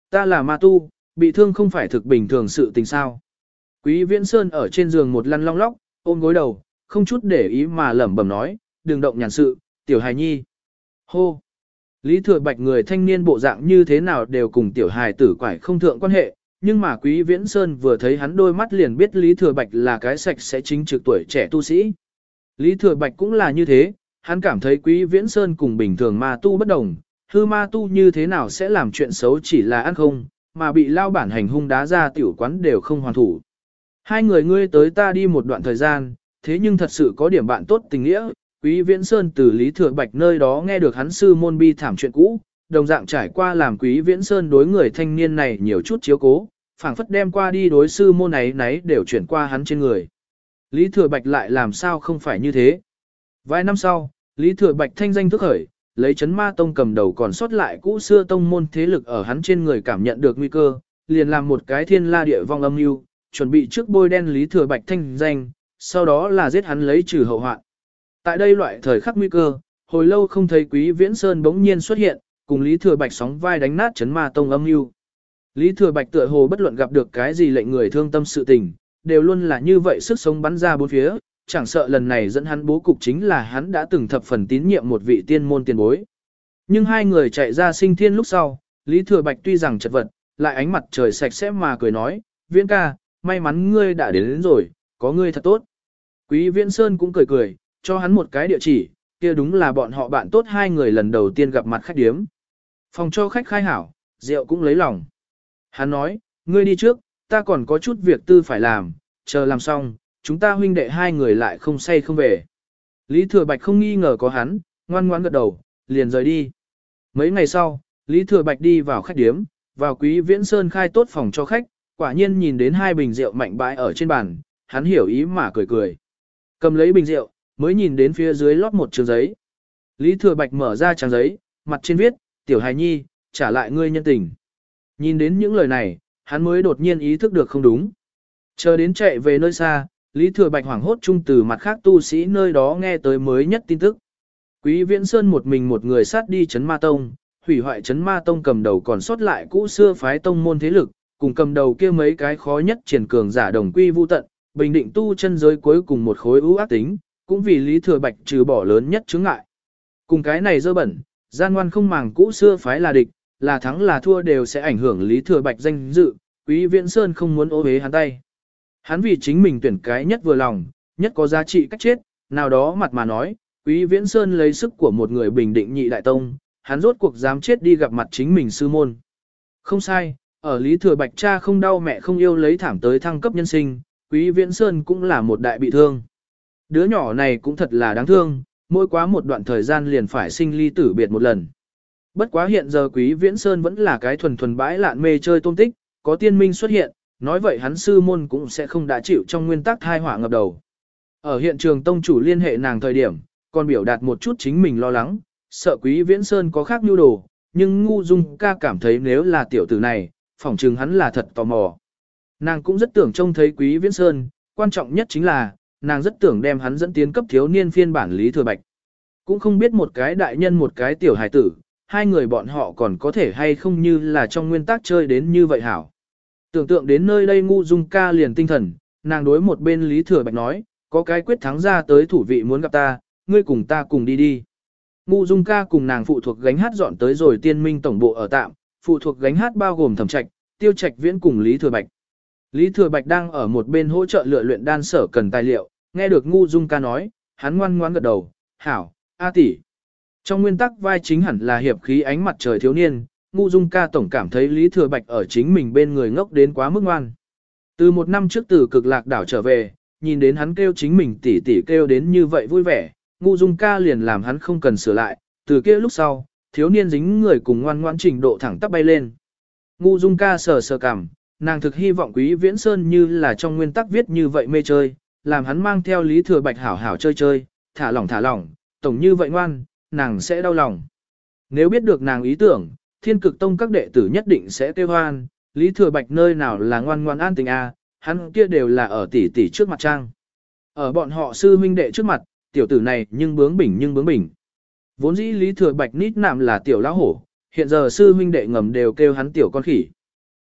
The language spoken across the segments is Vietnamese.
Ta là ma tu, bị thương không phải thực bình thường sự tình sao. Quý Viễn Sơn ở trên giường một lăn long lóc, ôm gối đầu, không chút để ý mà lẩm bẩm nói, đừng động nhàn sự, tiểu hài nhi. Hô! Lý Thừa Bạch người thanh niên bộ dạng như thế nào đều cùng tiểu hài tử quải không thượng quan hệ, nhưng mà Quý Viễn Sơn vừa thấy hắn đôi mắt liền biết Lý Thừa Bạch là cái sạch sẽ chính trực tuổi trẻ tu sĩ. Lý Thừa Bạch cũng là như thế, hắn cảm thấy Quý Viễn Sơn cùng bình thường ma tu bất đồng, hư ma tu như thế nào sẽ làm chuyện xấu chỉ là ăn không, mà bị lao bản hành hung đá ra tiểu quán đều không hoàn thủ. Hai người ngươi tới ta đi một đoạn thời gian, thế nhưng thật sự có điểm bạn tốt tình nghĩa, Quý Viễn Sơn từ Lý Thừa Bạch nơi đó nghe được hắn sư môn bi thảm chuyện cũ, đồng dạng trải qua làm Quý Viễn Sơn đối người thanh niên này nhiều chút chiếu cố, phảng phất đem qua đi đối sư môn ấy nấy đều chuyển qua hắn trên người. Lý Thừa Bạch lại làm sao không phải như thế. Vài năm sau, Lý Thừa Bạch thanh danh thức khởi, lấy chấn ma tông cầm đầu còn sót lại cũ xưa tông môn thế lực ở hắn trên người cảm nhận được nguy cơ, liền làm một cái thiên la địa vong âm mưu, chuẩn bị trước bôi đen Lý Thừa Bạch thanh danh, sau đó là giết hắn lấy trừ hậu hoạn. Tại đây loại thời khắc nguy cơ, hồi lâu không thấy Quý Viễn Sơn bỗng nhiên xuất hiện, cùng Lý Thừa Bạch sóng vai đánh nát chấn ma tông âm mưu. Lý Thừa Bạch tựa hồ bất luận gặp được cái gì lệnh người thương tâm sự tình, đều luôn là như vậy sức sống bắn ra bốn phía, chẳng sợ lần này dẫn hắn bố cục chính là hắn đã từng thập phần tín nhiệm một vị tiên môn tiền bối. Nhưng hai người chạy ra sinh thiên lúc sau, Lý Thừa Bạch tuy rằng chật vật, lại ánh mặt trời sạch sẽ mà cười nói, Viễn ca, may mắn ngươi đã đến rồi, có ngươi thật tốt. Quý Viễn Sơn cũng cười cười, cho hắn một cái địa chỉ, kia đúng là bọn họ bạn tốt hai người lần đầu tiên gặp mặt khách điếm. Phòng cho khách khai hảo, rượu cũng lấy lòng. Hắn nói, ngươi đi trước, ta còn có chút việc tư phải làm, chờ làm xong, chúng ta huynh đệ hai người lại không say không về. Lý Thừa Bạch không nghi ngờ có hắn, ngoan ngoãn gật đầu, liền rời đi. Mấy ngày sau, Lý Thừa Bạch đi vào khách điếm, vào Quý Viễn Sơn khai tốt phòng cho khách, quả nhiên nhìn đến hai bình rượu mạnh bãi ở trên bàn, hắn hiểu ý mà cười cười. Cầm lấy bình rượu, mới nhìn đến phía dưới lót một trang giấy. Lý Thừa Bạch mở ra trang giấy, mặt trên viết, tiểu hài nhi, trả lại ngươi nhân tình. Nhìn đến những lời này, hắn mới đột nhiên ý thức được không đúng. Chờ đến chạy về nơi xa, Lý Thừa Bạch hoảng hốt chung từ mặt khác tu sĩ nơi đó nghe tới mới nhất tin tức. Quý Viễn Sơn một mình một người sát đi chấn ma tông, hủy hoại chấn ma tông cầm đầu còn sót lại cũ xưa phái tông môn thế lực, cùng cầm đầu kia mấy cái khó nhất triển cường giả đồng quy vu tận, bình định tu chân giới cuối cùng một khối ưu ác tính, cũng vì Lý Thừa Bạch trừ bỏ lớn nhất chướng ngại. Cùng cái này dơ bẩn, gian ngoan không màng cũ xưa phái là địch, là thắng là thua đều sẽ ảnh hưởng Lý Thừa Bạch danh dự, Quý Viễn Sơn không muốn ô hế hắn tay. Hắn vì chính mình tuyển cái nhất vừa lòng, nhất có giá trị cách chết, nào đó mặt mà nói, Quý Viễn Sơn lấy sức của một người bình định nhị đại tông, hắn rốt cuộc dám chết đi gặp mặt chính mình sư môn. Không sai, ở Lý Thừa Bạch cha không đau mẹ không yêu lấy thảm tới thăng cấp nhân sinh, Quý Viễn Sơn cũng là một đại bị thương. Đứa nhỏ này cũng thật là đáng thương, mỗi quá một đoạn thời gian liền phải sinh ly tử biệt một lần. Bất quá hiện giờ Quý Viễn Sơn vẫn là cái thuần thuần bãi lạn mê chơi tôm tích, có tiên minh xuất hiện, nói vậy hắn sư môn cũng sẽ không đã chịu trong nguyên tắc thai họa ngập đầu. Ở hiện trường tông chủ liên hệ nàng thời điểm, còn biểu đạt một chút chính mình lo lắng, sợ Quý Viễn Sơn có khác nhu đồ, nhưng Ngu Dung ca cảm thấy nếu là tiểu tử này, phỏng chừng hắn là thật tò mò. Nàng cũng rất tưởng trông thấy Quý Viễn Sơn, quan trọng nhất chính là, nàng rất tưởng đem hắn dẫn tiến cấp thiếu niên phiên bản Lý Thừa Bạch. Cũng không biết một cái đại nhân một cái tiểu hài tử, hai người bọn họ còn có thể hay không như là trong nguyên tắc chơi đến như vậy hảo. Tưởng tượng đến nơi đây Ngu Dung ca liền tinh thần, nàng đối một bên Lý Thừa Bạch nói, có cái quyết thắng ra tới thủ vị muốn gặp ta, ngươi cùng ta cùng đi đi. Ngu Dung ca cùng nàng phụ thuộc gánh hát dọn tới rồi tiên minh tổng bộ ở tạm, phụ thuộc gánh hát bao gồm Thẩm Trạch, Tiêu Trạch Viễn cùng Lý Thừa Bạch. Lý Thừa Bạch đang ở một bên hỗ trợ lựa luyện đan sở cần tài liệu, nghe được Ngu Dung ca nói, hắn ngoan ngoãn gật đầu, hảo, A tỷ. Trong nguyên tắc vai chính hẳn là hiệp khí ánh mặt trời thiếu niên, Ngu Dung ca tổng cảm thấy Lý Thừa Bạch ở chính mình bên người ngốc đến quá mức ngoan. Từ một năm trước từ cực lạc đảo trở về, nhìn đến hắn kêu chính mình tỷ tỷ kêu đến như vậy vui vẻ, Ngu Dung ca liền làm hắn không cần sửa lại, từ kia lúc sau, thiếu niên dính người cùng ngoan ngoãn trình độ thẳng tắp bay lên. Ngu Dung ca sờ sờ cằm, nàng thực hy vọng Quý Viễn Sơn như là trong nguyên tắc viết như vậy mê chơi, làm hắn mang theo Lý Thừa Bạch hảo hảo chơi chơi, thả lỏng, tổng như vậy ngoan, nàng sẽ đau lòng. Nếu biết được nàng ý tưởng, Thiên Cực Tông các đệ tử nhất định sẽ kêu hoan, Lý Thừa Bạch nơi nào là ngoan ngoan an tình a, hắn kia đều là ở tỷ tỷ trước mặt trang. Ở bọn họ sư huynh đệ trước mặt, tiểu tử này nhưng bướng bỉnh. Vốn dĩ Lý Thừa Bạch nít nạm là tiểu lão hổ, hiện giờ sư huynh đệ ngầm đều kêu hắn tiểu con khỉ,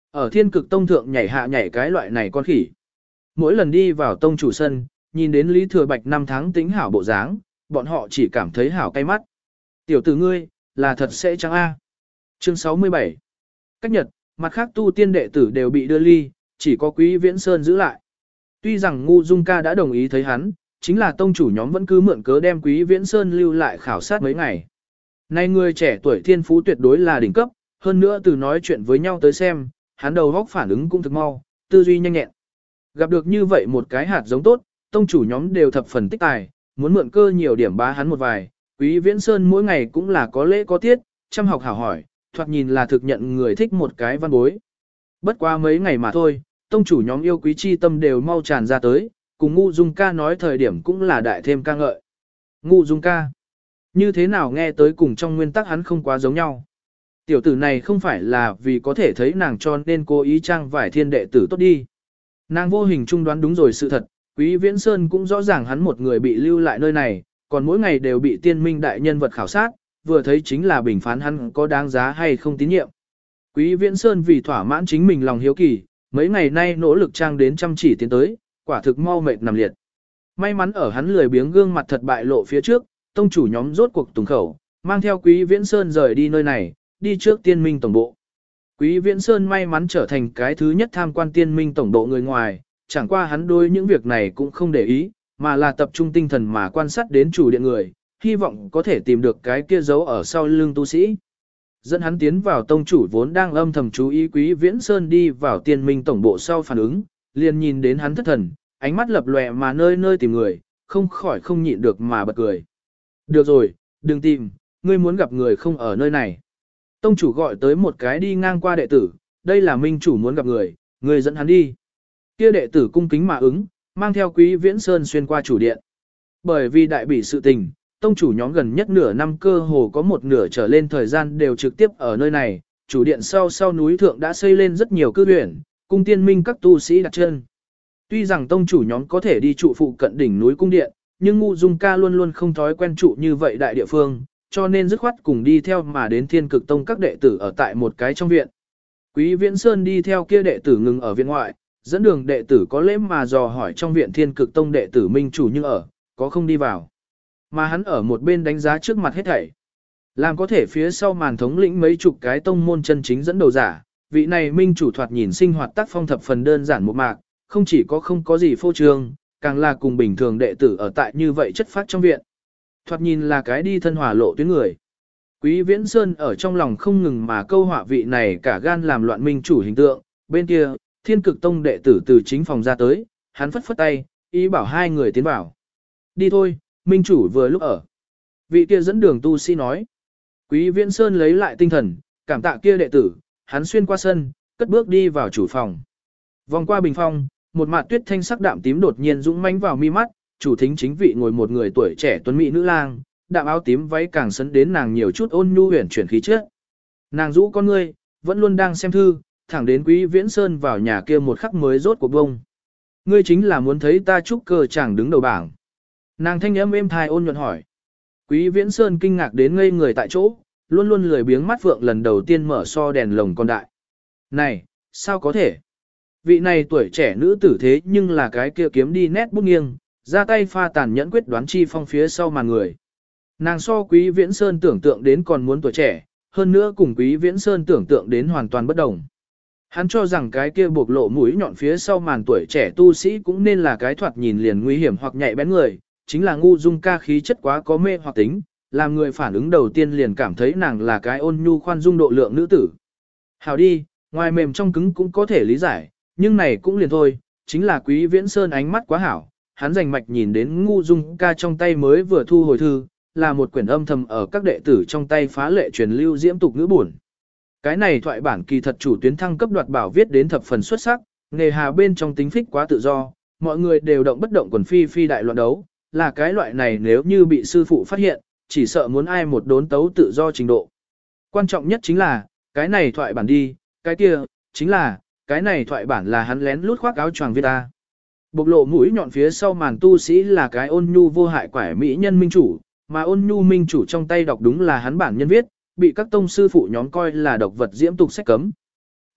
Ở Thiên Cực Tông thượng nhảy hạ nhảy cái loại này con khỉ. Mỗi lần đi vào tông chủ sân, nhìn đến Lý Thừa Bạch năm tháng tính hảo bộ dáng, bọn họ chỉ cảm thấy hảo cay mắt. Tiểu tử ngươi, là thật sẽ trắng A. Chương 67. Cách nhật, mặt khác tu tiên đệ tử đều bị đưa ly, chỉ có Quý Viễn Sơn giữ lại. Tuy rằng Ngu Dung Ca đã đồng ý thấy hắn, chính là tông chủ nhóm vẫn cứ mượn cớ đem Quý Viễn Sơn lưu lại khảo sát mấy ngày. Nay người trẻ tuổi thiên phú tuyệt đối là đỉnh cấp, hơn nữa từ nói chuyện với nhau tới xem, hắn đầu óc phản ứng cũng thực mau, tư duy nhanh nhẹn. Gặp được như vậy một cái hạt giống tốt, tông chủ nhóm đều thập phần tích tài, muốn mượn cơ nhiều điểm bá hắn một vài. Quý Viễn Sơn mỗi ngày cũng là có lễ có tiết, chăm học hảo hỏi, thoạt nhìn là thực nhận người thích một cái văn bối. Bất quá mấy ngày mà thôi, tông chủ nhóm yêu quý chi tâm đều mau tràn ra tới, cùng Ngu Dung Ca nói thời điểm cũng là đại thêm ca ngợi. Ngu Dung Ca, như thế nào nghe tới cùng trong nguyên tắc hắn không quá giống nhau. Tiểu tử này không phải là vì có thể thấy nàng cho nên cố ý trang vải thiên đệ tử tốt đi. Nàng vô hình trung đoán đúng rồi sự thật, Quý Viễn Sơn cũng rõ ràng hắn một người bị lưu lại nơi này, còn mỗi ngày đều bị tiên minh đại nhân vật khảo sát, vừa thấy chính là bình phán hắn có đáng giá hay không tín nhiệm. Quý Viễn Sơn vì thỏa mãn chính mình lòng hiếu kỳ, mấy ngày nay nỗ lực trang đến chăm chỉ tiến tới, quả thực mau mệt nằm liệt. May mắn ở hắn lười biếng gương mặt thật bại lộ phía trước, tông chủ nhóm rốt cuộc tùng khẩu, mang theo Quý Viễn Sơn rời đi nơi này, đi trước tiên minh tổng bộ. Quý Viễn Sơn may mắn trở thành cái thứ nhất tham quan tiên minh tổng bộ người ngoài, chẳng qua hắn đối những việc này cũng không để ý, mà là tập trung tinh thần mà quan sát đến chủ điện người, hy vọng có thể tìm được cái kia giấu ở sau lưng tu sĩ. Dẫn hắn tiến vào tông chủ vốn đang âm thầm chú ý Quý Viễn Sơn đi vào tiên minh tổng bộ sau phản ứng, liền nhìn đến hắn thất thần, ánh mắt lập lòe mà nơi nơi tìm người, không khỏi không nhịn được mà bật cười. Được rồi, đừng tìm, ngươi muốn gặp người không ở nơi này. Tông chủ gọi tới một cái đi ngang qua đệ tử, đây là minh chủ muốn gặp người, ngươi dẫn hắn đi. Kia đệ tử cung kính mà ứng, mang theo Quý Viễn Sơn xuyên qua chủ điện. Bởi vì đại bỉ sự tình, tông chủ nhóm gần nhất nửa năm cơ hồ có một nửa trở lên thời gian đều trực tiếp ở nơi này, chủ điện sau núi thượng đã xây lên rất nhiều cư huyện, cung tiên minh các tu sĩ đặt chân. Tuy rằng tông chủ nhóm có thể đi trụ phụ cận đỉnh núi cung điện, nhưng Ngu Dung Ca luôn luôn không thói quen trụ như vậy đại địa phương, cho nên dứt khoát cùng đi theo mà đến Thiên Cực Tông các đệ tử ở tại một cái trong viện. Quý Viễn Sơn đi theo kia đệ tử ngừng ở viện ngoại, dẫn đường đệ tử có lễ mà dò hỏi trong viện Thiên Cực Tông đệ tử minh chủ nhưng ở, có không đi vào. Mà hắn ở một bên đánh giá trước mặt hết thảy. Làm có thể phía sau màn thống lĩnh mấy chục cái tông môn chân chính dẫn đầu giả, vị này minh chủ thoạt nhìn sinh hoạt tác phong thập phần đơn giản một mạc, không chỉ có không có gì phô trương, càng là cùng bình thường đệ tử ở tại như vậy chất phát trong viện. Thoạt nhìn là cái đi thân hòa lộ tuyến người. Quý Viễn Sơn ở trong lòng không ngừng mà câu họa vị này cả gan làm loạn minh chủ hình tượng, bên kia, Thiên Cực Tông đệ tử từ chính phòng ra tới, hắn phất phất tay, ý bảo hai người tiến vào. Đi thôi, minh chủ vừa lúc ở. Vị kia dẫn đường tu sĩ nói. Quý Viễn Sơn lấy lại tinh thần, cảm tạ kia đệ tử, hắn xuyên qua sân, cất bước đi vào chủ phòng. Vòng qua bình phong, một mạt tuyết thanh sắc đạm tím đột nhiên dũng mãnh vào mi mắt, chủ thính chính vị ngồi một người tuổi trẻ tuấn mỹ nữ lang, đạm áo tím váy càng sấn đến nàng nhiều chút ôn nhu huyền chuyển khí chất. Nàng rũ con ngươi, vẫn luôn đang xem thư, thẳng đến Quý Viễn Sơn vào nhà kia một khắc mới rốt cuộc bông. Ngươi chính là muốn thấy ta trúc cơ chàng đứng đầu bảng. Nàng thanh âm êm thai ôn nhuận hỏi. Quý Viễn Sơn kinh ngạc đến ngây người tại chỗ, luôn luôn lười biếng mắt phượng lần đầu tiên mở so đèn lồng con đại. Này, sao có thể? Vị này tuổi trẻ nữ tử thế nhưng là cái kia kiếm đi nét bút nghiêng, ra tay pha tàn nhẫn quyết đoán chi phong phía sau màn người. Nàng so Quý Viễn Sơn tưởng tượng đến còn muốn tuổi trẻ, hơn nữa cùng Quý Viễn Sơn tưởng tượng đến hoàn toàn bất đồng. Hắn cho rằng cái kia bộc lộ mũi nhọn phía sau màn tuổi trẻ tu sĩ cũng nên là cái thoạt nhìn liền nguy hiểm hoặc nhạy bén người, chính là Ngu Dung Ca khí chất quá có mê hoặc tính, làm người phản ứng đầu tiên liền cảm thấy nàng là cái ôn nhu khoan dung độ lượng nữ tử. Hảo đi, ngoài mềm trong cứng cũng có thể lý giải, nhưng này cũng liền thôi, chính là Quý Viễn Sơn ánh mắt quá hảo, hắn rành mạch nhìn đến Ngu Dung Ca trong tay mới vừa thu hồi thư, là một quyển âm thầm ở các đệ tử trong tay phá lệ truyền lưu diễm tục ngữ buồn. Cái này thoại bản kỳ thật chủ tuyến thăng cấp đoạt bảo viết đến thập phần xuất sắc, nghề hà bên trong tính phích quá tự do, mọi người đều động bất động quần phi phi đại loạn đấu, là cái loại này nếu như bị sư phụ phát hiện, chỉ sợ muốn ai một đốn tấu tự do trình độ. Quan trọng nhất chính là, cái này thoại bản đi, cái kia, chính là, cái này thoại bản là hắn lén lút khoác áo choàng viết ta. Bộc lộ mũi nhọn phía sau màn tu sĩ là cái ôn nhu vô hại quải mỹ nhân minh chủ, mà ôn nhu minh chủ trong tay đọc đúng là hắn bản nhân viết, bị các tông sư phụ nhóm coi là độc vật diễm tục sách cấm.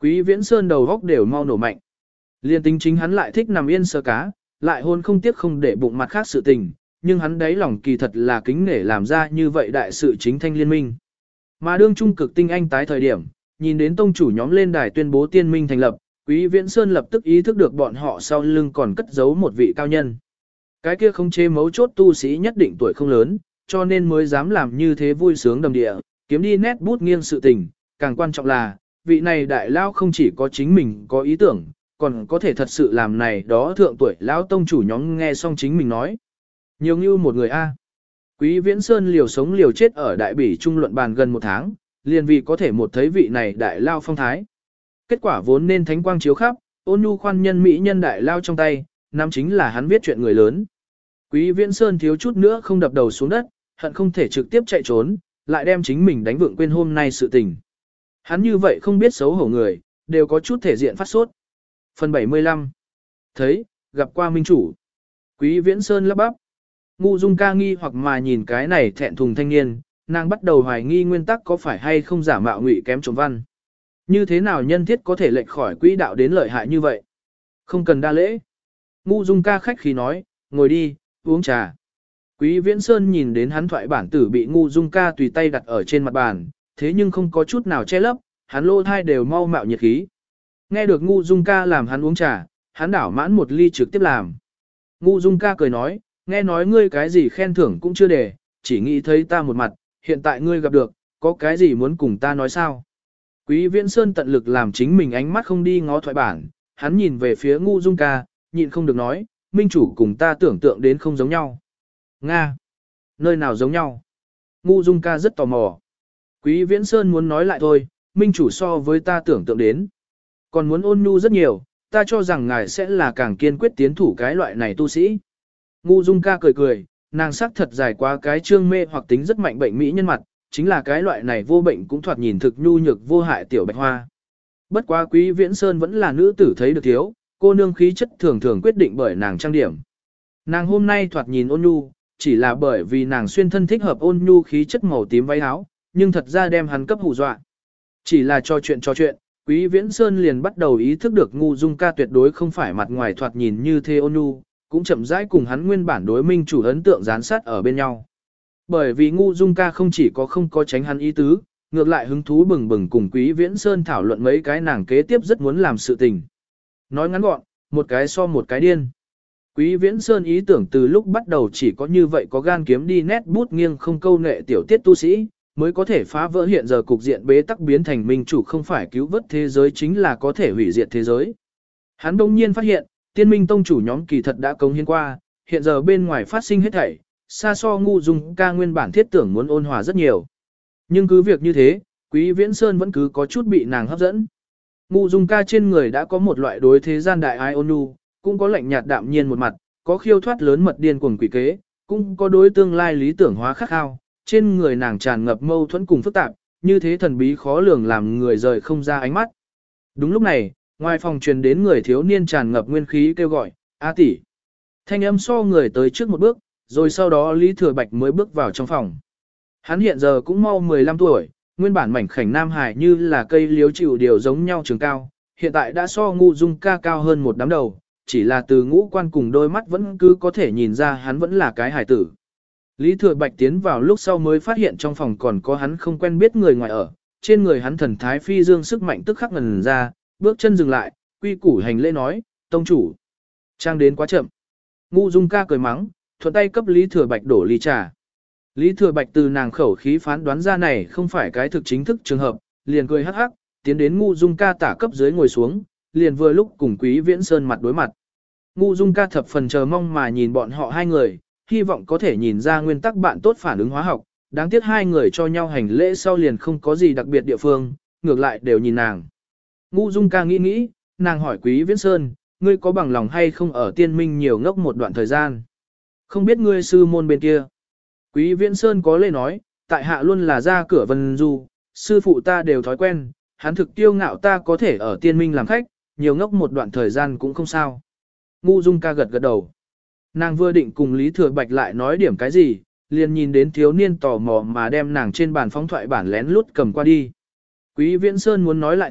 Quý Viễn Sơn đầu góc đều mau nổ mạnh. Liên tính chính hắn lại thích nằm yên sờ cá, lại hôn không tiếc không để bụng mặt khác sự tình, nhưng hắn đáy lòng kỳ thật là kính nể làm ra như vậy đại sự chính thanh liên minh. Mà đương trung cực tinh anh tái thời điểm, nhìn đến tông chủ nhóm lên đài tuyên bố tiên minh thành lập, Quý Viễn Sơn lập tức ý thức được bọn họ sau lưng còn cất giấu một vị cao nhân. Cái kia không chế mấu chốt tu sĩ nhất định tuổi không lớn, cho nên mới dám làm như thế vui sướng đầm địa, kiếm đi nét bút nghiêng sự tình, càng quan trọng là, vị này đại lao không chỉ có chính mình có ý tưởng, còn có thể thật sự làm này đó thượng tuổi lão tông chủ nhóm nghe xong chính mình nói. Nhiều như một người A. Quý Viễn Sơn liều sống liều chết ở đại bỉ trung luận bàn gần một tháng, liền vì có thể một thấy vị này đại lao phong thái. Kết quả vốn nên thánh quang chiếu khắp, ôn nhu khoan nhân mỹ nhân đại lao trong tay, nắm chính là hắn viết chuyện người lớn. Quý Viễn Sơn thiếu chút nữa không đập đầu xuống đất, hận không thể trực tiếp chạy trốn, lại đem chính mình đánh vượng quên hôm nay sự tình. Hắn như vậy không biết xấu hổ người, đều có chút thể diện phát sốt. Phần 75. Thấy, gặp qua minh chủ. Quý Viễn Sơn lắp bắp. Ngu Dung ca nghi hoặc mà nhìn cái này thẹn thùng thanh niên, nàng bắt đầu hoài nghi nguyên tắc có phải hay không giả mạo ngụy kém trộm văn. Như thế nào nhân thiết có thể lệch khỏi quỹ đạo đến lợi hại như vậy? Không cần đa lễ. Ngu Dung ca khách khí nói, ngồi đi, uống trà. Quý Viễn Sơn nhìn đến hắn thoại bản tử bị Ngu Dung ca tùy tay đặt ở trên mặt bàn, thế nhưng không có chút nào che lấp, hắn lô thai đều mau mạo nhiệt khí. Nghe được Ngu Dung ca làm hắn uống trà, hắn đảo mãn một ly trực tiếp làm. Ngu Dung ca cười nói, nghe nói ngươi cái gì khen thưởng cũng chưa để, chỉ nghĩ thấy ta một mặt, hiện tại ngươi gặp được, có cái gì muốn cùng ta nói sao? Quý Viễn Sơn tận lực làm chính mình ánh mắt không đi ngó thoại bản, hắn nhìn về phía Ngu Dung ca, nhịn không được nói, minh chủ cùng ta tưởng tượng đến không giống nhau. Nga! Nơi nào giống nhau? Ngu Dung ca rất tò mò. Quý Viễn Sơn muốn nói lại thôi, minh chủ so với ta tưởng tượng đến. Còn muốn ôn nhu rất nhiều, ta cho rằng ngài sẽ là càng kiên quyết tiến thủ cái loại này tu sĩ. Ngu Dung ca cười cười, nàng sắc thật dài quá cái trương mê hoặc tính rất mạnh bệnh mỹ nhân mặt, chính là cái loại này vô bệnh cũng thoạt nhìn thực nhu nhược vô hại tiểu bạch hoa. Bất quá Quý Viễn Sơn vẫn là nữ tử thấy được thiếu, cô nương khí chất thường thường quyết định bởi nàng trang điểm. Nàng hôm nay thoạt nhìn ôn nhu, chỉ là bởi vì nàng xuyên thân thích hợp ôn nhu khí chất màu tím váy áo, nhưng thật ra đem hắn cấp hù dọa. Chỉ là trò chuyện, Quý Viễn Sơn liền bắt đầu ý thức được Ngu Dung ca tuyệt đối không phải mặt ngoài thoạt nhìn như thế ôn nhu, cũng chậm rãi cùng hắn nguyên bản đối minh chủ ấn tượng gián sát ở bên nhau. Bởi vì Ngu Dung ca không chỉ có không có tránh hắn ý tứ, ngược lại hứng thú bừng bừng cùng Quý Viễn Sơn thảo luận mấy cái nàng kế tiếp rất muốn làm sự tình. Nói ngắn gọn, một cái so một cái điên. Quý Viễn Sơn ý tưởng từ lúc bắt đầu chỉ có như vậy có gan kiếm đi nét bút nghiêng không câu nệ tiểu tiết tu sĩ, mới có thể phá vỡ hiện giờ cục diện bế tắc biến thành minh chủ không phải cứu vớt thế giới chính là có thể hủy diệt thế giới. Hắn đông nhiên phát hiện, tiên minh tông chủ nhóm kỳ thật đã cống hiến qua, hiện giờ bên ngoài phát sinh hết thảy, xa so Ngu Dung ca nguyên bản thiết tưởng muốn ôn hòa rất nhiều. Nhưng cứ việc như thế, Quý Viễn Sơn vẫn cứ có chút bị nàng hấp dẫn. Ngu Dung ca trên người đã có một loại đối thế gian đại ai ôn nhu, cũng có lạnh nhạt đạm nhiên một mặt, có khiêu thoát lớn mật điên cuồng quỷ kế, cũng có đối tương lai lý tưởng hóa khắc khao, trên người nàng tràn ngập mâu thuẫn cùng phức tạp, như thế thần bí khó lường làm người rời không ra ánh mắt. Đúng lúc này, ngoài phòng truyền đến người thiếu niên tràn ngập nguyên khí kêu gọi, "A tỷ." Thanh âm so người tới trước một bước, rồi sau đó Lý Thừa Bạch mới bước vào trong phòng. Hắn hiện giờ cũng mau 15 tuổi, nguyên bản mảnh khảnh nam hài như là cây liếu chịu điều giống nhau trường cao, hiện tại đã so Ngu Dung ca cao hơn một đám đầu, chỉ là từ ngũ quan cùng đôi mắt vẫn cứ có thể nhìn ra hắn vẫn là cái hài tử. Lý Thừa Bạch tiến vào lúc sau mới phát hiện trong phòng còn có hắn không quen biết người ngoài ở, trên người hắn thần thái phi dương sức mạnh tức khắc ngần ra, bước chân dừng lại, quy củ hành lễ nói, "Tông chủ." Trang đến quá chậm. Ngu Dung ca cười mắng, thuận tay cấp Lý Thừa Bạch đổ ly trà. Lý Thừa Bạch từ nàng khẩu khí phán đoán ra này không phải cái thực chính thức trường hợp, liền cười hắc hắc, tiến đến Ngu Dung ca tả cấp dưới ngồi xuống, liền vừa lúc cùng Quý Viễn Sơn mặt đối mặt. Ngu Dung ca thập phần chờ mong mà nhìn bọn họ hai người, hy vọng có thể nhìn ra nguyên tắc bạn tốt phản ứng hóa học, đáng tiếc hai người cho nhau hành lễ sau liền không có gì đặc biệt địa phương, ngược lại đều nhìn nàng. Ngu Dung ca nghĩ, nàng hỏi Quý Viễn Sơn, ngươi có bằng lòng hay không ở tiên minh nhiều ngốc một đoạn thời gian? Không biết ngươi sư môn bên kia. Quý Viễn Sơn có lễ nói, tại hạ luôn là ra cửa vân du, sư phụ ta đều thói quen, hắn thực tiêu ngạo ta có thể ở tiên minh làm khách, nhiều ngốc một đoạn thời gian cũng không sao. Ngu Dung ca gật gật đầu. Nàng vừa định cùng Lý Thừa Bạch lại nói điểm cái gì, liền nhìn đến thiếu niên tò mò mà đem nàng trên bàn phóng thoại bản lén lút cầm qua đi. Quý Viễn Sơn muốn nói lại thôi,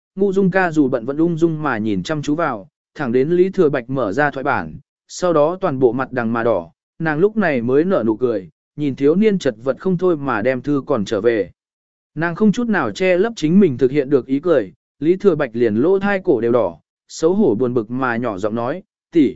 Ngũ Dung ca dù bận vẫn ung dung mà nhìn chăm chú vào, thẳng đến Lý Thừa Bạch mở ra thoại bản, sau đó toàn bộ mặt đằng mà đỏ, nàng lúc này mới nở nụ cười, nhìn thiếu niên chật vật không thôi mà đem thư còn trở về. Nàng không chút nào che lấp chính mình thực hiện được ý cười, Lý Thừa Bạch liền lỗ thai cổ đều đỏ, xấu hổ buồn bực mà nhỏ giọng nói, tỷ,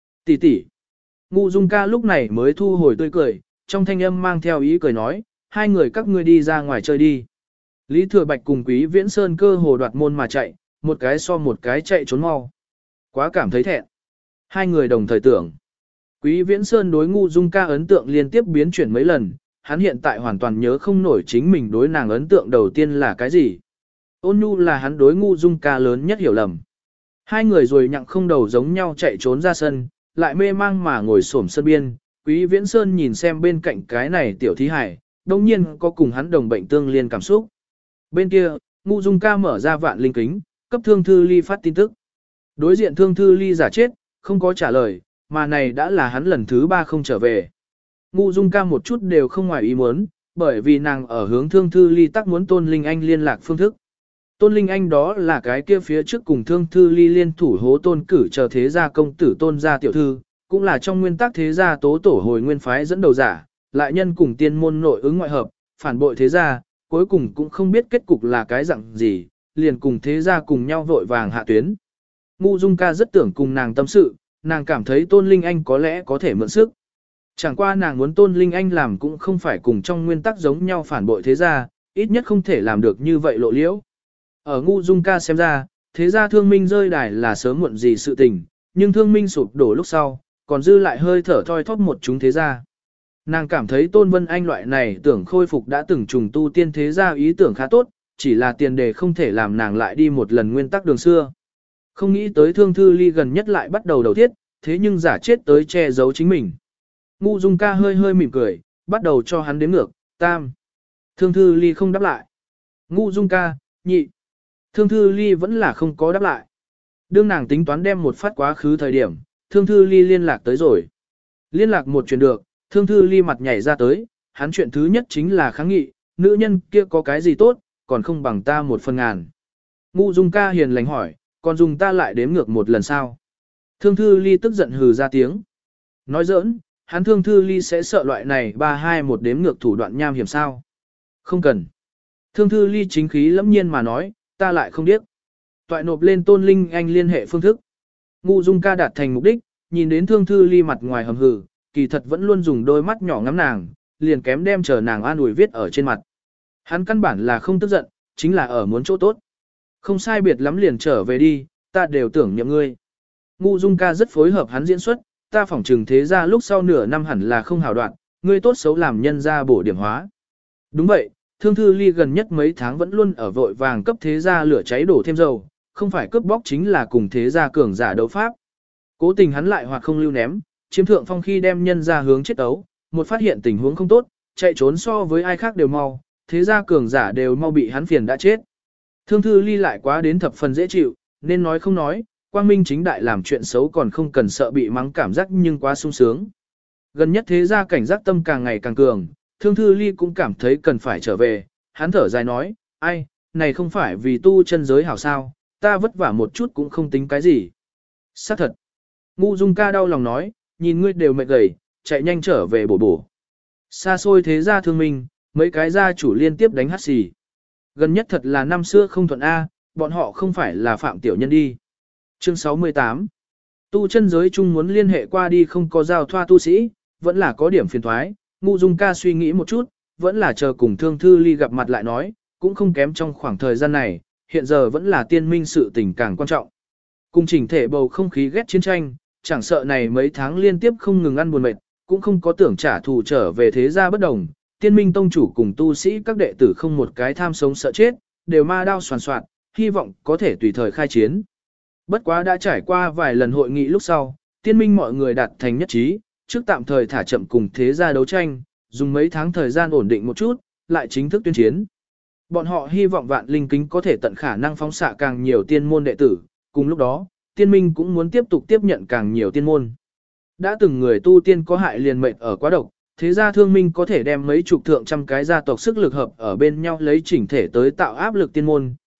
tỷ. Ngũ Dung ca lúc này mới thu hồi tươi cười, trong thanh âm mang theo ý cười nói, hai người các ngươi đi ra ngoài chơi đi. Lý Thừa Bạch cùng Quý Viễn Sơn cơ hồ đoạt môn mà chạy, một cái so một cái chạy trốn mau. Quá cảm thấy thẹn. Hai người đồng thời tưởng. Quý Viễn Sơn đối Ngũ Dung ca ấn tượng liên tiếp biến chuyển mấy lần, hắn hiện tại hoàn toàn nhớ không nổi chính mình đối nàng ấn tượng đầu tiên là cái gì. Ôn nhu là hắn đối Ngũ Dung ca lớn nhất hiểu lầm. Hai người rồi nhặng không đầu giống nhau chạy trốn ra sân, lại mê mang mà ngồi xổm sân biên. Quý Viễn Sơn nhìn xem bên cạnh cái này tiểu thí hải, đồng nhiên có cùng hắn đồng bệnh tương liên cảm xúc. Bên kia, Ngũ Dung ca mở ra vạn linh kính, cấp Thương Thư Ly phát tin tức. Đối diện Thương Thư Ly giả chết, không có trả lời, mà này đã là hắn lần thứ 3 không trở về. Ngũ Dung ca một chút đều không ngoài ý muốn, bởi vì nàng ở hướng Thương Thư Ly tắc muốn Tôn Linh Anh liên lạc phương thức. Tôn Linh Anh đó là cái kia phía trước cùng Thương Thư Ly liên thủ hố Tôn cử chờ thế gia công tử Tôn gia tiểu thư, cũng là trong nguyên tắc thế gia tố tổ hồi nguyên phái dẫn đầu giả, lại nhân cùng tiên môn nội ứng ngoại hợp, phản bội thế gia, cuối cùng cũng không biết kết cục là cái dạng gì, liền cùng thế gia cùng nhau vội vàng hạ tuyến. Ngũ Dung ca rất tưởng cùng nàng tâm sự, nàng cảm thấy Tôn Linh Anh có lẽ có thể mượn sức. Chẳng qua nàng muốn Tôn Linh Anh làm cũng không phải cùng trong nguyên tắc giống nhau phản bội thế gia, ít nhất không thể làm được như vậy lộ liễu. Ở Ngũ Dung ca xem ra, thế gia thương minh rơi đài là sớm muộn gì sự tình, nhưng thương minh sụp đổ lúc sau, còn dư lại hơi thở thoi thóp một chúng thế gia. Nàng cảm thấy Tôn Vân Anh loại này tưởng khôi phục đã từng trùng tu tiên thế gia ý tưởng khá tốt, chỉ là tiền đề không thể làm nàng lại đi một lần nguyên tắc đường xưa. Không nghĩ tới Thương Thư Ly gần nhất lại bắt đầu đầu thiết, thế nhưng giả chết tới che giấu chính mình. Ngũ Dung ca hơi hơi mỉm cười, bắt đầu cho hắn đếm ngược, tam. Thương Thư Ly không đáp lại. Ngũ Dung ca, nhị. Thương Thư Ly vẫn là không có đáp lại. Đương nàng tính toán đem một phát quá khứ thời điểm, Thương Thư Ly liên lạc tới rồi. Liên lạc một chuyện được, Thương Thư Ly mặt nhảy ra tới, hắn chuyện thứ nhất chính là kháng nghị, nữ nhân kia có cái gì tốt, còn không bằng ta 1/1000. Ngũ Dung ca hiền lành hỏi, còn dùng ta lại đếm ngược một lần sao? Thương Thư Ly tức giận hừ ra tiếng. Nói giỡn, hắn Thương Thư Ly sẽ sợ loại này 3-2-1 đếm ngược thủ đoạn nham hiểm sao? Không cần. Thương Thư Ly chính khí lẫm nhiên mà nói, ta lại không điếc. Toại nộp lên Tôn Linh Anh liên hệ phương thức. Ngũ Dung ca đạt thành mục đích, nhìn đến Thương Thư Ly mặt ngoài hầm hừ, kỳ thật vẫn luôn dùng đôi mắt nhỏ ngắm nàng, liền kém đem chờ nàng an ủi viết ở trên mặt. Hắn căn bản là không tức giận, chính là ở muốn chỗ tốt. Không sai biệt lắm liền trở về đi, ta đều tưởng nhậm ngươi. Ngũ Dung ca rất phối hợp hắn diễn xuất, ta phỏng trừng thế ra lúc sau nửa năm hẳn là không hào đoạn, ngươi tốt xấu làm nhân ra bổ điểm hóa. Đúng vậy, Thương Thư Ly gần nhất mấy tháng vẫn luôn ở vội vàng cấp thế gia lửa cháy đổ thêm dầu, không phải cướp bóc chính là cùng thế gia cường giả đấu pháp. Cố tình hắn lại hoặc không lưu ném, chiếm thượng phong khi đem nhân ra hướng chết ấu, một phát hiện tình huống không tốt, chạy trốn so với ai khác đều mau, thế gia cường giả đều mau bị hắn phiền đã chết. Thương Thư Ly lại quá đến thập phần dễ chịu, nên nói không nói, quang minh chính đại làm chuyện xấu còn không cần sợ bị mắng cảm giác nhưng quá sung sướng. Gần nhất thế gia cảnh giác tâm càng ngày càng cường, Thương Thư Ly cũng cảm thấy cần phải trở về, hắn thở dài nói, ai, này không phải vì tu chân giới hảo sao, ta vất vả một chút cũng không tính cái gì. Xác thật. Ngũ Dung ca đau lòng nói, nhìn ngươi đều mệt gầy, chạy nhanh trở về bổ bổ. Xa xôi thế gia thương minh, mấy cái gia chủ liên tiếp đánh hắt xì. Gần nhất thật là năm xưa không thuận A, bọn họ không phải là phạm tiểu nhân đi. Chương 68. Tu chân giới chung muốn liên hệ qua đi không có giao thoa tu sĩ, vẫn là có điểm phiền thoái. Ngũ Dung ca suy nghĩ một chút, vẫn là chờ cùng Thương Thư Ly gặp mặt lại nói, cũng không kém trong khoảng thời gian này, hiện giờ vẫn là tiên minh sự tình càng quan trọng. Cùng chỉnh thể bầu không khí ghét chiến tranh, chẳng sợ này mấy tháng liên tiếp không ngừng ăn buồn mệt, cũng không có tưởng trả thù trở về thế gia bất đồng. Tiên minh tông chủ cùng tu sĩ các đệ tử không một cái tham sống sợ chết, đều ma đao soàn soạn, hy vọng có thể tùy thời khai chiến. Bất quá đã trải qua vài lần hội nghị lúc sau, tiên minh mọi người đạt thành nhất trí, trước tạm thời thả chậm cùng thế gia đấu tranh, dùng mấy tháng thời gian ổn định một chút, lại chính thức tuyên chiến. Bọn họ hy vọng vạn linh kính có thể tận khả năng phóng xạ càng nhiều tiên môn đệ tử, cùng lúc đó, tiên minh cũng muốn tiếp tục tiếp nhận càng nhiều tiên môn. Đã từng người tu tiên có hại liền mệnh ở quá độc, thế gia thương minh có thể đem mấy chục thượng trăm cái gia tộc sức lực hợp ở bên nhau lấy chỉnh thể tới tạo áp lực tiên môn,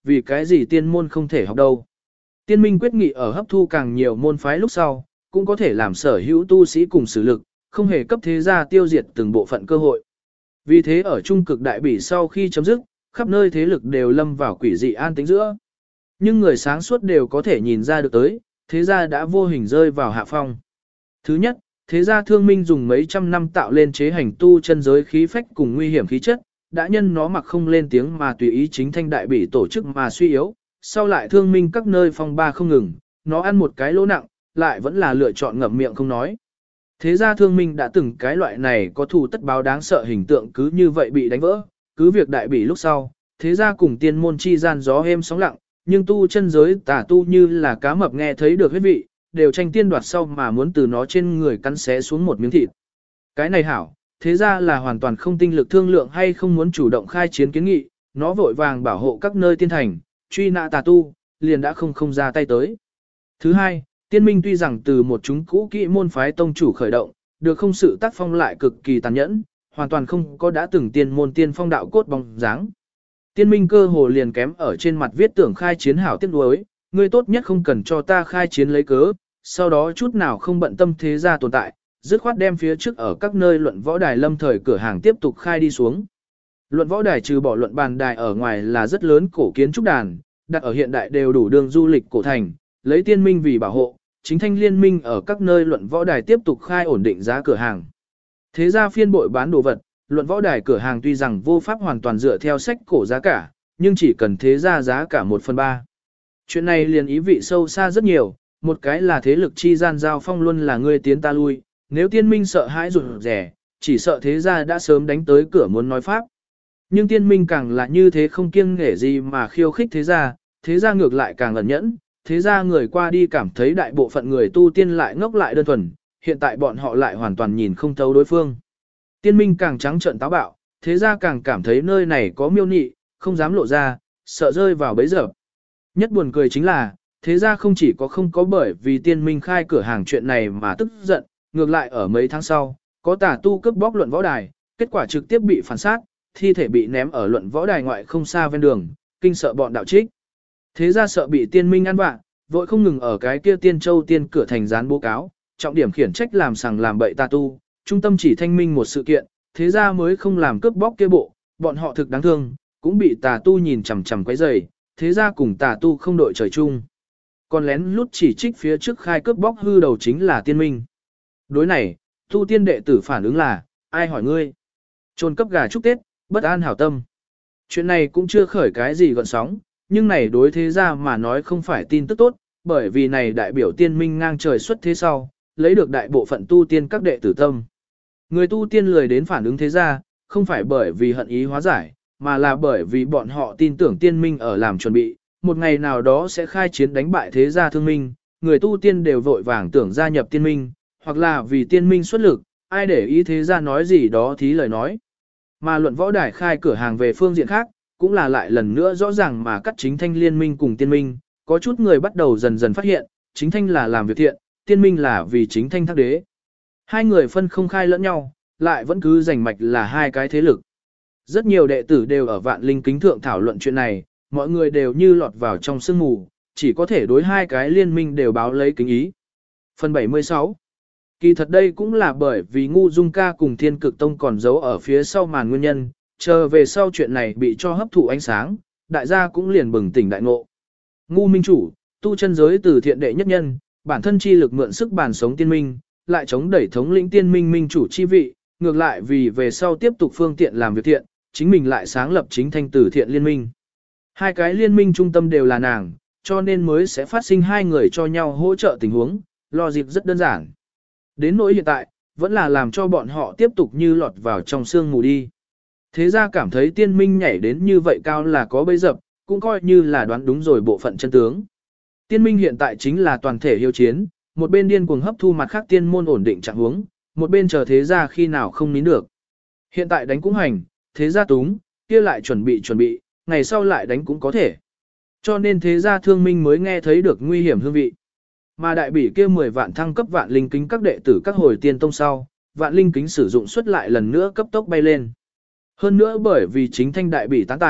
vì cái gì tiên môn không thể học đâu. Tiên minh quyết nghị ở hấp thu càng nhiều môn phái lúc sau, cũng có thể làm sở hữu tu sĩ cùng sử lực, không hề cấp thế gia tiêu diệt từng bộ phận cơ hội. Vì thế ở trung cực đại bỉ sau khi chấm dứt, khắp nơi thế lực đều lâm vào quỷ dị an tĩnh giữa. Nhưng người sáng suốt đều có thể nhìn ra được tới, thế gia đã vô hình rơi vào hạ phong. Thứ nhất, thế gia thương minh dùng mấy trăm năm tạo lên chế hành tu chân giới khí phách cùng nguy hiểm khí chất, đã nhân nó mặc không lên tiếng mà tùy ý chính thanh đại bỉ tổ chức mà suy yếu, sau lại thương minh các nơi phong ba không ngừng, nó ăn một cái lỗ nặng, lại vẫn là lựa chọn ngậm miệng không nói. Thế gia thương minh đã từng cái loại này có thù tất báo đáng sợ hình tượng cứ như vậy bị đánh vỡ, cứ việc đại bỉ lúc sau, thế gia cùng tiên môn chi gian gió êm sóng lặng, nhưng tu chân giới tà tu như là cá mập nghe thấy được huyết vị, đều tranh tiên đoạt sau mà muốn từ nó trên người cắn xé xuống một miếng thịt. Cái này hảo, thế ra là hoàn toàn không tinh lực thương lượng hay không muốn chủ động khai chiến kiến nghị, nó vội vàng bảo hộ các nơi tiên thành, truy nã tà tu, liền đã không ra tay tới. Thứ hai, tiên minh tuy rằng từ một chúng cũ kỹ môn phái tông chủ khởi động, được không sự tác phong lại cực kỳ tàn nhẫn, hoàn toàn không có đã từng tiên môn tiên phong đạo cốt bóng dáng. Tiên minh cơ hồ liền kém ở trên mặt viết tưởng khai chiến hảo tiếc nuối, ngươi tốt nhất không cần cho ta khai chiến lấy cớ, sau đó chút nào không bận tâm thế gia tồn tại, dứt khoát đem phía trước ở các nơi luận võ đài lâm thời cửa hàng tiếp tục khai đi xuống. Luận võ đài trừ bỏ luận bàn đài ở ngoài là rất lớn cổ kiến trúc đàn, đặt ở hiện đại đều đủ đường du lịch cổ thành, lấy tiên minh vì bảo hộ, chính thanh liên minh ở các nơi luận võ đài tiếp tục khai ổn định giá cửa hàng. Thế gia phiên bội bán đồ vật, luận võ đài cửa hàng tuy rằng vô pháp hoàn toàn dựa theo sách cổ giá cả, nhưng chỉ cần thế gia giá cả 1/3. Chuyện này liền ý vị sâu xa rất nhiều, một cái là thế lực chi gian giao phong luôn là ngươi tiến ta lui, nếu tiên minh sợ hãi rụt rẻ, chỉ sợ thế gia đã sớm đánh tới cửa muốn nói pháp. Nhưng tiên minh càng là như thế không kiêng nể gì mà khiêu khích thế gia ngược lại càng ẩn nhẫn, thế gia người qua đi cảm thấy đại bộ phận người tu tiên lại ngốc lại đơn thuần, hiện tại bọn họ lại hoàn toàn nhìn không thấu đối phương. Tiên minh càng trắng trợn táo bạo, thế gia càng cảm thấy nơi này có miêu nị, không dám lộ ra, sợ rơi vào bẫy dập. Nhất buồn cười chính là, thế gia không chỉ không có bởi vì tiên minh khai cửa hàng chuyện này mà tức giận, ngược lại ở mấy tháng sau, có tà tu cướp bóc luận võ đài, kết quả trực tiếp bị phản sát, thi thể bị ném ở luận võ đài ngoại không xa ven đường, kinh sợ bọn đạo trích. Thế gia sợ bị tiên minh ăn vạ, vội không ngừng ở cái kia tiên châu tiên cửa thành dán bố cáo, trọng điểm khiển trách làm sằng làm bậy tà tu, trung tâm chỉ thanh minh một sự kiện, thế gia mới không làm cướp bóc kia bộ, bọn họ thực đáng thương, cũng bị tà tu nhìn chằm chằm quấy rầy, thế gia cùng tà tu không đội trời chung. Còn lén lút chỉ trích phía trước khai cướp bóc hư đầu chính là tiên minh. Đối này, tu tiên đệ tử phản ứng là, ai hỏi ngươi? Trôn cấp gà chúc Tết, bất an hảo tâm. Chuyện này cũng chưa khởi cái gì gọn sóng, nhưng này đối thế gia mà nói không phải tin tức tốt, bởi vì này đại biểu tiên minh ngang trời xuất thế sau, lấy được đại bộ phận tu tiên các đệ tử tâm. Người tu tiên lười đến phản ứng thế gia, không phải bởi vì hận ý hóa giải, mà là bởi vì bọn họ tin tưởng tiên minh ở làm chuẩn bị, một ngày nào đó sẽ khai chiến đánh bại thế gia thương minh, người tu tiên đều vội vàng tưởng gia nhập tiên minh, hoặc là vì tiên minh xuất lực, ai để ý thế gia nói gì đó thí lời nói. Mà luận võ đài khai cửa hàng về phương diện khác, cũng là lại lần nữa rõ ràng mà cắt chính thanh liên minh cùng tiên minh, có chút người bắt đầu dần dần phát hiện, chính thanh là làm việc thiện, tiên minh là vì chính thanh thác đế. Hai người phân không khai lẫn nhau, lại vẫn cứ giành mạch là hai cái thế lực. Rất nhiều đệ tử đều ở vạn linh kính thượng thảo luận chuyện này, mọi người đều như lọt vào trong sương mù, chỉ có thể đối hai cái liên minh đều báo lấy kính ý. Phần 76. Kỳ thật đây cũng là bởi vì Ngu Dung Ca cùng Thiên Cực Tông còn giấu ở phía sau màn nguyên nhân, chờ về sau chuyện này bị cho hấp thụ ánh sáng, đại gia cũng liền bừng tỉnh đại ngộ. Ngu minh chủ, tu chân giới từ thiện đệ nhất nhân, bản thân chi lực mượn sức bản sống tiên minh, lại chống đẩy thống lĩnh tiên minh minh chủ chi vị, ngược lại vì về sau tiếp tục phương tiện làm việc thiện, chính mình lại sáng lập chính thanh từ thiện liên minh. Hai cái liên minh trung tâm đều là nàng, cho nên mới sẽ phát sinh hai người cho nhau hỗ trợ tình huống, logic rất đơn giản. Đến nỗi hiện tại, vẫn là làm cho bọn họ tiếp tục như lọt vào trong sương mù đi. Thế ra cảm thấy tiên minh nhảy đến như vậy cao là có bấy dập, cũng coi như là đoán đúng rồi bộ phận chân tướng. Tiên minh hiện tại chính là toàn thể hiếu chiến, một bên điên cuồng hấp thu mặt khác tiên môn ổn định trạng huống, một bên chờ thế ra khi nào không nín được. Hiện tại đánh cũng hành, thế ra túng, kia lại chuẩn bị, ngày sau lại đánh cũng có thể. Cho nên thế gia thương minh mới nghe thấy được nguy hiểm hương vị. Mà đại bỉ kia 10 vạn thăng cấp vạn linh kính các đệ tử các hồi tiên tông sau, vạn linh kính sử dụng suất lại lần nữa cấp tốc bay lên. Hơn nữa bởi vì chính thanh đại bỉ tán tài,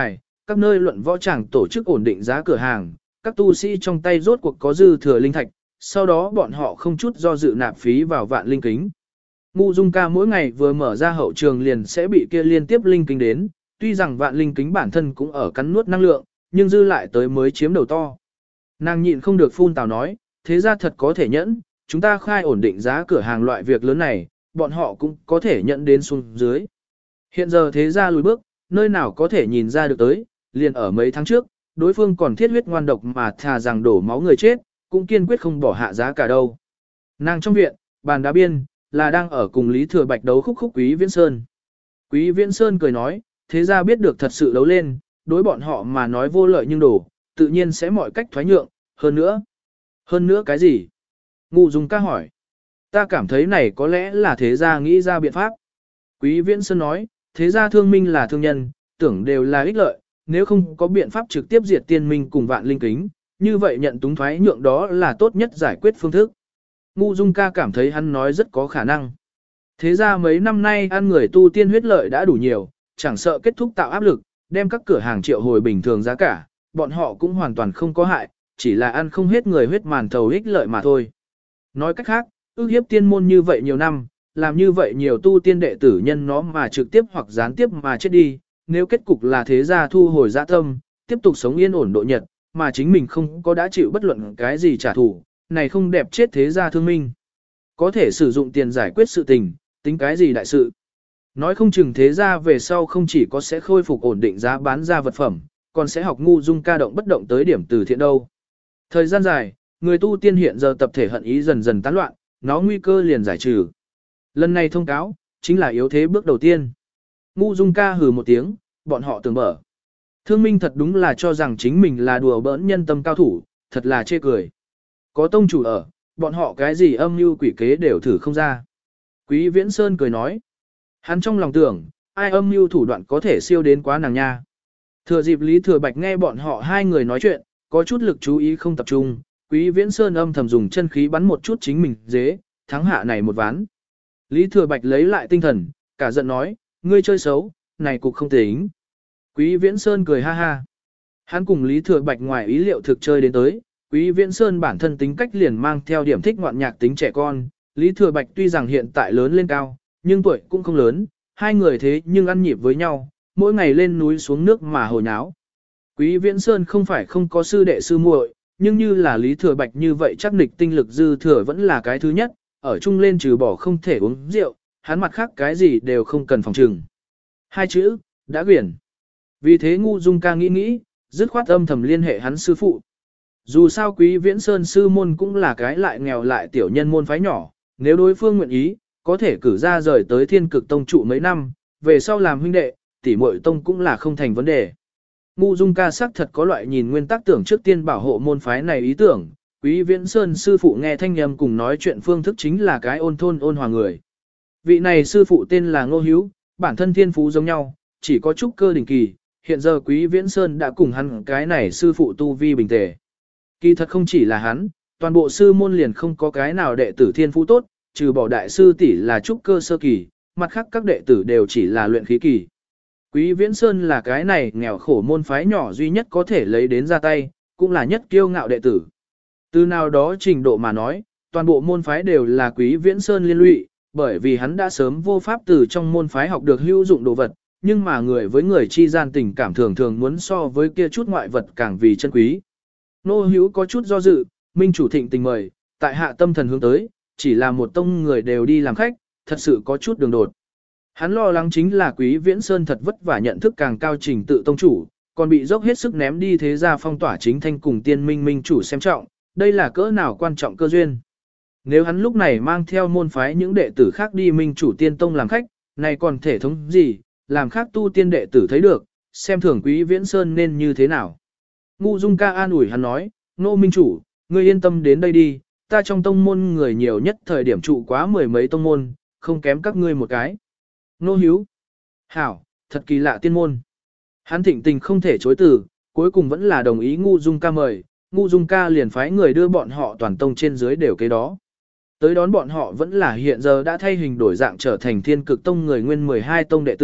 các nơi luận võ tràng tổ chức ổn định giá cửa hàng, các tu sĩ trong tay rốt cuộc có dư thừa linh thạch, sau đó bọn họ không chút do dự nạp phí vào vạn linh kính. Ngu Dung Ca mỗi ngày vừa mở ra hậu trường liền sẽ bị kia liên tiếp linh kính đến, tuy rằng vạn linh kính bản thân cũng ở cắn nuốt năng lượng, nhưng dư lại tới mới chiếm đầu to. Nàng nhịn không được phun tào nói, thế ra thật có thể nhẫn, chúng ta khai ổn định giá cửa hàng loại việc lớn này, bọn họ cũng có thể nhận đến xuống dưới. Hiện giờ thế ra lùi bước, nơi nào có thể nhìn ra được tới, liền ở mấy tháng trước, đối phương còn thiết huyết ngoan độc mà thà rằng đổ máu người chết, cũng kiên quyết không bỏ hạ giá cả đâu. Nàng trong viện, bàn đá biên, là đang ở cùng Lý Thừa Bạch đấu khúc Quý Viễn Sơn. Quý Viễn Sơn cười nói, thế ra biết được thật sự đấu lên, đối bọn họ mà nói vô lợi nhưng đổ, tự nhiên sẽ mọi cách thoái nhượng, hơn nữa. Hơn nữa cái gì? Ngu Dung Ca hỏi. Ta cảm thấy này có lẽ là thế gia nghĩ ra biện pháp. Quý Viễn Sơn nói, thế gia thương minh là thương nhân, tưởng đều là ích lợi, nếu không có biện pháp trực tiếp diệt tiên minh cùng vạn linh kính, như vậy nhận túng thoái nhượng đó là tốt nhất giải quyết phương thức. Ngu Dung Ca cảm thấy hắn nói rất có khả năng. Thế ra mấy năm nay ăn người tu tiên huyết lợi đã đủ nhiều, chẳng sợ kết thúc tạo áp lực, đem các cửa hàng triệu hồi bình thường giá cả, bọn họ cũng hoàn toàn không có hại, chỉ là ăn không hết người huyết màn thầu ích lợi mà thôi. Nói cách khác, ước hiếp tiên môn như vậy nhiều năm, làm như vậy nhiều tu tiên đệ tử nhân nó mà trực tiếp hoặc gián tiếp mà chết đi, nếu kết cục là thế gia thu hồi dạ tâm, tiếp tục sống yên ổn độ nhật, mà chính mình không có đã chịu bất luận cái gì trả thù, này không đẹp chết thế gia thương minh. Có thể sử dụng tiền giải quyết sự tình, tính cái gì đại sự. Nói không chừng thế gia về sau không chỉ có sẽ khôi phục ổn định giá bán ra vật phẩm, còn sẽ học Ngu Dung Ca động bất động tới điểm từ thiện đâu. Thời gian dài, người tu tiên hiện giờ tập thể hận ý dần dần tán loạn, nó nguy cơ liền giải trừ. Lần này thông cáo, chính là yếu thế bước đầu tiên. Ngu Dung Ca hừ một tiếng, bọn họ tưởng mở. Thương minh thật đúng là cho rằng chính mình là đùa bỡn nhân tâm cao thủ, thật là chê cười. Có tông chủ ở, bọn họ cái gì âm mưu quỷ kế đều thử không ra. Quý Viễn Sơn cười nói. Hắn trong lòng tưởng, ai âm mưu thủ đoạn có thể siêu đến quá nàng nha. Thừa dịp Lý Thừa Bạch nghe bọn họ hai người nói chuyện, có chút lực chú ý không tập trung, Quý Viễn Sơn âm thầm dùng chân khí bắn một chút chính mình dế, thắng hạ này một ván. Lý Thừa Bạch lấy lại tinh thần, cả giận nói, ngươi chơi xấu, này cục không tính. Quý Viễn Sơn cười ha ha. Hắn cùng Lý Thừa Bạch ngoài ý liệu thực chơi đến tới, Quý Viễn Sơn bản thân tính cách liền mang theo điểm thích ngoạn nhạc tính trẻ con, Lý Thừa Bạch tuy rằng hiện tại lớn lên cao, nhưng tuổi cũng không lớn, hai người thế nhưng ăn nhịp với nhau, mỗi ngày lên núi xuống nước mà hồ nháo. Quý Viễn Sơn không phải không có sư đệ sư muội, nhưng như là Lý Thừa Bạch như vậy chắc nịch tinh lực dư thừa vẫn là cái thứ nhất, ở chung lên trừ bỏ không thể uống rượu, hắn mặt khác cái gì đều không cần phòng trừng. Hai chữ, đã quyển. Vì thế Ngu Dung Ca nghĩ, dứt khoát âm thầm liên hệ hắn sư phụ. Dù sao Quý Viễn Sơn sư môn cũng là cái lại nghèo lại tiểu nhân môn phái nhỏ, nếu đối phương nguyện ý, có thể cử ra rời tới Thiên Cực Tông trụ mấy năm, về sau làm huynh đệ, tỷ muội tông cũng là không thành vấn đề. Ngu Dung Ca sắc thật có loại nhìn nguyên tắc tưởng trước tiên bảo hộ môn phái này ý tưởng, Quý Viễn Sơn sư phụ nghe thanh âm cùng nói chuyện phương thức chính là cái ôn thôn ôn hòa người. Vị này sư phụ tên là Ngô Hữu, bản thân thiên phú giống nhau, chỉ có chút cơ đỉnh kỳ, hiện giờ Quý Viễn Sơn đã cùng hắn cái này sư phụ tu vi bình tề. Kỳ thật không chỉ là hắn, toàn bộ sư môn liền không có cái nào đệ tử thiên phú tốt, trừ bỏ đại sư tỷ là trúc cơ sơ kỳ, mặt khác các đệ tử đều chỉ là luyện khí kỳ. Quý Viễn Sơn là cái này nghèo khổ môn phái nhỏ duy nhất có thể lấy đến ra tay, cũng là nhất kiêu ngạo đệ tử. Từ nào đó trình độ mà nói, toàn bộ môn phái đều là Quý Viễn Sơn liên lụy, bởi vì hắn đã sớm vô pháp từ trong môn phái học được hữu dụng đồ vật, nhưng mà người với người chi gian tình cảm thường thường muốn so với kia chút ngoại vật càng vì chân quý. Nô Hữu có chút do dự, minh chủ thịnh tình mời, tại hạ tâm thần hướng tới, chỉ là một tông người đều đi làm khách, thật sự có chút đường đột. Hắn lo lắng chính là Quý Viễn Sơn thật vất vả nhận thức càng cao trình tự tông chủ, còn bị dốc hết sức ném đi thế gia phong tỏa chính thanh cùng tiên minh minh chủ xem trọng, đây là cỡ nào quan trọng cơ duyên. Nếu hắn lúc này mang theo môn phái những đệ tử khác đi minh chủ tiên tông làm khách, này còn thể thống gì, làm khác tu tiên đệ tử thấy được, xem thường Quý Viễn Sơn nên như thế nào. Ngu Dung Ca an ủi hắn nói, Nô minh chủ, ngươi yên tâm đến đây đi, ta trong tông môn người nhiều nhất thời điểm trụ quá mười mấy tông môn, không kém các ngươi một cái. Nô Hiếu, hảo, thật kỳ lạ tiên môn. Hắn thịnh tình không thể chối từ, cuối cùng vẫn là đồng ý Ngu Dung Ca mời, Ngu Dung Ca liền phái người đưa bọn họ toàn tông trên dưới đều kế đó. Tới đón bọn họ vẫn là hiện giờ đã thay hình đổi dạng trở thành Thiên Cực Tông người nguyên 12 tông đệ tử,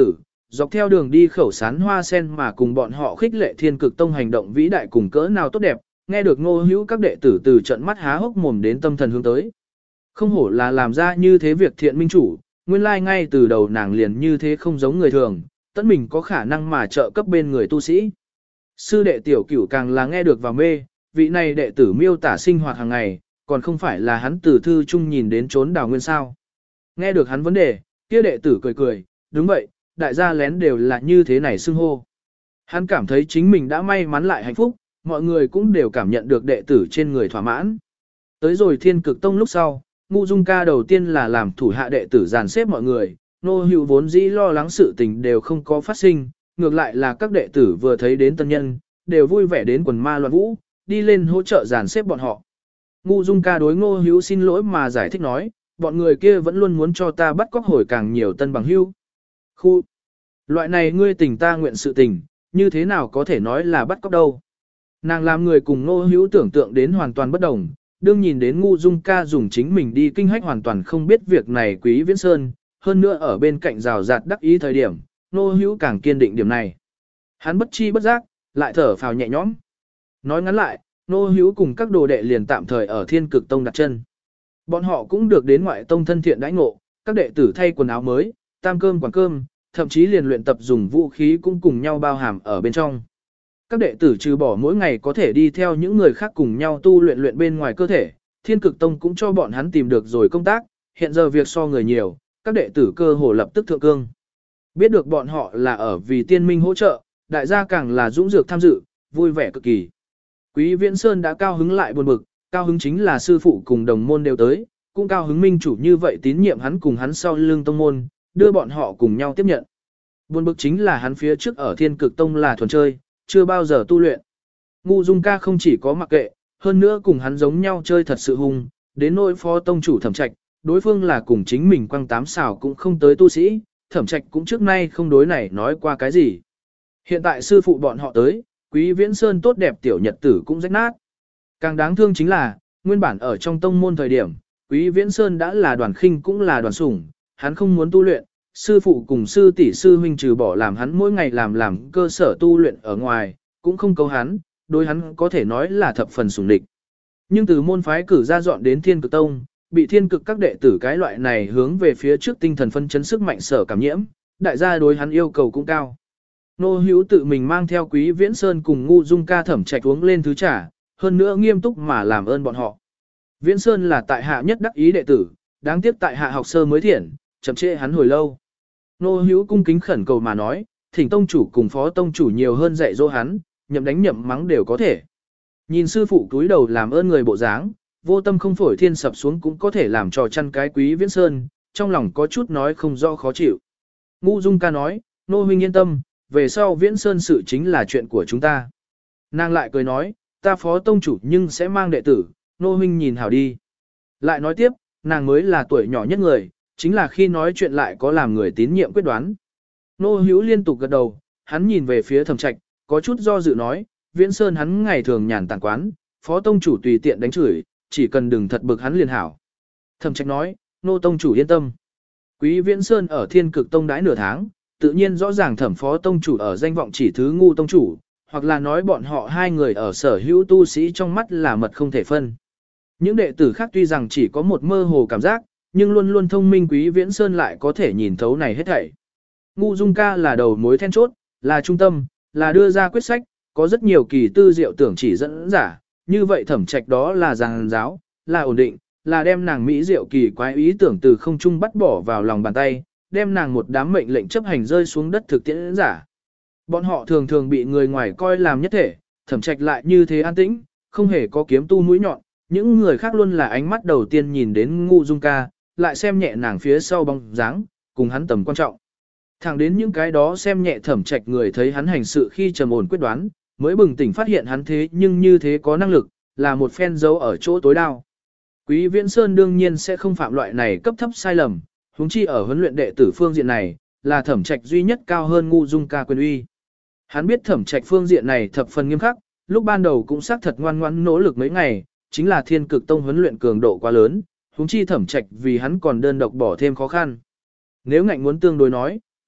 dọc theo đường đi khẩu sán hoa sen mà cùng bọn họ khích lệ Thiên Cực Tông hành động vĩ đại cùng cỡ nào tốt đẹp, nghe được Ngô Hữu các đệ tử từ trận mắt há hốc mồm đến tâm thần hướng tới. Không hổ là làm ra như thế việc thiện minh chủ, nguyên lai ngay từ đầu nàng liền như thế không giống người thường, tất mình có khả năng mà trợ cấp bên người tu sĩ. Sư đệ tiểu cửu càng là nghe được vào mê, vị này đệ tử miêu tả sinh hoạt hàng ngày, còn không phải là hắn từ thư chung nhìn đến trốn đào nguyên sao. Nghe được hắn vấn đề, kia đệ tử cười cười, đúng vậy, đại gia lén đều là như thế này xưng hô. Hắn cảm thấy chính mình đã may mắn lại hạnh phúc, mọi người cũng đều cảm nhận được đệ tử trên người thỏa mãn. Tới rồi Thiên Cực Tông lúc sau, Ngũ Dung ca đầu tiên là làm thủ hạ đệ tử dàn xếp mọi người, Nô Hữu vốn dĩ lo lắng sự tình đều không có phát sinh, ngược lại là các đệ tử vừa thấy đến tân nhân, đều vui vẻ đến quần ma loạn vũ, đi lên hỗ trợ dàn xếp bọn họ. Ngũ Dung ca đối Ngô Hữu xin lỗi mà giải thích nói, bọn người kia vẫn luôn muốn cho ta bắt cóc hồi càng nhiều tân bằng hữu. Khu, loại này ngươi tình ta nguyện sự tình, như thế nào có thể nói là bắt cóc đâu. Nàng làm người cùng Ngô Hữu tưởng tượng đến hoàn toàn bất đồng, đương nhìn đến Ngũ Dung ca dùng chính mình đi kinh hách hoàn toàn không biết việc này Quý Viễn Sơn, hơn nữa ở bên cạnh rào rạt đắc ý thời điểm, Ngô Hữu càng kiên định điểm này. Hắn bất chi bất giác, lại thở phào nhẹ nhõm. Nói ngắn lại, Ngô Hữu cùng các đồ đệ liền tạm thời ở Thiên Cực Tông đặt chân. Bọn họ cũng được đến ngoại tông thân thiện đãi ngộ, các đệ tử thay quần áo mới, tam cơm quán cơm, thậm chí liền luyện tập dùng vũ khí cũng cùng nhau bao hàm ở bên trong. Các đệ tử trừ bỏ mỗi ngày có thể đi theo những người khác cùng nhau tu luyện bên ngoài cơ thể, Thiên Cực Tông cũng cho bọn hắn tìm được rồi công tác, hiện giờ việc so người nhiều, các đệ tử cơ hồ lập tức thượng cương. Biết được bọn họ là ở vì tiên minh hỗ trợ, đại gia càng là dũng dược tham dự, vui vẻ cực kỳ. Quý Viễn Sơn đã cao hứng lại buồn bực, cao hứng chính là sư phụ cùng đồng môn đều tới, cũng cao hứng minh chủ như vậy tín nhiệm hắn cùng hắn sau lưng tông môn, đưa bọn họ cùng nhau tiếp nhận. Buồn bực chính là hắn phía trước ở Thiên Cực Tông là thuần chơi, chưa bao giờ tu luyện. Ngũ Dung ca không chỉ có mặc kệ, hơn nữa cùng hắn giống nhau chơi thật sự hung, đến nỗi phó tông chủ Thẩm Trạch, đối phương là cùng chính mình quăng tám xào cũng không tới tu sĩ, Thẩm Trạch cũng trước nay không đối này nói qua cái gì. Hiện tại sư phụ bọn họ tới, Quý Viễn Sơn tốt đẹp tiểu nhật tử cũng rách nát. Càng đáng thương chính là, nguyên bản ở trong tông môn thời điểm, Quý Viễn Sơn đã là đoàn khinh cũng là đoàn sủng, hắn không muốn tu luyện, sư phụ cùng sư tỷ sư huynh trừ bỏ làm hắn mỗi ngày làm cơ sở tu luyện ở ngoài, cũng không câu hắn, đối hắn có thể nói là thập phần sủng địch. Nhưng từ môn phái cử ra dọn đến Thiên Cực Tông, bị Thiên Cực các đệ tử cái loại này hướng về phía trước tinh thần phân chấn sức mạnh sở cảm nhiễm, đại gia đối hắn yêu cầu cũng cao. Nô Hữu tự mình mang theo Quý Viễn Sơn cùng Ngũ Dung ca Thẩm Trạch uống lên thứ trà, hơn nữa nghiêm túc mà làm ơn bọn họ. Viễn Sơn là tại hạ nhất đắc ý đệ tử, đáng tiếc tại hạ học sơ mới thiện, chậm trễ hắn hồi lâu. Nô Hữu cung kính khẩn cầu mà nói, thỉnh tông chủ cùng phó tông chủ nhiều hơn dạy dỗ hắn, nhậm đánh nhậm mắng đều có thể. Nhìn sư phụ cúi đầu làm ơn người bộ dáng, vô tâm không phổi thiên sập xuống cũng có thể làm trò chăn cái Quý Viễn Sơn, trong lòng có chút nói không rõ khó chịu. Ngũ Dung ca nói, nô huynh yên tâm, về sau Viễn Sơn sự chính là chuyện của chúng ta. Nàng lại cười nói, ta phó tông chủ nhưng sẽ mang đệ tử, nô huynh nhìn hảo đi. Lại nói tiếp, nàng mới là tuổi nhỏ nhất người, chính là khi nói chuyện lại có làm người tín nhiệm quyết đoán. Nô Hữu liên tục gật đầu, hắn nhìn về phía Thẩm Trạch, có chút do dự nói, Viễn Sơn hắn ngày thường nhàn tản quán, phó tông chủ tùy tiện đánh chửi, chỉ cần đừng thật bực hắn liền hảo. Thẩm Trạch nói, nô tông chủ yên tâm. Quý Viễn Sơn ở Thiên Cực Tông đãi nửa tháng, tự nhiên rõ ràng Thẩm phó tông chủ ở danh vọng chỉ thứ Ngu tông chủ, hoặc là nói bọn họ hai người ở sở hữu tu sĩ trong mắt là mật không thể phân. Những đệ tử khác tuy rằng chỉ có một mơ hồ cảm giác, nhưng luôn luôn thông minh Quý Viễn Sơn lại có thể nhìn thấu này hết thảy. Ngũ Dung ca là đầu mối then chốt, là trung tâm, là đưa ra quyết sách, có rất nhiều kỳ tư diệu tưởng chỉ dẫn giả, như vậy Thẩm Trạch đó là giàn giáo, là ổn định, là đem nàng mỹ diệu kỳ quái ý tưởng từ không trung bắt bỏ vào lòng bàn tay, đem nàng một đám mệnh lệnh chấp hành rơi xuống đất thực tiễn giả. Bọn họ thường thường bị người ngoài coi làm nhất thể, Thẩm Trạch lại như thế an tĩnh, không hề có kiếm tu mũi nhọn, những người khác luôn là ánh mắt đầu tiên nhìn đến Ngũ Dung ca, lại xem nhẹ nàng phía sau bóng dáng, cùng hắn tầm quan trọng. Thẳng đến những cái đó xem nhẹ Thẩm Trạch người thấy hắn hành sự khi trầm ổn quyết đoán, mới bừng tỉnh phát hiện hắn thế nhưng như thế có năng lực, là một phen dấu ở chỗ tối đao. Quý Viễn Sơn đương nhiên sẽ không phạm loại này cấp thấp sai lầm, huống chi ở huấn luyện đệ tử phương diện này, là Thẩm Trạch duy nhất cao hơn Ngũ Dung ca quyền uy. Hắn biết Thẩm Trạch phương diện này thập phần nghiêm khắc, lúc ban đầu cũng xác thật ngoan ngoãn nỗ lực mấy ngày, chính là Thiên Cực Tông huấn luyện cường độ quá lớn, huống chi Thẩm Trạch vì hắn còn đơn độc bỏ thêm khó khăn. Nếu ngạnh muốn tương đối nói,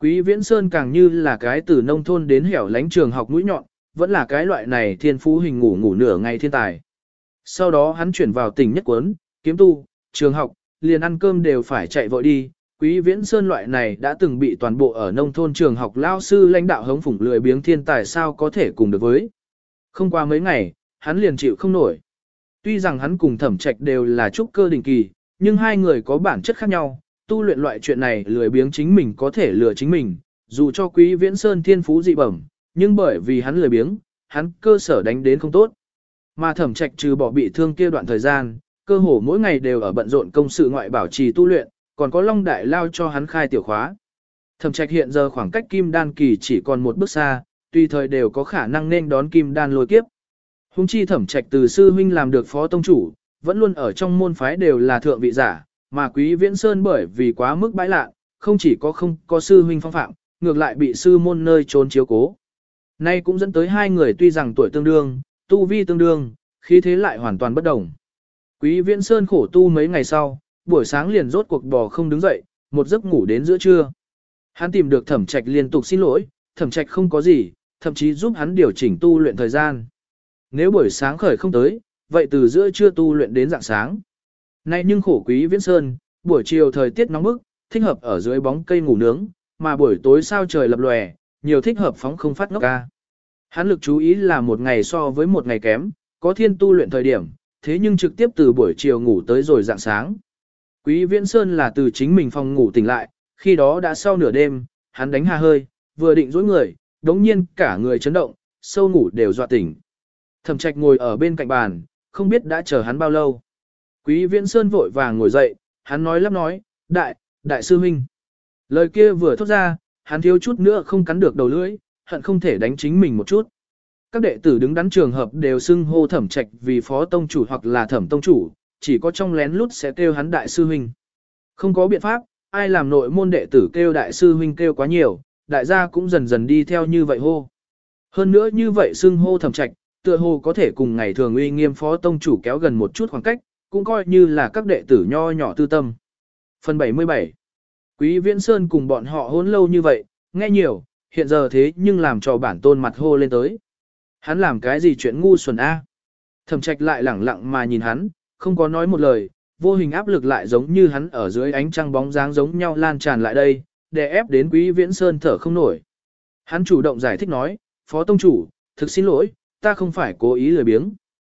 Quý Viễn Sơn càng như là cái từ nông thôn đến hẻo lánh trường học mũi nhọn, vẫn là cái loại này thiên phú hình ngủ nửa ngày thiên tài. Sau đó hắn chuyển vào tỉnh nhất quấn, kiếm tu, trường học, liền ăn cơm đều phải chạy vội đi. Quý Viễn Sơn loại này đã từng bị toàn bộ ở nông thôn trường học lao sư lãnh đạo hống phủng lười biếng thiên tài sao có thể cùng được với. Không qua mấy ngày, hắn liền chịu không nổi. Tuy rằng hắn cùng Thẩm Trạch đều là trúc cơ đỉnh kỳ, nhưng hai người có bản chất khác nhau, tu luyện loại chuyện này lười biếng chính mình có thể lừa chính mình, dù cho Quý Viễn Sơn thiên phú dị bẩm, nhưng bởi vì hắn lười biếng, hắn cơ sở đánh đến không tốt. Mà Thẩm Trạch trừ bỏ bị thương kia đoạn thời gian, cơ hồ mỗi ngày đều ở bận rộn công sự ngoại bảo trì tu luyện, còn có Long Đại Lao cho hắn khai tiểu khóa. Thẩm Trạch hiện giờ khoảng cách Kim Đan kỳ chỉ còn một bước xa, tùy thời đều có khả năng nên đón Kim Đan lôi kiếp. Hùng chi Thẩm Trạch từ sư huynh làm được phó tông chủ, vẫn luôn ở trong môn phái đều là thượng vị giả, mà Quý Viễn Sơn bởi vì quá mức bãi lạ, không chỉ không có sư huynh phong phạm, ngược lại bị sư môn nơi trốn chiếu cố. Nay cũng dẫn tới hai người tuy rằng tuổi tương đương, tu vi tương đương, khí thế lại hoàn toàn bất đồng. Quý Viễn Sơn khổ tu mấy ngày sau, buổi sáng liền rốt cuộc bò không đứng dậy, một giấc ngủ đến giữa trưa. Hắn tìm được Thẩm Trạch liên tục xin lỗi, Thẩm Trạch không có gì, thậm chí giúp hắn điều chỉnh tu luyện thời gian. Nếu buổi sáng khởi không tới, vậy từ giữa trưa tu luyện đến rạng sáng. Nay nhưng khổ Quý Viễn Sơn, buổi chiều thời tiết nóng bức, thích hợp ở dưới bóng cây ngủ nướng, mà buổi tối sao trời lập lòe, nhiều thích hợp phóng không phát ngốc ca. Hắn lực chú ý là một ngày so với một ngày kém, có thiên tu luyện thời điểm, thế nhưng trực tiếp từ buổi chiều ngủ tới rồi rạng sáng. Quý Viễn Sơn là từ chính mình phòng ngủ tỉnh lại, khi đó đã sau nửa đêm, hắn đánh hà hơi, vừa định dối người, đống nhiên cả người chấn động, sâu ngủ đều dọa tỉnh. Thẩm Trạch ngồi ở bên cạnh bàn, không biết đã chờ hắn bao lâu. Quý Viễn Sơn vội vàng ngồi dậy, hắn nói lắp nói, đại sư huynh. Lời kia vừa thốt ra, hắn thiếu chút nữa không cắn được đầu lưỡi, hận không thể đánh chính mình một chút. Các đệ tử đứng đắn trường hợp đều xưng hô Thẩm Trạch vì phó tông chủ hoặc là Thẩm tông chủ, chỉ có trong lén lút sẽ kêu hắn đại sư huynh. Không có biện pháp, ai làm nội môn đệ tử kêu đại sư huynh kêu quá nhiều, đại gia cũng dần dần đi theo như vậy hô. Hơn nữa như vậy xưng hô Thẩm Trạch, tựa hồ có thể cùng ngày thường uy nghiêm phó tông chủ kéo gần một chút khoảng cách, cũng coi như là các đệ tử nho nhỏ tư tâm. Phần 77. Quý Viễn Sơn cùng bọn họ hôn lâu như vậy, nghe nhiều, hiện giờ thế nhưng làm cho bản tôn mặt hô lên tới. Hắn làm cái gì chuyện ngu xuẩn a? Thẩm Trạch lại lẳng lặng mà nhìn hắn, không có nói một lời, vô hình áp lực lại giống như hắn ở dưới ánh trăng bóng dáng giống nhau lan tràn lại đây, để ép đến Quý Viễn Sơn thở không nổi. Hắn chủ động giải thích nói, phó tông chủ, thực xin lỗi, ta không phải cố ý lười biếng.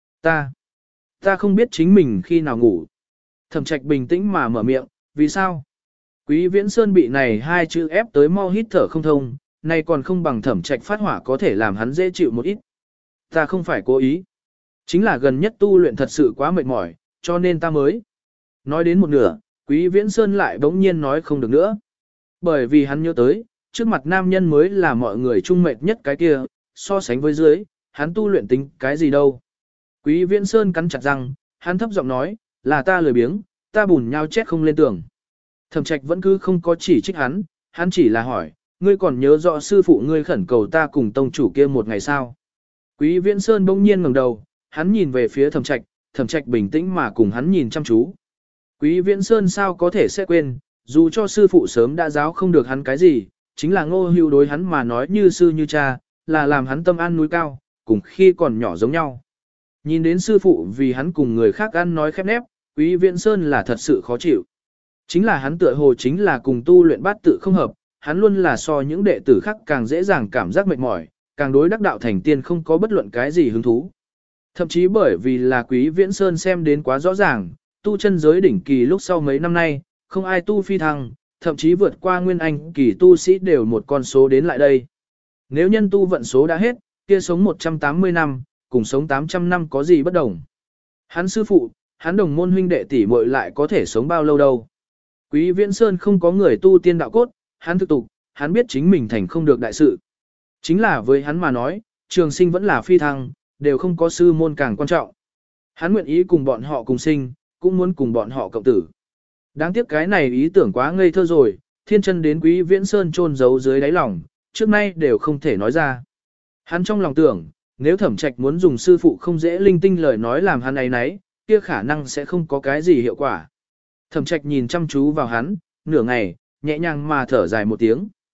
Ta không biết chính mình khi nào ngủ. Thẩm Trạch bình tĩnh mà mở miệng, vì sao? Quý Viễn Sơn bị này hai chữ ép tới mau hít thở không thông, nay còn không bằng Thẩm Trạch phát hỏa có thể làm hắn dễ chịu một ít. Ta không phải cố ý. Chính là gần nhất tu luyện thật sự quá mệt mỏi, cho nên ta mới. Nói đến một nửa, Quý Viễn Sơn lại bỗng nhiên nói không được nữa. Bởi vì hắn nhớ tới, trước mặt nam nhân mới là mọi người trung mệt nhất cái kia, so sánh với dưới, hắn tu luyện tính cái gì đâu. Quý Viễn Sơn cắn chặt răng, hắn thấp giọng nói, là ta lười biếng, ta bùn nhau chết không lên tường. Thẩm Trạch vẫn cứ không có chỉ trích hắn chỉ là hỏi, ngươi còn nhớ rõ sư phụ ngươi khẩn cầu ta cùng tông chủ kia một ngày sao? Quý Viễn Sơn bỗng nhiên ngẩng đầu, hắn nhìn về phía Thẩm Trạch bình tĩnh mà cùng hắn nhìn chăm chú. Quý Viễn Sơn sao có thể sẽ quên, dù cho sư phụ sớm đã giáo không được hắn cái gì, chính là Ngô Hưu đối hắn mà nói như sư như cha, là làm hắn tâm an núi cao, cùng khi còn nhỏ giống nhau. Nhìn đến sư phụ vì hắn cùng người khác ăn nói khép nép, Quý Viễn Sơn là thật sự khó chịu. Chính là hắn tựa hồ chính là cùng tu luyện bát tự không hợp, hắn luôn là so những đệ tử khác càng dễ dàng cảm giác mệt mỏi, càng đối đắc đạo thành tiên không có bất luận cái gì hứng thú. Thậm chí bởi vì là Quý Viễn Sơn xem đến quá rõ ràng, tu chân giới đỉnh kỳ lúc sau mấy năm nay, không ai tu phi thăng, thậm chí vượt qua nguyên anh kỳ tu sĩ đều một con số đến lại đây. Nếu nhân tu vận số đã hết, kia sống 180 năm, cùng sống 800 năm có gì bất đồng. Hắn sư phụ, hắn đồng môn huynh đệ tỷ muội lại có thể sống bao lâu đâu. Quý Viễn Sơn không có người tu tiên đạo cốt, hắn thực tục, hắn biết chính mình thành không được đại sự. Chính là với hắn mà nói, trường sinh vẫn là phi thăng, đều không có sư môn càng quan trọng. Hắn nguyện ý cùng bọn họ cùng sinh, cũng muốn cùng bọn họ cộng tử. Đáng tiếc cái này ý tưởng quá ngây thơ rồi, thiên chân đến Quý Viễn Sơn chôn giấu dưới đáy lòng, trước nay đều không thể nói ra. Hắn trong lòng tưởng, nếu Thẩm Trạch muốn dùng sư phụ không dễ linh tinh lời nói làm hắn ấy nấy, kia khả năng sẽ không có cái gì hiệu quả. Thẩm Trạch nhìn chăm chú vào hắn, nửa ngày, nhẹ nhàng mà thở dài một tiếng.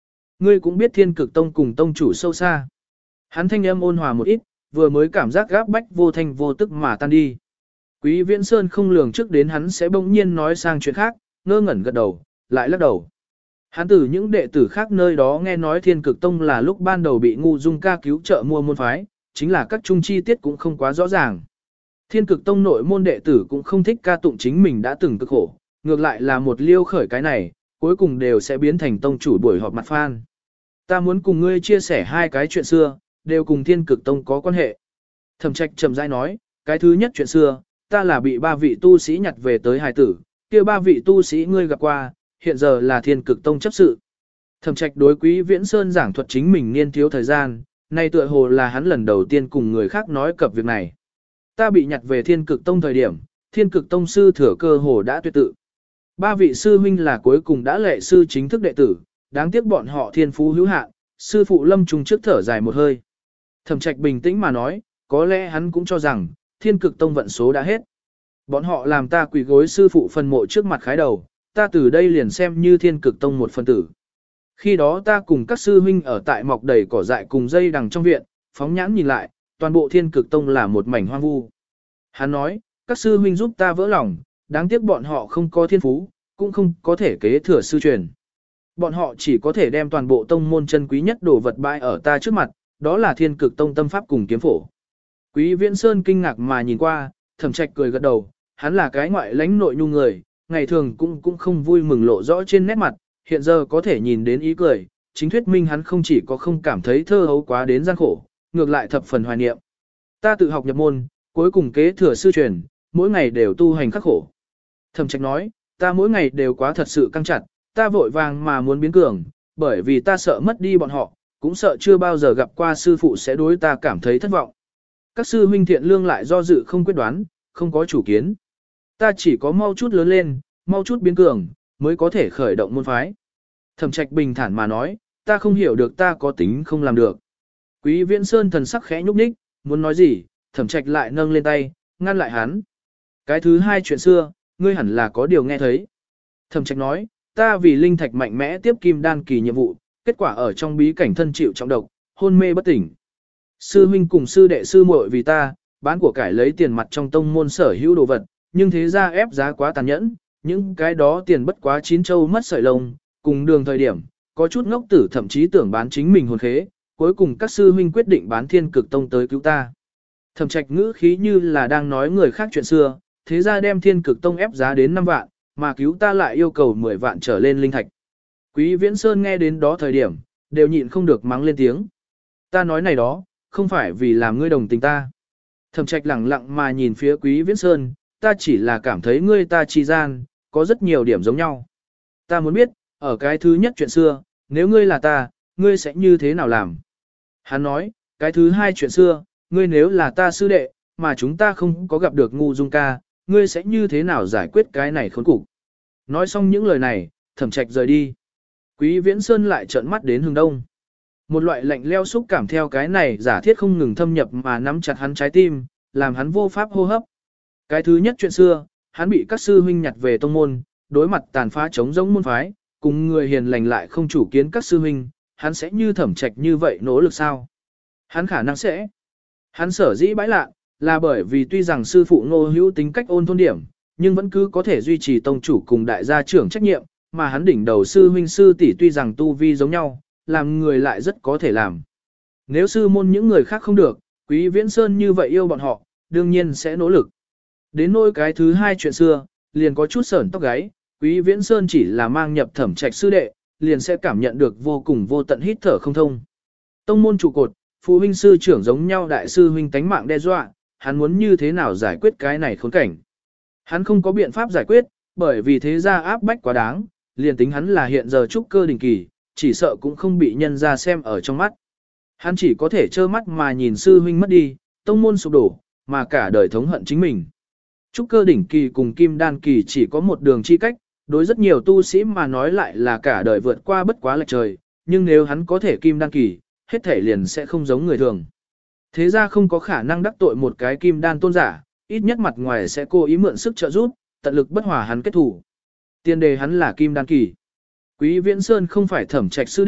ngươi cũng biết Thiên Cực Tông cùng tông chủ sâu xa. Hắn thanh âm ôn hòa một ít, vừa mới cảm giác gáp bách vô thanh vô tức mà tan đi. Quý Viễn Sơn không lường trước đến hắn sẽ bỗng nhiên nói sang chuyện khác, ngơ ngẩn gật đầu, lại lắc đầu. Hắn từ những đệ tử khác nơi đó nghe nói Thiên Cực Tông là lúc ban đầu bị Ngu Dung ca cứu trợ mua môn phái, chính là các chung chi tiết cũng không quá rõ ràng. Thiên Cực Tông nội môn đệ tử cũng không thích ca tụng chính mình đã từng cực khổ, ngược lại là một liêu khởi cái này, cuối cùng đều sẽ biến thành tông chủ buổi họp mặt fan. Ta muốn cùng ngươi chia sẻ hai cái chuyện xưa, đều cùng Thiên Cực Tông có quan hệ. Thẩm Trạch trầm rãi nói, cái thứ nhất chuyện xưa, ta là bị 3 vị tu sĩ nhặt về tới hài tử, kia 3 vị tu sĩ ngươi gặp qua, hiện giờ là Thiên Cực Tông chấp sự. Thẩm Trạch đối Quý Viễn Sơn giảng thuật chính mình niên thiếu thời gian, nay tựa hồ là hắn lần đầu tiên cùng người khác nói cập việc này. Ta bị nhặt về Thiên Cực Tông thời điểm, Thiên Cực Tông sư thừa cơ hồ đã tuyệt tự. 3 vị sư huynh là cuối cùng đã lệ sư chính thức đệ tử, đáng tiếc bọn họ thiên phú hữu hạn, sư phụ lâm trung trước thở dài một hơi. Thẩm Trạch bình tĩnh mà nói, có lẽ hắn cũng cho rằng, Thiên Cực Tông vận số đã hết. Bọn họ làm ta quỳ gối sư phụ phần mộ trước mặt khái đầu, ta từ đây liền xem như Thiên Cực Tông một phần tử. Khi đó ta cùng các sư huynh ở tại mọc đầy cỏ dại cùng dây đằng trong viện, phóng nhãn nhìn lại, toàn bộ Thiên Cực Tông là một mảnh hoang vu. Hắn nói, các sư huynh giúp ta vỡ lòng, đáng tiếc bọn họ không có thiên phú, cũng không có thể kế thừa sư truyền. Bọn họ chỉ có thể đem toàn bộ tông môn chân quý nhất đồ vật bãi ở ta trước mặt, đó là Thiên Cực Tông tâm pháp cùng kiếm phổ. Quý Viễn Sơn kinh ngạc mà nhìn qua, Thẩm Trạch cười gật đầu, hắn là cái ngoại lãnh nội nhu người, ngày thường cũng không vui mừng lộ rõ trên nét mặt, hiện giờ có thể nhìn đến ý cười, chính thuyết minh hắn không chỉ có không cảm thấy thơ hấu quá đến gian khổ, ngược lại thập phần hoài niệm. Ta tự học nhập môn, cuối cùng kế thừa sư truyền, mỗi ngày đều tu hành khắc khổ. Thẩm Trạch nói, ta mỗi ngày đều quá thật sự căng chặt, ta vội vàng mà muốn biến cường, bởi vì ta sợ mất đi bọn họ, cũng sợ chưa bao giờ gặp qua sư phụ sẽ đối ta cảm thấy thất vọng. Các sư huynh thiện lương lại do dự không quyết đoán, không có chủ kiến. Ta chỉ có mau chút lớn lên, mau chút biến cường, mới có thể khởi động môn phái. Thẩm Trạch bình thản mà nói, ta không hiểu được ta có tính không làm được. Quý Viễn Sơn thần sắc khẽ nhúc nhích, muốn nói gì, Thẩm Trạch lại nâng lên tay, ngăn lại hắn. Cái thứ hai chuyện xưa, ngươi hẳn là có điều nghe thấy. Thẩm Trạch nói, ta vì linh thạch mạnh mẽ tiếp kim đan kỳ nhiệm vụ, kết quả ở trong bí cảnh thân chịu trọng độc, hôn mê bất tỉnh. Sư huynh cùng sư đệ sư muội vì ta, bán của cải lấy tiền mặt trong tông môn sở hữu đồ vật, nhưng thế ra ép giá quá tàn nhẫn, những cái đó tiền bất quá 9 châu mất sợi lông, cùng đường thời điểm, có chút ngốc tử thậm chí tưởng bán chính mình hồn khế, cuối cùng các sư huynh quyết định bán Thiên Cực Tông tới cứu ta. Thẩm Trạch ngữ khí như là đang nói người khác chuyện xưa, thế ra đem Thiên Cực Tông ép giá đến 5 vạn, mà cứu ta lại yêu cầu 10 vạn trở lên linh thạch. Quý Viễn Sơn nghe đến đó thời điểm, đều nhịn không được mắng lên tiếng. Ta nói này đó, không phải vì làm ngươi đồng tình ta. Thẩm Trạch lẳng lặng mà nhìn phía Quý Viễn Sơn, ta chỉ là cảm thấy ngươi ta chi gian, có rất nhiều điểm giống nhau. Ta muốn biết, ở cái thứ nhất chuyện xưa, nếu ngươi là ta, ngươi sẽ như thế nào làm? Hắn nói, cái thứ hai chuyện xưa, ngươi nếu là ta sư đệ, mà chúng ta không có gặp được Ngu Dung ca, ngươi sẽ như thế nào giải quyết cái này khốn cục? Nói xong những lời này, Thẩm Trạch rời đi. Quý Viễn Sơn lại trợn mắt đến hướng đông. Một loại lạnh leo xúc cảm theo cái này giả thiết không ngừng thâm nhập mà nắm chặt hắn trái tim, làm hắn vô pháp hô hấp. Cái thứ nhất chuyện xưa, hắn bị các sư huynh nhặt về tông môn, đối mặt tàn phá chống giống môn phái, cùng người hiền lành lại không chủ kiến các sư huynh, hắn sẽ như Thẩm Trạch như vậy nỗ lực sao? Hắn khả năng sẽ. Hắn sở dĩ bãi lạ, là bởi vì tuy rằng sư phụ Ngô Hữu tính cách ôn thôn điểm, nhưng vẫn cứ có thể duy trì tông chủ cùng đại gia trưởng trách nhiệm, mà hắn đỉnh đầu sư huynh sư tỷ tuy rằng tu vi giống nhau, làm người lại rất có thể làm. Nếu sư môn những người khác không được, Quý Viễn Sơn như vậy yêu bọn họ, đương nhiên sẽ nỗ lực. Đến nỗi cái thứ hai chuyện xưa, liền có chút sởn tóc gáy, Quý Viễn Sơn chỉ là mang nhập Thẩm Trạch sư đệ, liền sẽ cảm nhận được vô cùng vô tận hít thở không thông. Tông môn trụ cột, phụ huynh sư trưởng giống nhau đại sư huynh tánh mạng đe dọa, hắn muốn như thế nào giải quyết cái này khốn cảnh. Hắn không có biện pháp giải quyết, bởi vì thế gia áp bách quá đáng, liền tính hắn là hiện giờ trúc cơ đỉnh kỳ, chỉ sợ cũng không bị nhân ra xem ở trong mắt. Hắn chỉ có thể trơ mắt mà nhìn sư huynh mất đi, tông môn sụp đổ, mà cả đời thống hận chính mình. Trúc cơ đỉnh kỳ cùng kim đan kỳ chỉ có một đường chi cách, đối rất nhiều tu sĩ mà nói lại là cả đời vượt qua bất quá lệch trời, nhưng nếu hắn có thể kim đan kỳ, hết thể liền sẽ không giống người thường. Thế ra không có khả năng đắc tội một cái kim đan tôn giả, ít nhất mặt ngoài sẽ cố ý mượn sức trợ giúp, tận lực bất hòa hắn kết thủ. Tiên đề hắn là kim đan kỳ. Quý Viễn Sơn không phải Thẩm Trạch sư đệ,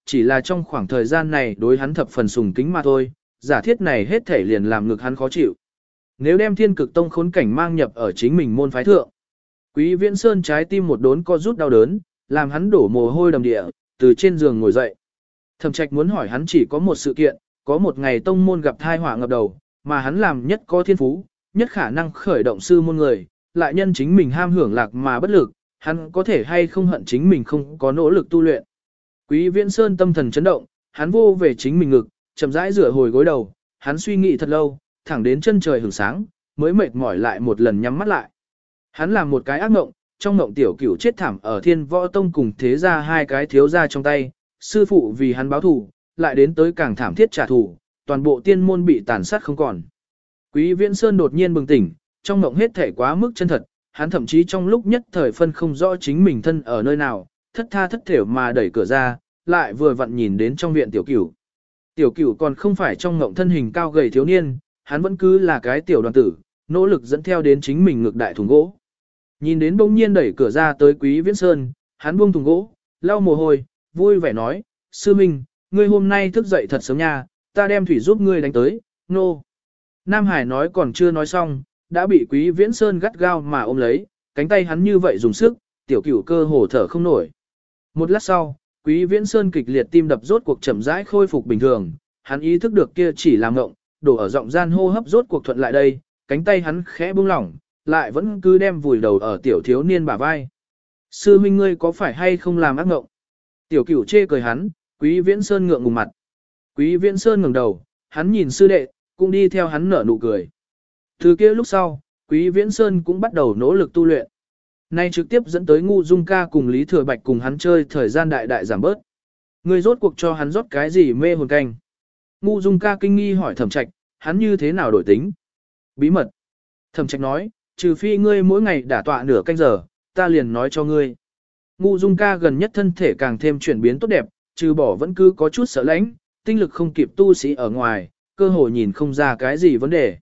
chỉ là trong khoảng thời gian này đối hắn thập phần sùng kính mà thôi, giả thiết này hết thể liền làm ngực hắn khó chịu. Nếu đem Thiên Cực Tông khốn cảnh mang nhập ở chính mình môn phái thượng, Quý Viễn Sơn trái tim một đốn co rút đau đớn, làm hắn đổ mồ hôi đầm địa, từ trên giường ngồi dậy. Thẩm Trạch muốn hỏi hắn chỉ có một sự kiện, có một ngày tông môn gặp tai họa ngập đầu, mà hắn làm nhất có thiên phú, nhất khả năng khởi động sư môn người, lại nhân chính mình ham hưởng lạc mà bất lực, hắn có thể hay không hận chính mình không có nỗ lực tu luyện. Quý Viễn Sơn tâm thần chấn động, hắn vô về chính mình ngực, chậm rãi rửa hồi gối đầu, hắn suy nghĩ thật lâu, thẳng đến chân trời hưởng sáng, mới mệt mỏi lại một lần nhắm mắt lại. Hắn làm một cái ác mộng, trong mộng tiểu cửu chết thảm ở Thiên Võ Tông cùng thế gia hai cái thiếu gia trong tay, sư phụ vì hắn báo thù, lại đến tới càng thảm thiết trả thù, toàn bộ tiên môn bị tàn sát không còn. Quý Viễn Sơn đột nhiên bừng tỉnh, trong mộng hết thể quá mức chân thật, hắn thậm chí trong lúc nhất thời phân không rõ chính mình thân ở nơi nào, thất tha thất thểu mà đẩy cửa ra, lại vừa vặn nhìn đến trong viện tiểu cửu. Tiểu cửu còn không phải trong mộng thân hình cao gầy thiếu niên, hắn vẫn cứ là cái tiểu đoàn tử, nỗ lực dẫn theo đến chính mình ngược đại thùng gỗ. Nhìn đến bỗng nhiên đẩy cửa ra tới Quý Viễn Sơn, hắn buông thùng gỗ, lau mồ hôi, vui vẻ nói, sư minh, ngươi hôm nay thức dậy thật sớm nha, ta đem thủy giúp ngươi đánh tới, nô. Nam Hải nói còn chưa nói xong, đã bị Quý Viễn Sơn gắt gao mà ôm lấy, cánh tay hắn như vậy dùng sức, tiểu cửu cơ hồ thở không nổi. Một lát sau, Quý Viễn Sơn kịch liệt tim đập rốt cuộc chậm rãi khôi phục bình thường, hắn ý thức được kia chỉ là ngộng, đổ ở giọng gian hô hấp rốt cuộc thuận lại đây, cánh tay hắn khẽ buông lỏng, lại vẫn cứ đem vùi đầu ở tiểu thiếu niên bả vai. Sư huynh ngươi có phải hay không làm ác ngộng? Tiểu cửu chê cười hắn, Quý Viễn Sơn ngượng ngùng mặt. Quý Viễn Sơn ngẩng đầu, hắn nhìn sư đệ, cũng đi theo hắn nở nụ cười. Từ kia lúc sau, Quý Viễn Sơn cũng bắt đầu nỗ lực tu luyện. Nay trực tiếp dẫn tới Ngu Dung Ca cùng Lý Thừa Bạch cùng hắn chơi thời gian đại đại giảm bớt. Ngươi rốt cuộc cho hắn rót cái gì mê hồn canh? Ngu Dung Ca kinh nghi hỏi Thẩm Trạch, hắn như thế nào đổi tính? Bí mật. Thẩm Trạch nói, trừ phi ngươi mỗi ngày đả tọa nửa canh giờ, ta liền nói cho ngươi. Ngu Dung Ca gần nhất thân thể càng thêm chuyển biến tốt đẹp, trừ bỏ vẫn cứ có chút sợ lãnh, tinh lực không kịp tu sĩ ở ngoài, cơ hội nhìn không ra cái gì vấn đề.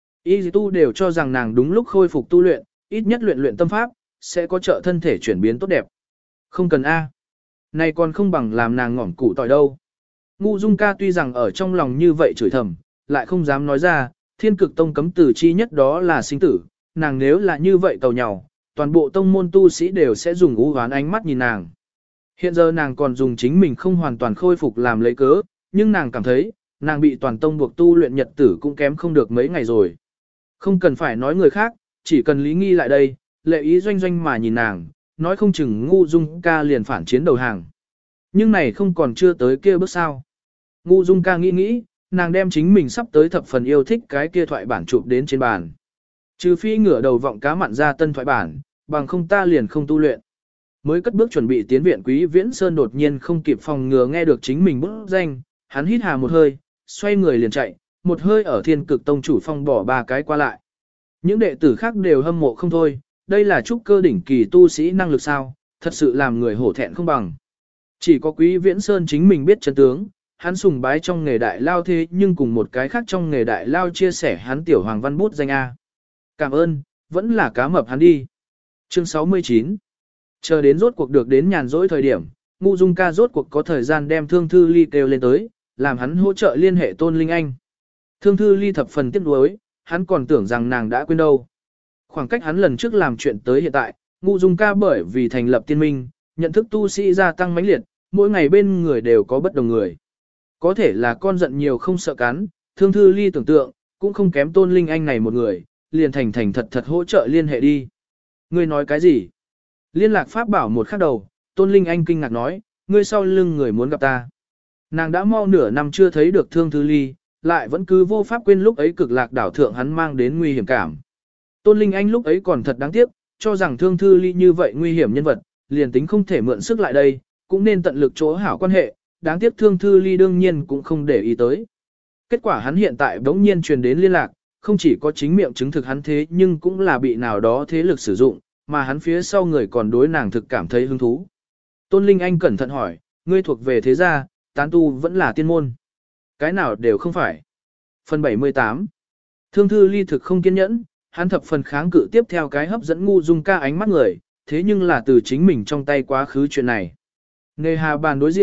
Y tu đều cho rằng nàng đúng lúc khôi phục tu luyện, ít nhất luyện luyện tâm pháp, sẽ có trợ thân thể chuyển biến tốt đẹp. Không cần A. Này còn không bằng làm nàng ngỏm củ tỏi đâu. Ngu Dung Ca tuy rằng ở trong lòng như vậy chửi thầm, lại không dám nói ra, Thiên Cực Tông cấm tử chi nhất đó là sinh tử, nàng nếu là như vậy cầu nhào, toàn bộ tông môn tu sĩ đều sẽ dùng u hoán ánh mắt nhìn nàng. Hiện giờ nàng còn dùng chính mình không hoàn toàn khôi phục làm lấy cớ, nhưng nàng cảm thấy, nàng bị toàn tông buộc tu luyện nhật tử cũng kém không được mấy ngày rồi. Không cần phải nói người khác, chỉ cần Lý Nghi lại đây, lệ ý doanh doanh mà nhìn nàng, nói không chừng Ngu Dung Ca liền phản chiến đầu hàng. Nhưng này không còn chưa tới kia bước sao. Ngu Dung Ca nghĩ, nàng đem chính mình sắp tới thập phần yêu thích cái kia thoại bản chụp đến trên bàn. Trừ phi ngửa đầu vọng cá mặn ra tân thoại bản, bằng không ta liền không tu luyện. Mới cất bước chuẩn bị tiến viện Quý Viễn Sơn đột nhiên không kịp phòng ngừa nghe được chính mình bút danh, hắn hít hà một hơi, xoay người liền chạy, một hơi ở Thiên Cực Tông chủ phong bỏ 3 cái qua lại. Những đệ tử khác đều hâm mộ không thôi, đây là trúc cơ đỉnh kỳ tu sĩ năng lực sao, thật sự làm người hổ thẹn không bằng. Chỉ có Quý Viễn Sơn chính mình biết chân tướng, hắn sùng bái trong nghề đại lao thế nhưng cùng một cái khác trong nghề đại lao chia sẻ hắn tiểu hoàng văn bút danh A. Cảm ơn, vẫn là cá mập hắn đi. Chương 69. Chờ đến rốt cuộc được đến nhàn rỗi thời điểm, Ngu Dung Ca rốt cuộc có thời gian đem Thương Thư Ly kêu lên tới, làm hắn hỗ trợ liên hệ Tôn Linh Anh. Thương Thư Ly thập phần tiếc nuối, hắn còn tưởng rằng nàng đã quên đâu. Khoảng cách hắn lần trước làm chuyện tới hiện tại, Ngu Dung Ca bởi vì thành lập tiên minh, nhận thức tu sĩ gia tăng mãnh liệt, mỗi ngày bên người đều có bất đồng người. Có thể là con giận nhiều không sợ cắn, Thương Thư Ly tưởng tượng, cũng không kém Tôn Linh Anh này một người, liền thành thật thật hỗ trợ liên hệ đi. Ngươi nói cái gì? Liên lạc pháp bảo một khắc đầu, Tôn Linh Anh kinh ngạc nói, ngươi sau lưng người muốn gặp ta. Nàng đã mau nửa năm chưa thấy được Thương Thư Ly, lại vẫn cứ vô pháp quên lúc ấy cực lạc đảo thượng hắn mang đến nguy hiểm cảm. Tôn Linh Anh lúc ấy còn thật đáng tiếc, cho rằng Thương Thư Ly như vậy nguy hiểm nhân vật, liền tính không thể mượn sức lại đây, cũng nên tận lực chỗ hảo quan hệ, đáng tiếc Thương Thư Ly đương nhiên cũng không để ý tới. Kết quả hắn hiện tại bỗng nhiên truyền đến liên lạc, không chỉ có chính miệng chứng thực hắn thế nhưng cũng là bị nào đó thế lực sử dụng, mà hắn phía sau người còn đối nàng thực cảm thấy hứng thú. Tôn Linh Anh cẩn thận hỏi, ngươi thuộc về thế gia, tán tu vẫn là tiên môn. Cái nào đều không phải. Phần 78. Thương Thư Ly thực không kiên nhẫn, hắn thập phần kháng cự tiếp theo cái hấp dẫn Ngu Dung Ca ánh mắt người, thế nhưng là từ chính mình trong tay quá khứ chuyện này. Nề hà bàn đối diện,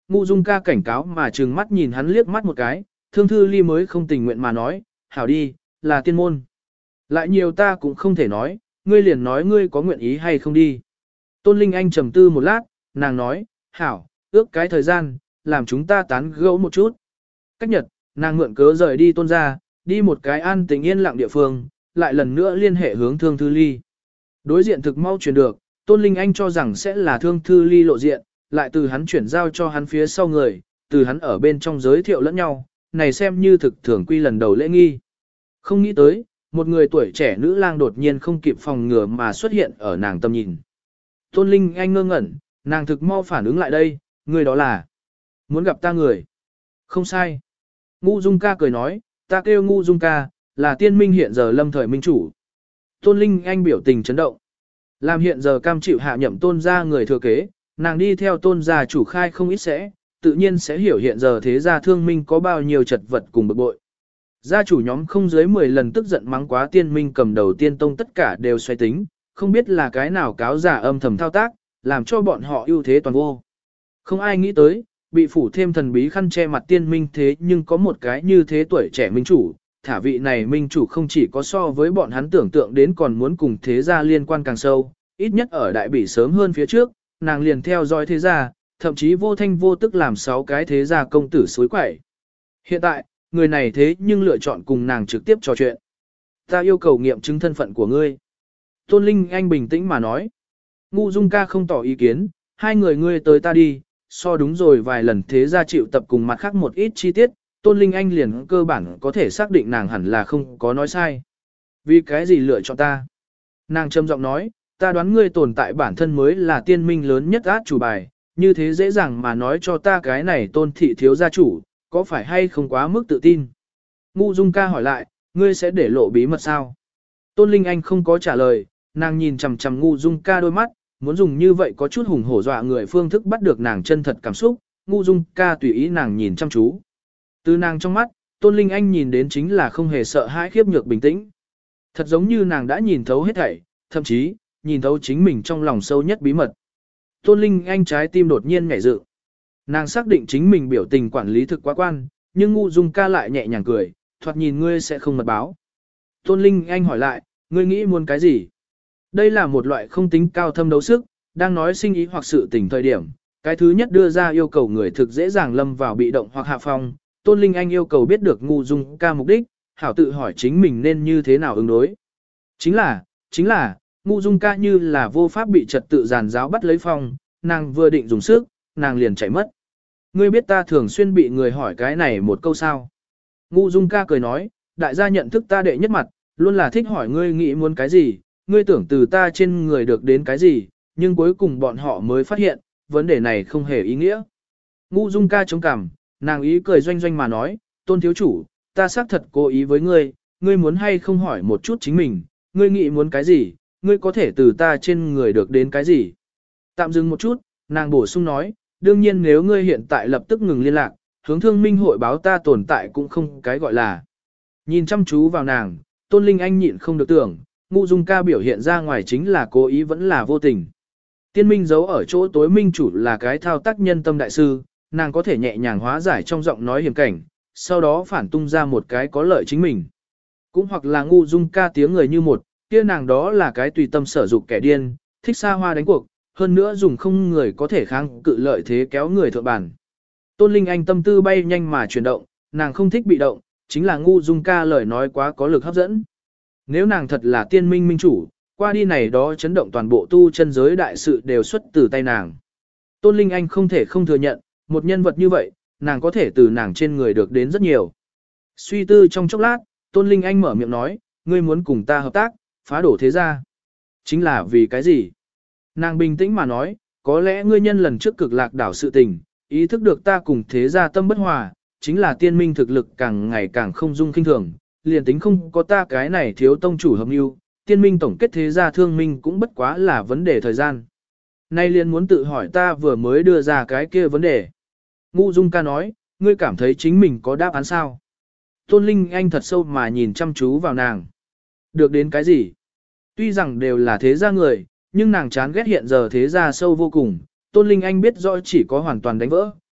Ngũ Dung ca cảnh cáo mà trừng mắt nhìn hắn liếc mắt một cái, Thương Thư Ly mới không tình nguyện mà nói, hảo đi, là tiên môn. Lại nhiều ta cũng không thể nói, ngươi liền nói ngươi có nguyện ý hay không đi. Tôn Linh Anh trầm tư một lát, nàng nói, hảo, ước cái thời gian, làm chúng ta tán gẫu một chút. Cách nhật, nàng mượn cớ rời đi Tôn ra, đi một cái an tĩnh yên lặng địa phương, lại lần nữa liên hệ hướng Thương Thư Ly. Đối diện thực mau truyền được, Tôn Linh Anh cho rằng sẽ là Thương Thư Ly lộ diện, lại từ hắn chuyển giao cho hắn phía sau người, từ hắn ở bên trong giới thiệu lẫn nhau, này xem như thực thường quy lần đầu lễ nghi. Không nghĩ tới, một người tuổi trẻ nữ lang đột nhiên không kịp phòng ngừa mà xuất hiện ở nàng tầm nhìn. Tôn Linh Anh ngơ ngẩn, nàng thực mau phản ứng lại đây, người đó là muốn gặp ta người. Không sai. Ngũ Dung ca cười nói, ta kêu Ngũ Dung ca, là tiên minh hiện giờ lâm thời minh chủ. Tôn Linh Anh biểu tình chấn động. Làm hiện giờ cam chịu hạ nhậm tôn gia người thừa kế, nàng đi theo tôn gia chủ khai không ít sẽ, tự nhiên sẽ hiểu hiện giờ thế gia thương minh có bao nhiêu chật vật cùng bực bội. Gia chủ nhóm không dưới 10 lần tức giận mắng quá tiên minh cầm đầu tiên tông tất cả đều xoay tính, không biết là cái nào cáo giả âm thầm thao tác, làm cho bọn họ ưu thế toàn vô. Không ai nghĩ tới, bị phủ thêm thần bí khăn che mặt tiên minh thế nhưng có một cái như thế tuổi trẻ minh chủ, thả vị này minh chủ không chỉ có so với bọn hắn tưởng tượng đến còn muốn cùng thế gia liên quan càng sâu, ít nhất ở đại bỉ sớm hơn phía trước, nàng liền theo dõi thế gia, thậm chí vô thanh vô tức làm 6 cái thế gia công tử suối quẩy. Hiện tại, người này thế nhưng lựa chọn cùng nàng trực tiếp trò chuyện. Ta yêu cầu nghiệm chứng thân phận của ngươi. Tôn Linh Anh bình tĩnh mà nói. Ngũ Dung ca không tỏ ý kiến, hai người ngươi tới ta đi, so đúng rồi vài lần thế gia chịu tập cùng mặt khác một ít chi tiết, Tôn Linh Anh liền cơ bản có thể xác định nàng hẳn là không có nói sai. Vì cái gì lựa chọn ta? Nàng trầm giọng nói, ta đoán ngươi tồn tại bản thân mới là tiên minh lớn nhất át chủ bài, như thế dễ dàng mà nói cho ta cái này Tôn thị thiếu gia chủ, có phải hay không quá mức tự tin? Ngũ Dung ca hỏi lại, ngươi sẽ để lộ bí mật sao? Tôn Linh Anh không có trả lời, nàng nhìn chằm chằm Ngũ Dung ca đôi mắt, muốn dùng như vậy có chút hùng hổ dọa người phương thức bắt được nàng chân thật cảm xúc, Ngũ Dung ca tùy ý nàng nhìn chăm chú. Từ nàng trong mắt, Tôn Linh Anh nhìn đến chính là không hề sợ hãi khiếp nhược bình tĩnh. Thật giống như nàng đã nhìn thấu hết thảy, thậm chí, nhìn thấu chính mình trong lòng sâu nhất bí mật. Tôn Linh Anh trái tim đột nhiên nhảy dựng. Nàng xác định chính mình biểu tình quản lý thực quá quan, nhưng Ngũ Dung ca lại nhẹ nhàng cười, thoạt nhìn ngươi sẽ không mật báo. Tôn Linh Anh hỏi lại, ngươi nghĩ muốn cái gì? Đây là một loại không tính cao thâm đấu sức, đang nói sinh ý hoặc sự tình thời điểm. Cái thứ nhất đưa ra yêu cầu người thực dễ dàng lâm vào bị động hoặc hạ phong. Tôn Linh Anh yêu cầu biết được Ngũ Dung ca mục đích, hảo tự hỏi chính mình nên như thế nào ứng đối. Chính là, Ngũ Dung ca như là vô pháp bị trật tự giàn giáo bắt lấy phong, nàng vừa định dùng sức, nàng liền chạy mất. Ngươi biết ta thường xuyên bị người hỏi cái này một câu sao? Ngũ Dung ca cười nói, đại gia nhận thức ta đệ nhất mặt, luôn là thích hỏi ngươi nghĩ muốn cái gì, ngươi tưởng từ ta trên người được đến cái gì, nhưng cuối cùng bọn họ mới phát hiện, vấn đề này không hề ý nghĩa. Ngũ Dung ca chống cằm, nàng ý cười doanh doanh mà nói, Tôn thiếu chủ, ta xác thật cố ý với ngươi, ngươi muốn hay không hỏi một chút chính mình, ngươi nghĩ muốn cái gì, ngươi có thể từ ta trên người được đến cái gì. Tạm dừng một chút, nàng bổ sung nói, đương nhiên nếu ngươi hiện tại lập tức ngừng liên lạc, hướng thương minh hội báo ta tồn tại cũng không cái gọi là. Nhìn chăm chú vào nàng, Tôn Linh Anh nhịn không được tưởng, Ngũ Dung ca biểu hiện ra ngoài chính là cố ý vẫn là vô tình. Tiên minh giấu ở chỗ tối minh chủ là cái thao tác nhân tâm đại sư, nàng có thể nhẹ nhàng hóa giải trong giọng nói hiểm cảnh, sau đó phản tung ra một cái có lợi chính mình. Cũng hoặc là Ngũ Dung ca tiếng người như một, kia nàng đó là cái tùy tâm sở dục kẻ điên, thích xa hoa đánh cuộc, hơn nữa dùng không người có thể kháng cự lợi thế kéo người thượng bản. Tôn Linh Anh tâm tư bay nhanh mà chuyển động, nàng không thích bị động, chính là Ngũ Dung ca lời nói quá có lực hấp dẫn. Nếu nàng thật là tiên minh minh chủ, qua đi này đó chấn động toàn bộ tu chân giới đại sự đều xuất từ tay nàng. Tôn Linh Anh không thể không thừa nhận, một nhân vật như vậy, nàng có thể từ nàng trên người được đến rất nhiều. Suy tư trong chốc lát, Tôn Linh Anh mở miệng nói, ngươi muốn cùng ta hợp tác, phá đổ thế gia. Chính là vì cái gì? Nàng bình tĩnh mà nói, có lẽ ngươi nhân lần trước cực lạc đảo sự tình, ý thức được ta cùng thế gia tâm bất hòa, chính là tiên minh thực lực càng ngày càng không dung kinh thường, liền tính không có ta cái này thiếu tông chủ hợp mưu, tiên minh tổng kết thế gia thương minh cũng bất quá là vấn đề thời gian. Nay liền muốn tự hỏi ta vừa mới đưa ra cái kia vấn đề. Ngũ Dung ca nói, ngươi cảm thấy chính mình có đáp án sao? Tôn Linh Anh thật sâu mà nhìn chăm chú vào nàng. Được đến cái gì? Tuy rằng đều là thế gia người, nhưng nàng chán ghét hiện giờ thế gia sâu vô cùng. Tôn Linh Anh biết rõ chỉ có hoàn toàn đánh vỡ,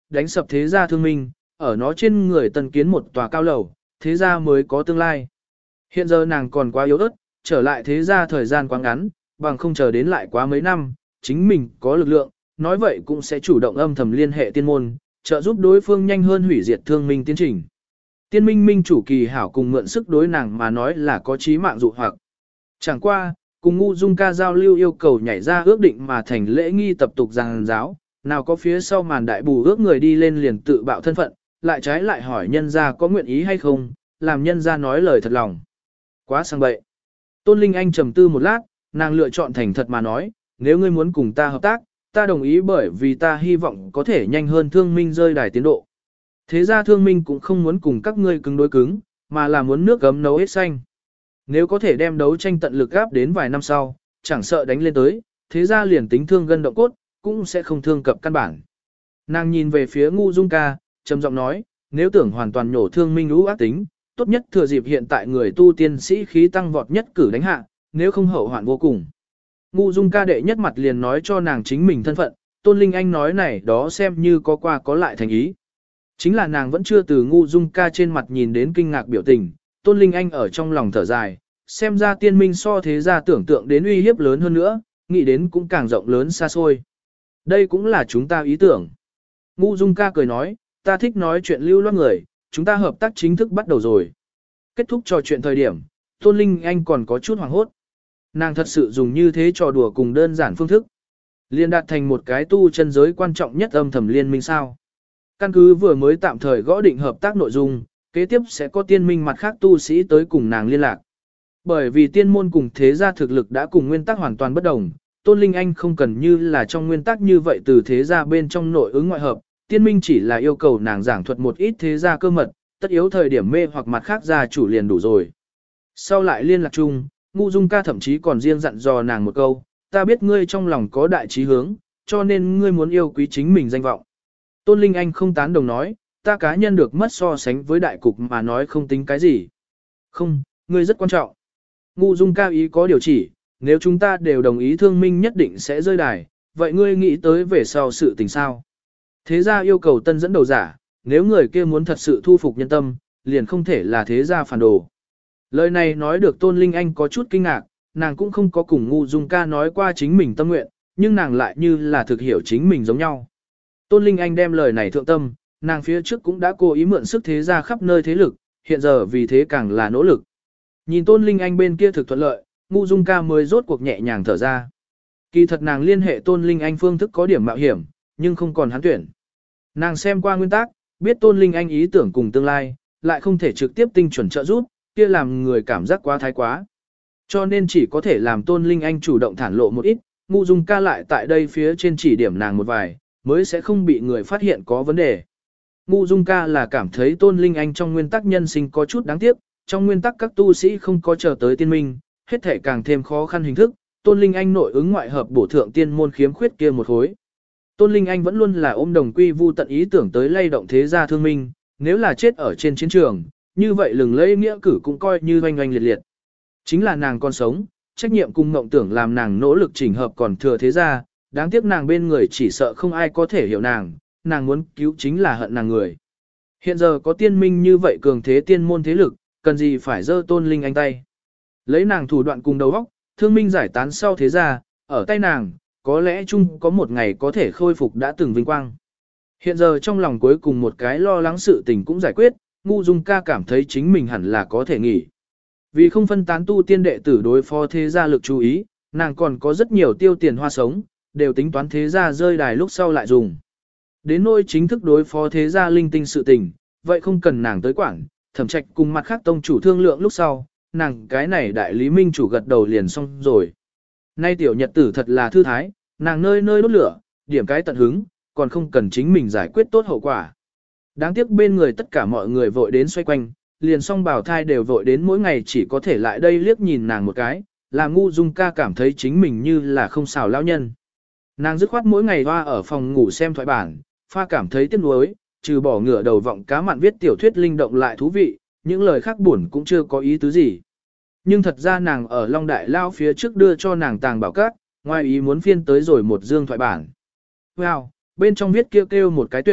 đánh sập thế gia thương minh, ở nó trên người tần kiến một tòa cao lầu, thế gia mới có tương lai. Hiện giờ nàng còn quá yếu ớt, trở lại thế gia thời gian quá ngắn, bằng không chờ đến lại quá mấy năm, chính mình có lực lượng, nói vậy cũng sẽ chủ động âm thầm liên hệ tiên môn, trợ giúp đối phương nhanh hơn hủy diệt thương minh tiến trình. Tiên minh minh chủ Kỳ Hảo cùng mượn sức đối nàng mà nói là có chí mạng dụ hoặc. Chẳng qua, cùng Ngu Dung Ca giao lưu yêu cầu nhảy ra ước định mà thành lễ nghi tập tục giảng giáo, nào có phía sau màn đại bù ước người đi lên liền tự bạo thân phận, lại trái lại hỏi nhân gia có nguyện ý hay không, làm nhân gia nói lời thật lòng. Quá sang bậy. Tôn Linh Anh trầm tư một lát, nàng lựa chọn thành thật mà nói, nếu ngươi muốn cùng ta hợp tác, ta đồng ý bởi vì ta hy vọng có thể nhanh hơn thương minh rơi đài tiến độ. Thế ra thương minh cũng không muốn cùng các ngươi cứng đối cứng, mà là muốn nước gấm nấu hết xanh. Nếu có thể đem đấu tranh tận lực gáp đến vài năm sau, chẳng sợ đánh lên tới, thế ra liền tính thương gân động cốt, cũng sẽ không thương cập căn bản. Nàng nhìn về phía Ngu Dung Ca, trầm giọng nói, nếu tưởng hoàn toàn nhổ thương minh lũ ác tính, tốt nhất thừa dịp hiện tại người tu tiên sĩ khí tăng vọt nhất cử đánh hạ, nếu không hậu hoạn vô cùng. Ngu Dung Ca đệ nhất mặt liền nói cho nàng chính mình thân phận, Tôn Linh Anh nói này đó xem như có qua có lại thành ý. Chính là nàng vẫn chưa từ Ngu Dung Ca trên mặt nhìn đến kinh ngạc biểu tình, Tôn Linh Anh ở trong lòng thở dài, xem ra tiên minh so thế ra tưởng tượng đến uy hiếp lớn hơn nữa, nghĩ đến cũng càng rộng lớn xa xôi. Đây cũng là chúng ta ý tưởng. Ngu Dung Ca cười nói, ta thích nói chuyện lưu loát người, chúng ta hợp tác chính thức bắt đầu rồi. Kết thúc trò chuyện thời điểm, Tôn Linh Anh còn có chút hoảng hốt. Nàng thật sự dùng như thế trò đùa cùng đơn giản phương thức. Liên đạt thành một cái tu chân giới quan trọng nhất âm thầm liên minh sao. Căn cứ vừa mới tạm thời gõ định hợp tác nội dung, kế tiếp sẽ có tiên minh mặt khác tu sĩ tới cùng nàng liên lạc. Bởi vì tiên môn cùng thế gia thực lực đã cùng nguyên tắc hoàn toàn bất đồng, Tôn Linh Anh không cần như là trong nguyên tắc như vậy từ thế gia bên trong nội ứng ngoại hợp, tiên minh chỉ là yêu cầu nàng giảng thuật một ít thế gia cơ mật, tất yếu thời điểm mê hoặc mặt khác gia chủ liền đủ rồi. Sau lại liên lạc chung, Ngu Dung Ca thậm chí còn riêng dặn dò nàng một câu, ta biết ngươi trong lòng có đại trí hướng, cho nên ngươi muốn yêu quý chính mình danh vọng. Tôn Linh Anh không tán đồng nói, ta cá nhân được mất so sánh với đại cục mà nói không tính cái gì. Không, ngươi rất quan trọng. Ngu Dung Ca ý có điều chỉ, nếu chúng ta đều đồng ý thương minh nhất định sẽ rơi đài, vậy ngươi nghĩ tới về sau sự tình sao? Thế gia yêu cầu tân dẫn đầu giả, nếu người kia muốn thật sự thu phục nhân tâm, liền không thể là thế gia phản đồ. Lời này nói được Tôn Linh Anh có chút kinh ngạc, nàng cũng không có cùng Ngu Dung Ca nói qua chính mình tâm nguyện, nhưng nàng lại như là thực hiểu chính mình giống nhau. Tôn Linh Anh đem lời này thượng tâm, nàng phía trước cũng đã cố ý mượn sức thế gia khắp nơi thế lực, hiện giờ vì thế càng là nỗ lực. Nhìn Tôn Linh Anh bên kia thực thuận lợi, Ngu Dung Ca mới rốt cuộc nhẹ nhàng thở ra. Kỳ thật nàng liên hệ Tôn Linh Anh phương thức có điểm mạo hiểm, nhưng không còn hắn tuyển. Nàng xem qua nguyên tắc, biết Tôn Linh Anh ý tưởng cùng tương lai, lại không thể trực tiếp tinh chuẩn trợ giúp, kia làm người cảm giác quá thái quá. Cho nên chỉ có thể làm Tôn Linh Anh chủ động thản lộ một ít, Ngu Dung Ca lại tại đây phía trên chỉ điểm nàng một vài, mới sẽ không bị người phát hiện có vấn đề. Ngu Dung Ca là cảm thấy Tôn Linh Anh trong nguyên tắc nhân sinh có chút đáng tiếc, trong nguyên tắc các tu sĩ không có chờ tới tiên minh, hết thể càng thêm khó khăn hình thức, Tôn Linh Anh nội ứng ngoại hợp bổ thượng tiên môn khiếm khuyết kia một khối. Tôn Linh Anh vẫn luôn là ôm đồng quy vu tận ý tưởng tới lay động thế gia thương minh, nếu là chết ở trên chiến trường, như vậy lừng lẫy nghĩa cử cũng coi như oanh oanh liệt liệt. Chính là nàng còn sống, trách nhiệm cùng mộng tưởng làm nàng nỗ lực chỉnh hợp còn thừa thế gia, đáng tiếc nàng bên người chỉ sợ không ai có thể hiểu nàng muốn cứu chính là hận nàng người. Hiện giờ có tiên minh như vậy cường thế tiên môn thế lực, cần gì phải dơ Tôn Linh Anh tay. Lấy nàng thủ đoạn cùng đầu óc, thương minh giải tán sau thế gia, ở tay nàng, có lẽ chung có một ngày có thể khôi phục đã từng vinh quang. Hiện giờ trong lòng cuối cùng một cái lo lắng sự tình cũng giải quyết, Ngu Dung Ca cảm thấy chính mình hẳn là có thể nghỉ. Vì không phân tán tu tiên đệ tử đối phó thế gia lực chú ý, nàng còn có rất nhiều tiêu tiền hoa sống, đều tính toán thế gia rơi đài lúc sau lại dùng. Đến nỗi chính thức đối phó thế gia linh tinh sự tình, vậy không cần nàng tới quản, Thẩm Trạch cùng mặt khác tông chủ thương lượng lúc sau, nàng cái này đại lý minh chủ gật đầu liền xong rồi. Nay tiểu nhật tử thật là thư thái, nàng nơi nơi đốt lửa, điểm cái tận hứng, còn không cần chính mình giải quyết tốt hậu quả. Đáng tiếc bên người tất cả mọi người vội đến xoay quanh, liền song bảo thai đều vội đến mỗi ngày chỉ có thể lại đây liếc nhìn nàng một cái, làm Ngu Dung Ca cảm thấy chính mình như là không xào lão nhân. Nàng dứt khoát mỗi ngày hoa ở phòng ngủ xem thoại bản, pha cảm thấy tiếc nuối, trừ bỏ ngửa đầu vọng cá mặn viết tiểu thuyết linh động lại thú vị, những lời khác buồn cũng chưa có ý tứ gì. Nhưng thật ra nàng ở Long Đại Lao phía trước đưa cho nàng tàng bảo cát, ngoài ý muốn phiên tới rồi một dương thoại bản. Wow, bên trong viết kêu kêu một cái tuyệt,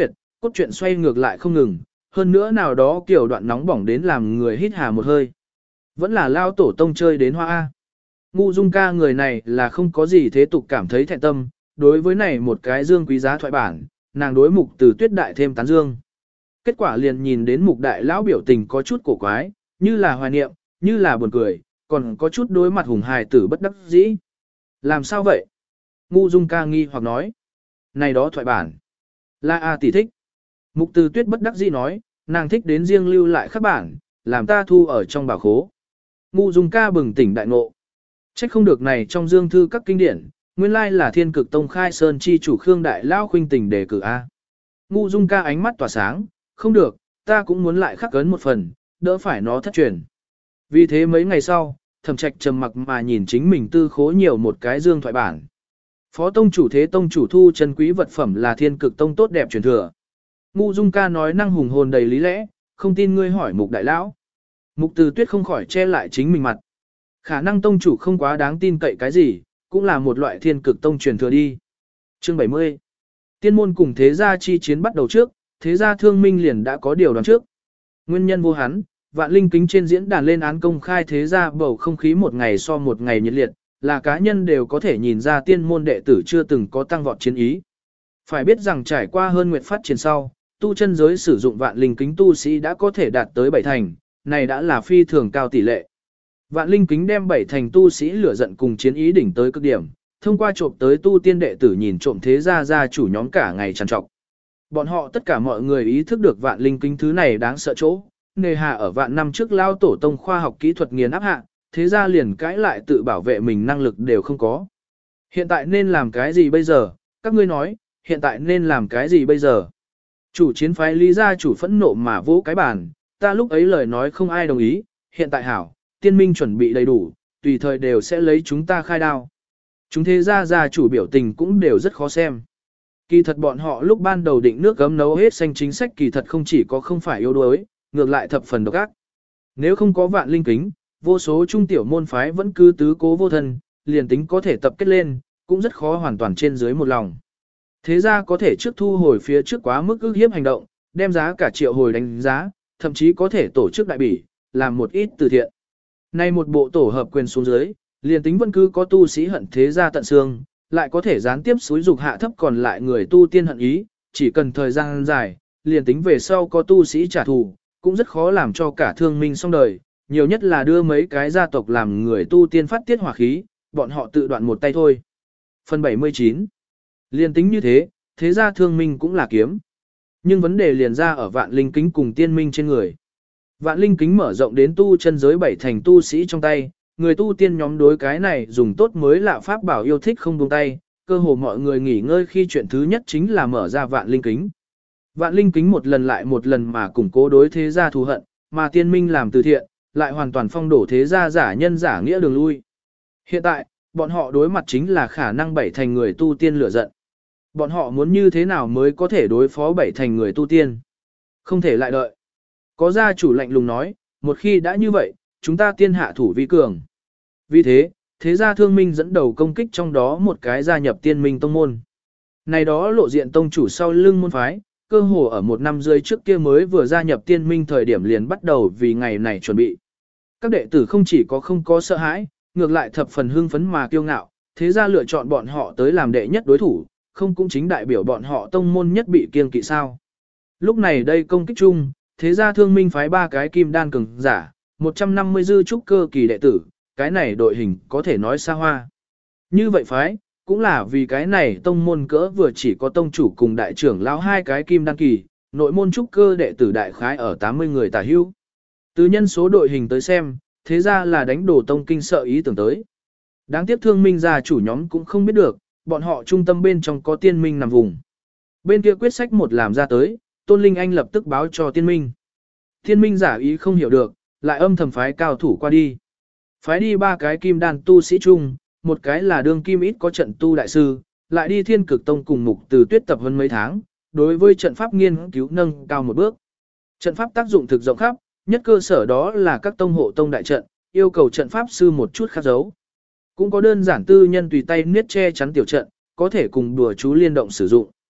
cốt truyện xoay ngược lại không ngừng, hơn nữa nào đó kiểu đoạn nóng bỏng đến làm người hít hà một hơi. Vẫn là lao tổ tông chơi đến hoa A. Ngu Dung ca người này là không có gì thế tục cảm thấy thẹn tâm, đối với này một cái dương quý giá thoại bản, nàng đối Mục Từ Tuyết đại thêm tán dương. Kết quả liền nhìn đến Mục đại lão biểu tình có chút cổ quái, như là hoài niệm, như là buồn cười, còn có chút đối mặt hùng hài tử bất đắc dĩ. Làm sao vậy? Ngu Dung ca nghi hoặc nói. Này đó thoại bản. La A tỷ thích. Mục Từ Tuyết bất đắc dĩ nói, nàng thích đến riêng lưu lại các bản, làm ta thu ở trong bảo khố. Ngu Dung ca bừng tỉnh đại ngộ. Trách không được này trong dương thư các kinh điển, nguyên lai là Thiên Cực Tông khai sơn chi chủ Khương Đại Lao khuynh tình đề cử A. Ngu Dung ca ánh mắt tỏa sáng, không được, ta cũng muốn lại khắc cấn một phần, đỡ phải nó thất truyền. Vì thế mấy ngày sau, Thẩm Trạch trầm mặc mà nhìn chính mình tư khố nhiều một cái dương thoại bản. Phó tông chủ Thế tông chủ thu chân quý vật phẩm là Thiên Cực Tông tốt đẹp truyền thừa. Ngu Dung ca nói năng hùng hồn đầy lý lẽ, không tin ngươi hỏi Mục đại lão. Mục Từ Tuyết không khỏi che lại chính mình mặt. Khả năng tông chủ không quá đáng tin cậy cái gì, cũng là một loại Thiên Cực Tông truyền thừa đi. Chương 70. Tiên môn cùng thế gia chi chiến bắt đầu trước, thế gia Thương Minh liền đã có điều đoán trước. Nguyên nhân vô hắn, Vạn Linh Kính trên diễn đàn lên án công khai thế gia bầu không khí một ngày so một ngày nhiệt liệt, là cá nhân đều có thể nhìn ra tiên môn đệ tử chưa từng có tăng vọt chiến ý. Phải biết rằng trải qua hơn nguyệt phát triển sau, tu chân giới sử dụng Vạn Linh Kính tu sĩ đã có thể đạt tới 7 thành, này đã là phi thường cao tỷ lệ. Vạn Linh Kính đem 7 thành tu sĩ lửa giận cùng chiến ý đỉnh tới cực điểm, thông qua trộm tới tu tiên đệ tử nhìn trộm thế gia gia chủ nhóm cả ngày trằn trọc. Bọn họ tất cả mọi người ý thức được Vạn Linh Kính thứ này đáng sợ chỗ, nề hà ở vạn năm trước lao tổ tông khoa học kỹ thuật nghiền áp hạ, thế gia liền cãi lại tự bảo vệ mình năng lực đều không có. Hiện tại nên làm cái gì bây giờ? Các ngươi nói, hiện tại nên làm cái gì bây giờ? Chủ chiến phái Lý gia chủ phẫn nộ mà vỗ cái bàn, ta lúc ấy lời nói không ai đồng ý, hiện tại hảo, tiên minh chuẩn bị đầy đủ, tùy thời đều sẽ lấy chúng ta khai đao. Chúng thế gia chủ biểu tình cũng đều rất khó xem. Kỳ thật bọn họ lúc ban đầu định nước gấm nấu hết xanh chính sách kỳ thật không chỉ có không phải yếu đuối, ngược lại thập phần độc ác. Nếu không có Vạn Linh Kính, vô số trung tiểu môn phái vẫn cứ tứ cố vô thân, liền tính có thể tập kết lên, cũng rất khó hoàn toàn trên dưới một lòng. Thế ra có thể trước thu hồi phía trước quá mức ức hiếp hành động, đem giá cả triệu hồi đánh giá, thậm chí có thể tổ chức đại bỉ, làm một ít từ thiện. Nay một bộ tổ hợp quyền xuống dưới, liền tính vẫn cứ có tu sĩ hận thế gia tận xương, lại có thể gián tiếp xúi dục hạ thấp còn lại người tu tiên hận ý, chỉ cần thời gian dài, liền tính về sau có tu sĩ trả thù, cũng rất khó làm cho cả Thương Minh xong đời, nhiều nhất là đưa mấy cái gia tộc làm người tu tiên phát tiết hỏa khí, bọn họ tự đoạn một tay thôi. Phần 79. Liên tính như thế, thế gia Thương Minh cũng là kiếm. Nhưng vấn đề liền ra ở Vạn Linh Kính cùng tiên minh trên người. Vạn Linh Kính mở rộng đến tu chân giới 7 thành tu sĩ trong tay, người tu tiên nhóm đối cái này dùng tốt mới lạ pháp bảo yêu thích không buông tay, cơ hồ mọi người nghỉ ngơi khi chuyện thứ nhất chính là mở ra Vạn Linh Kính. Vạn Linh Kính một lần lại một lần mà củng cố đối thế gia thù hận, mà tiên minh làm từ thiện, lại hoàn toàn phong đổ thế gia giả nhân giả nghĩa đường lui. Hiện tại, bọn họ đối mặt chính là khả năng 7 thành người tu tiên lửa giận. Bọn họ muốn như thế nào mới có thể đối phó 7 thành người tu tiên? Không thể lại đợi. Có gia chủ lạnh lùng nói, một khi đã như vậy, chúng ta tiên hạ thủ vi cường. Vì thế, thế gia Thương Minh dẫn đầu công kích trong đó một cái gia nhập tiên minh tông môn. Này đó lộ diện tông chủ sau lưng môn phái, cơ hồ ở một năm rưỡi trước kia mới vừa gia nhập tiên minh thời điểm liền bắt đầu vì ngày này chuẩn bị. Các đệ tử không chỉ có không có sợ hãi, ngược lại thập phần hưng phấn mà kiêu ngạo, thế gia lựa chọn bọn họ tới làm đệ nhất đối thủ, không cũng chính đại biểu bọn họ tông môn nhất bị kiêng kỵ sao. Lúc này đây công kích chung, thế gia Thương Minh phái 3 cái kim đan cường giả, 150 dư trúc cơ kỳ đệ tử, cái này đội hình có thể nói xa hoa. Như vậy phái, cũng là vì cái này tông môn cỡ vừa chỉ có tông chủ cùng đại trưởng lão 2 cái kim đan kỳ, nội môn trúc cơ đệ tử đại khái ở 80 người tả hữu. Từ nhân số đội hình tới xem, thế ra là đánh đổ tông kinh sợ ý tưởng tới. Đáng tiếc Thương Minh gia chủ nhóm cũng không biết được, bọn họ trung tâm bên trong có tiên minh nằm vùng. Bên kia quyết sách một làm ra tới, Tôn Linh Anh lập tức báo cho tiên minh. Tiên minh giả ý không hiểu được, lại âm thầm phái cao thủ qua đi. Phái đi 3 cái kim đan tu sĩ chung, một cái là đương kim ít có trận tu đại sư, lại đi Thiên Cực Tông cùng Mục Từ Tuyết tập hơn mấy tháng, đối với trận pháp nghiên cứu nâng cao một bước. Trận pháp tác dụng thực rộng khắp, nhất cơ sở đó là các tông hộ tông đại trận, yêu cầu trận pháp sư một chút khắc dấu. Cũng có đơn giản tư nhân tùy tay niết che chắn tiểu trận, có thể cùng đùa chú liên động sử dụng.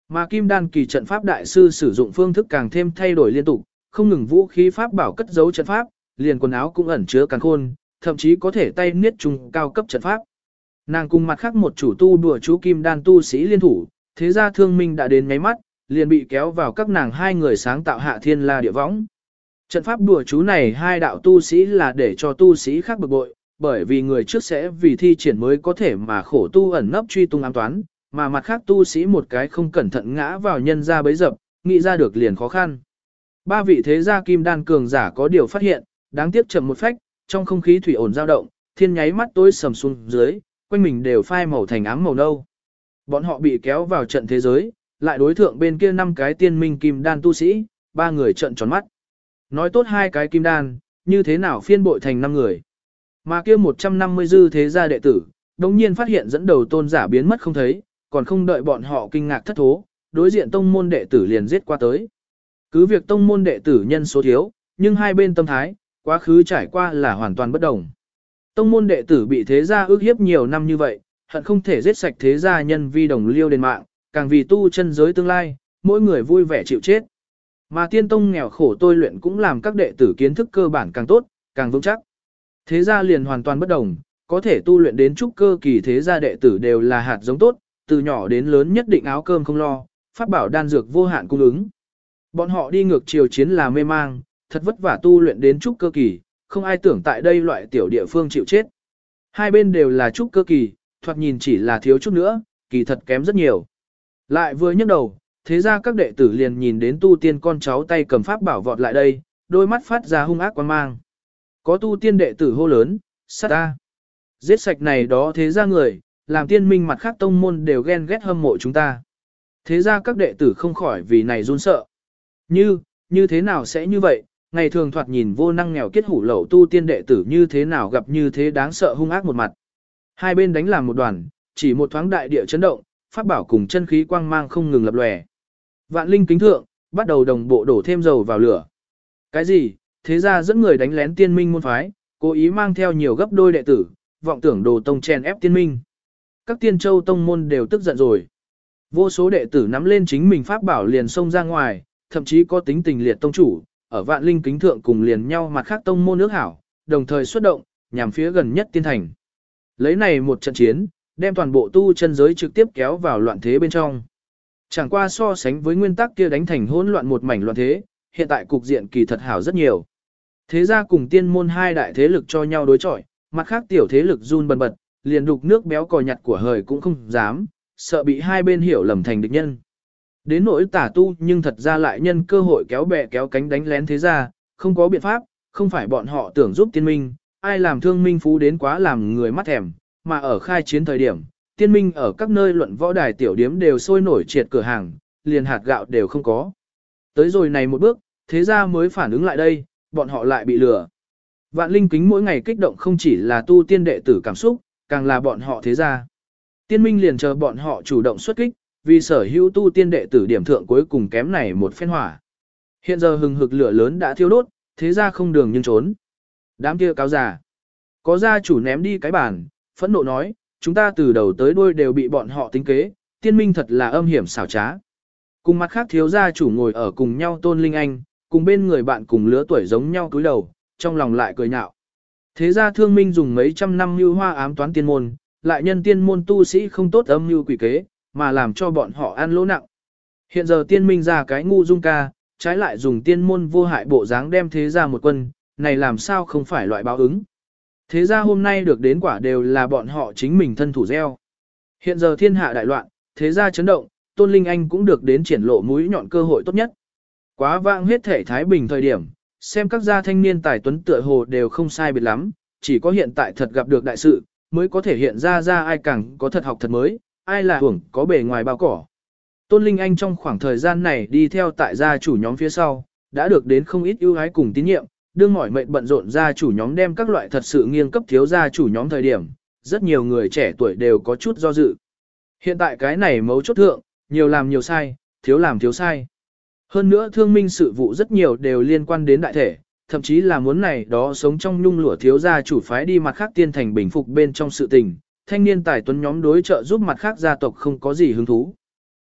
Mà Kim Đan kỳ trận pháp đại sư sử dụng phương thức càng thêm thay đổi liên tục, không ngừng vũ khí pháp bảo cất giấu trận pháp, liền quần áo cũng ẩn chứa càn khôn, thậm chí có thể tay niết trùng cao cấp trận pháp. Nàng cùng mặt khác một chủ tu đùa chú Kim Đan tu sĩ liên thủ, thế ra thương minh đã đến ngáy mắt, liền bị kéo vào các nàng hai người sáng tạo hạ thiên la địa võng. Trận pháp đùa chú này hai đạo tu sĩ là để cho tu sĩ khác bực bội, bởi vì người trước sẽ vì thi triển mới có thể mà khổ tu ẩn nấp truy tung ám toán, mà mặt khác tu sĩ một cái không cẩn thận ngã vào nhân ra bấy dập, nghĩ ra được liền khó khăn. Ba vị thế gia Kim Đan cường giả có điều phát hiện, đáng tiếc chậm một phách, trong không khí thủy ổn dao động, thiên nháy mắt tối sầm xuống dưới, quanh mình đều phai màu thành ám màu nâu. Bọn họ bị kéo vào trận thế giới, lại đối thượng bên kia 5 cái tiên minh Kim Đan tu sĩ, 3 người trận tròn mắt. Nói tốt 2 cái Kim Đan, như thế nào phiên bội thành 5 người. Mà kia 150 dư thế gia đệ tử, đồng nhiên phát hiện dẫn đầu tôn giả biến mất không thấy, còn không đợi bọn họ kinh ngạc thất thố, đối diện tông môn đệ tử liền giết qua tới. Cứ việc tông môn đệ tử nhân số thiếu, nhưng hai bên tâm thái, quá khứ trải qua là hoàn toàn bất đồng. Tông môn đệ tử bị thế gia ước hiếp nhiều năm như vậy, hận không thể giết sạch thế gia nhân vi đồng liêu đền mạng, càng vì tu chân giới tương lai, mỗi người vui vẻ chịu chết. Mà tiên tông nghèo khổ tôi luyện cũng làm các đệ tử kiến thức cơ bản càng tốt, càng vững chắc. Thế gia liền hoàn toàn bất đồng, có thể tu luyện đến trúc cơ kỳ thế gia đệ tử đều là hạt giống tốt, từ nhỏ đến lớn nhất định áo cơm không lo, pháp bảo đan dược vô hạn cung ứng. Bọn họ đi ngược chiều chiến là mê mang, thật vất vả tu luyện đến trúc cơ kỳ, không ai tưởng tại đây loại tiểu địa phương chịu chết. Hai bên đều là trúc cơ kỳ, thoạt nhìn chỉ là thiếu chút nữa, kỳ thật kém rất nhiều. Lại vừa nhấc đầu, thế ra các đệ tử liền nhìn đến tu tiên con cháu tay cầm pháp bảo vọt lại đây, đôi mắt phát ra hung ác quan mang. Có tu tiên đệ tử hô lớn, sát ta. Giết sạch này đó thế ra người, làm tiên minh mặt khác tông môn đều ghen ghét hâm mộ chúng ta. Thế ra các đệ tử không khỏi vì này run sợ. Như thế nào sẽ như vậy, ngày thường thoạt nhìn vô năng nghèo kết hủ lậu tu tiên đệ tử như thế nào gặp như thế đáng sợ hung ác một mặt. Hai bên đánh làm một đoàn, chỉ một thoáng đại địa chấn động, pháp bảo cùng chân khí quang mang không ngừng lập lòe. Vạn linh kính thượng, bắt đầu đồng bộ đổ thêm dầu vào lửa. Cái gì, thế ra dẫn người đánh lén tiên minh môn phái, cố ý mang theo nhiều gấp đôi đệ tử, vọng tưởng đồ tông chèn ép tiên minh. Các tiên châu tông môn đều tức giận rồi. Vô số đệ tử nắm lên chính mình pháp bảo liền xông ra ngoài, thậm chí có tính tình liệt tông chủ, ở vạn linh kính thượng cùng liền nhau mặt khác tông môn nước hảo, đồng thời xuất động, nhằm phía gần nhất tiên thành. Lấy này một trận chiến, đem toàn bộ tu chân giới trực tiếp kéo vào loạn thế bên trong. Chẳng qua so sánh với nguyên tắc kia đánh thành hỗn loạn một mảnh loạn thế, hiện tại cục diện kỳ thật hảo rất nhiều. Thế ra cùng tiên môn hai đại thế lực cho nhau đối chọi, mặt khác tiểu thế lực run bần bật, liền đục nước béo cò nhặt của hời cũng không dám, sợ bị hai bên hiểu lầm thành địch nhân. Đến nỗi tả tu nhưng thật ra lại nhân cơ hội kéo bè kéo cánh đánh lén thế ra, không có biện pháp, không phải bọn họ tưởng giúp tiên minh, ai làm thương minh phú đến quá làm người mắt thèm, mà ở khai chiến thời điểm, tiên minh ở các nơi luận võ đài tiểu điếm đều sôi nổi triệt cửa hàng, liền hạt gạo đều không có. Tới rồi này một bước, thế ra mới phản ứng lại đây, bọn họ lại bị lừa. Vạn linh kính mỗi ngày kích động không chỉ là tu tiên đệ tử cảm xúc, càng là bọn họ thế ra. Tiên minh liền chờ bọn họ chủ động xuất kích, vì sở hữu tu tiên đệ tử điểm thượng cuối cùng kém này một phen hỏa. Hiện giờ hừng hực lửa lớn đã thiêu đốt, thế ra không đường nhưng trốn. Đám kia cáo già. Có gia chủ ném đi cái bàn, phẫn nộ nói, chúng ta từ đầu tới đuôi đều bị bọn họ tính kế, tiên minh thật là âm hiểm xảo trá. Cùng mặt khác thiếu gia chủ ngồi ở cùng nhau Tôn Linh Anh, cùng bên người bạn cùng lứa tuổi giống nhau cúi đầu, trong lòng lại cười nhạo. Thế ra thương minh dùng mấy trăm năm mưu hoa ám toán tiên môn, lại nhân tiên môn tu sĩ không tốt âm mưu quỷ kế, mà làm cho bọn họ ăn lỗ nặng. Hiện giờ tiên minh ra cái ngu dung ca, trái lại dùng tiên môn vô hại bộ dáng đem thế ra một quân, này làm sao không phải loại báo ứng. Thế ra hôm nay được đến quả đều là bọn họ chính mình thân thủ gieo. Hiện giờ thiên hạ đại loạn, thế ra chấn động, Tôn Linh Anh cũng được đến triển lộ mũi nhọn cơ hội tốt nhất. Quá vãng hết thể thái bình thời điểm, xem các gia thanh niên tài tuấn tựa hồ đều không sai biệt lắm, chỉ có hiện tại thật gặp được đại sự, mới có thể hiện ra ai càng có thật học thật mới, ai là hưởng có bề ngoài bao cỏ. Tôn Linh Anh trong khoảng thời gian này đi theo tại gia chủ nhóm phía sau, đã được đến không ít ưu ái cùng tín nhiệm, đương mỏi mệt bận rộn gia chủ nhóm đem các loại thật sự nghiêng cấp thiếu gia chủ nhóm thời điểm, rất nhiều người trẻ tuổi đều có chút do dự. Hiện tại cái này mấu chốt thượng, nhiều làm nhiều sai, thiếu làm thiếu sai. Hơn nữa thương minh sự vụ rất nhiều đều liên quan đến đại thể, thậm chí là muốn này đó sống trong nhung lụa thiếu gia chủ phái đi mặt khác tiên thành bình phục bên trong sự tình, thanh niên tài tuấn nhóm đối trợ giúp mặt khác gia tộc không có gì hứng thú.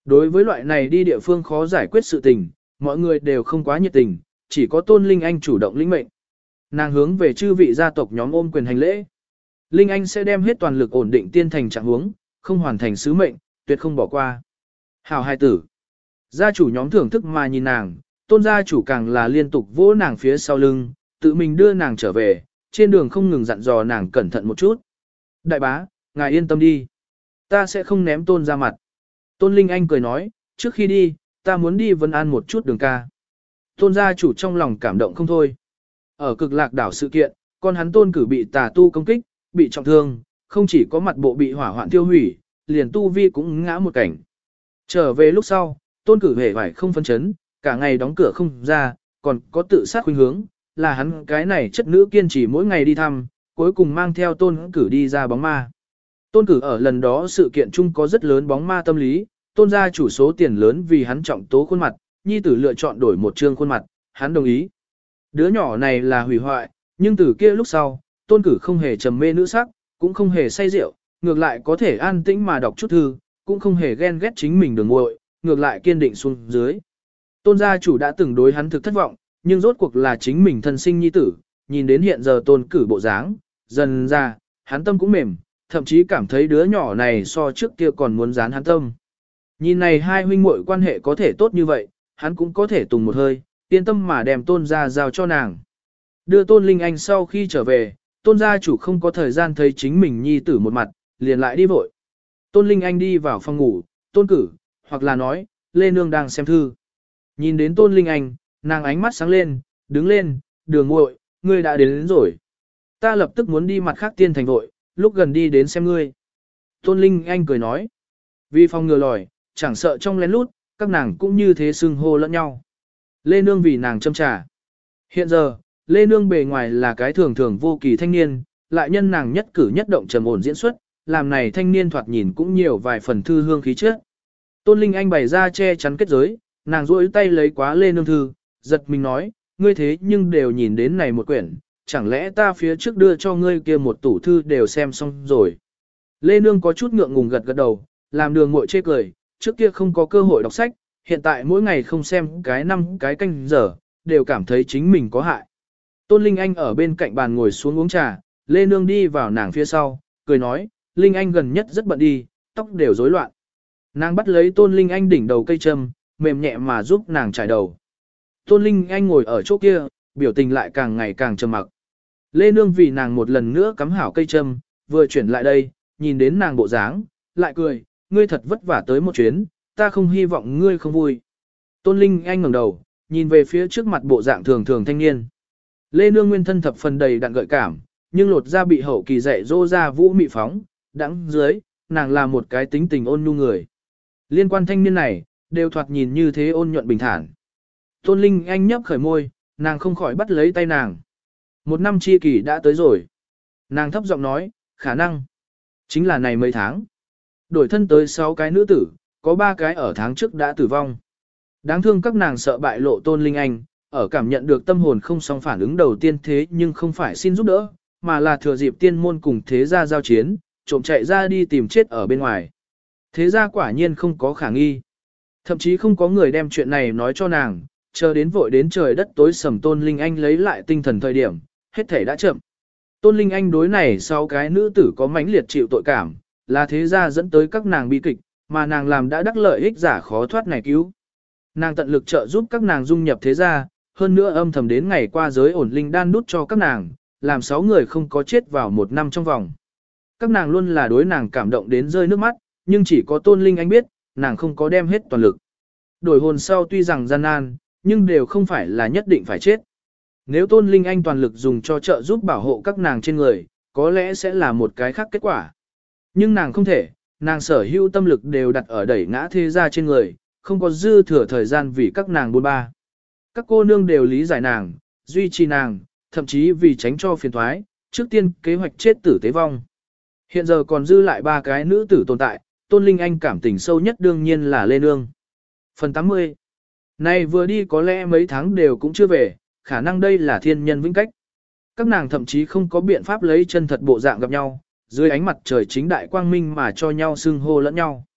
Đối với loại này đi địa phương khó giải quyết sự tình, mọi người đều không quá nhiệt tình, chỉ có Tôn Linh Anh chủ động lĩnh mệnh. Nàng hướng về chư vị gia tộc nhóm ôm quyền hành lễ. Linh Anh sẽ đem hết toàn lực ổn định tiên thành trạng huống, không hoàn thành sứ mệnh, tuyệt không bỏ qua. Hảo hài tử. Gia chủ nhóm thưởng thức mà nhìn nàng, Tôn gia chủ càng là liên tục vỗ nàng phía sau lưng, tự mình đưa nàng trở về, trên đường không ngừng dặn dò nàng cẩn thận một chút. Đại bá, ngài yên tâm đi. Ta sẽ không ném Tôn ra mặt. Tôn Linh Anh cười nói, trước khi đi, ta muốn đi Vân An một chút đường ca. Tôn gia chủ trong lòng cảm động không thôi. Ở cực lạc đảo sự kiện, con hắn Tôn cử bị tà tu công kích, bị trọng thương, không chỉ có mặt bộ bị hỏa hoạn tiêu hủy, liền tu vi cũng ngã một cảnh. Trở về lúc sau, Tôn cử hề phải không phân chấn, cả ngày đóng cửa không ra, còn có tự sát khuynh hướng, là hắn cái này chất nữ kiên trì mỗi ngày đi thăm, cuối cùng mang theo Tôn cử đi ra bóng ma. Tôn cử ở lần đó sự kiện chung có rất lớn bóng ma tâm lý, Tôn gia chủ số tiền lớn vì hắn trọng tố khuôn mặt, nhi tử lựa chọn đổi một trương khuôn mặt, hắn đồng ý. Đứa nhỏ này là hủy hoại, nhưng từ kia lúc sau, Tôn cử không hề trầm mê nữ sắc, cũng không hề say rượu, ngược lại có thể an tĩnh mà đọc chút thư, cũng không hề ghen ghét chính mình đường muội, ngược lại kiên định xuống dưới. Tôn gia chủ đã từng đối hắn thực thất vọng, nhưng rốt cuộc là chính mình thân sinh nhi tử, nhìn đến hiện giờ Tôn cử bộ dáng, dần ra, hắn tâm cũng mềm, thậm chí cảm thấy đứa nhỏ này so trước kia còn muốn dán hắn tâm. Nhìn này hai huynh muội quan hệ có thể tốt như vậy, hắn cũng có thể tùng một hơi, yên tâm mà đem Tôn gia giao cho nàng. Đưa Tôn Linh Anh sau khi trở về, Tôn gia chủ không có thời gian thấy chính mình nhi tử một mặt, liền lại đi vội. Tôn Linh Anh đi vào phòng ngủ, Tôn cử, hoặc là nói, Lê Nương đang xem thư. Nhìn đến Tôn Linh Anh, nàng ánh mắt sáng lên, đứng lên, đường muội, ngươi đã đến rồi. Ta lập tức muốn đi mặt khác tiên thành vội, lúc gần đi đến xem ngươi. Tôn Linh Anh cười nói, vì phòng ngừa lòi, chẳng sợ trong lén lút, các nàng cũng như thế xưng hô lẫn nhau. Lê Nương vì nàng châm trà. Hiện giờ, Lê Nương bề ngoài là cái thường thường vô kỳ thanh niên, lại nhân nàng nhất cử nhất động trầm ổn diễn xuất, làm này thanh niên thoạt nhìn cũng nhiều vài phần thư hương khí chất. Tôn Linh Anh bày ra che chắn kết giới, nàng duỗi tay lấy quá Lê Nương thư, giật mình nói, ngươi thế nhưng đều nhìn đến này một quyển, chẳng lẽ ta phía trước đưa cho ngươi kia một tủ thư đều xem xong rồi. Lê Nương có chút ngượng ngùng gật gật đầu, làm đường muội chê cười, trước kia không có cơ hội đọc sách, hiện tại mỗi ngày không xem cái 5 cái canh giờ, đều cảm thấy chính mình có hại. Tôn Linh Anh ở bên cạnh bàn ngồi xuống uống trà, Lê Nương đi vào nàng phía sau, cười nói, Linh Anh gần nhất rất bận đi, tóc đều rối loạn. Nàng bắt lấy Tôn Linh Anh đỉnh đầu cây châm, mềm nhẹ mà giúp nàng trải đầu. Tôn Linh Anh ngồi ở chỗ kia, biểu tình lại càng ngày càng trầm mặc. Lê Nương vì nàng một lần nữa cắm hảo cây châm, vừa chuyển lại đây, nhìn đến nàng bộ dáng, lại cười, ngươi thật vất vả tới một chuyến, ta không hy vọng ngươi không vui. Tôn Linh Anh ngẩng đầu, nhìn về phía trước mặt bộ dạng thường thường thanh niên. Lê Nương nguyên thân thập phần đầy đặn gợi cảm, nhưng lột ra bị hậu kỳ dạy dỗ ra vũ mị phóng, đắng dưới, nàng là một cái tính tình ôn nhu người. Liên quan thanh niên này, đều thoạt nhìn như thế ôn nhuận bình thản. Tôn Linh Anh nhấp khởi môi, nàng không khỏi bắt lấy tay nàng. Một năm chi kỷ đã tới rồi. Nàng thấp giọng nói, khả năng. Chính là này mấy tháng. Đổi thân tới 6 cái nữ tử, có 3 cái ở tháng trước đã tử vong. Đáng thương các nàng sợ bại lộ Tôn Linh Anh, ở cảm nhận được tâm hồn không song phản ứng đầu tiên thế nhưng không phải xin giúp đỡ, mà là thừa dịp tiên môn cùng thế gia giao chiến, trộm chạy ra đi tìm chết ở bên ngoài. Thế gia quả nhiên không có khả nghi. Thậm chí không có người đem chuyện này nói cho nàng, chờ đến vội đến trời đất tối sầm Tôn Linh Anh lấy lại tinh thần thời điểm, hết thể đã chậm. Tôn Linh Anh đối này sau cái nữ tử có mãnh liệt chịu tội cảm, là thế gia dẫn tới các nàng bi kịch, mà nàng làm đã đắc lợi ích giả khó thoát này cứu. Nàng tận lực trợ giúp các nàng dung nhập thế gia, hơn nữa âm thầm đến ngày qua giới ổn linh đan đút cho các nàng, làm 6 người không có chết vào 1 năm trong vòng. Các nàng luôn là đối nàng cảm động đến rơi nước mắt, nhưng chỉ có Tôn Linh Anh biết, nàng không có đem hết toàn lực. Đổi hồn sau tuy rằng gian nan, nhưng đều không phải là nhất định phải chết. Nếu Tôn Linh Anh toàn lực dùng cho trợ giúp bảo hộ các nàng trên người, có lẽ sẽ là một cái khác kết quả. Nhưng nàng không thể, nàng sở hữu tâm lực đều đặt ở đẩy ngã thế gia trên người, không có dư thừa thời gian vì các nàng buôn ba. Các cô nương đều lý giải nàng, duy trì nàng, thậm chí vì tránh cho phiền thoái, trước tiên kế hoạch chết tử tế vong. Hiện giờ còn dư lại 3 cái nữ tử tồn tại, Tôn Linh Anh cảm tình sâu nhất đương nhiên là Lê Nương. Phần 80. Này vừa đi có lẽ mấy tháng đều cũng chưa về, khả năng đây là thiên nhân vĩnh cách. Các nàng thậm chí không có biện pháp lấy chân thật bộ dạng gặp nhau, dưới ánh mặt trời chính đại quang minh mà cho nhau xưng hô lẫn nhau.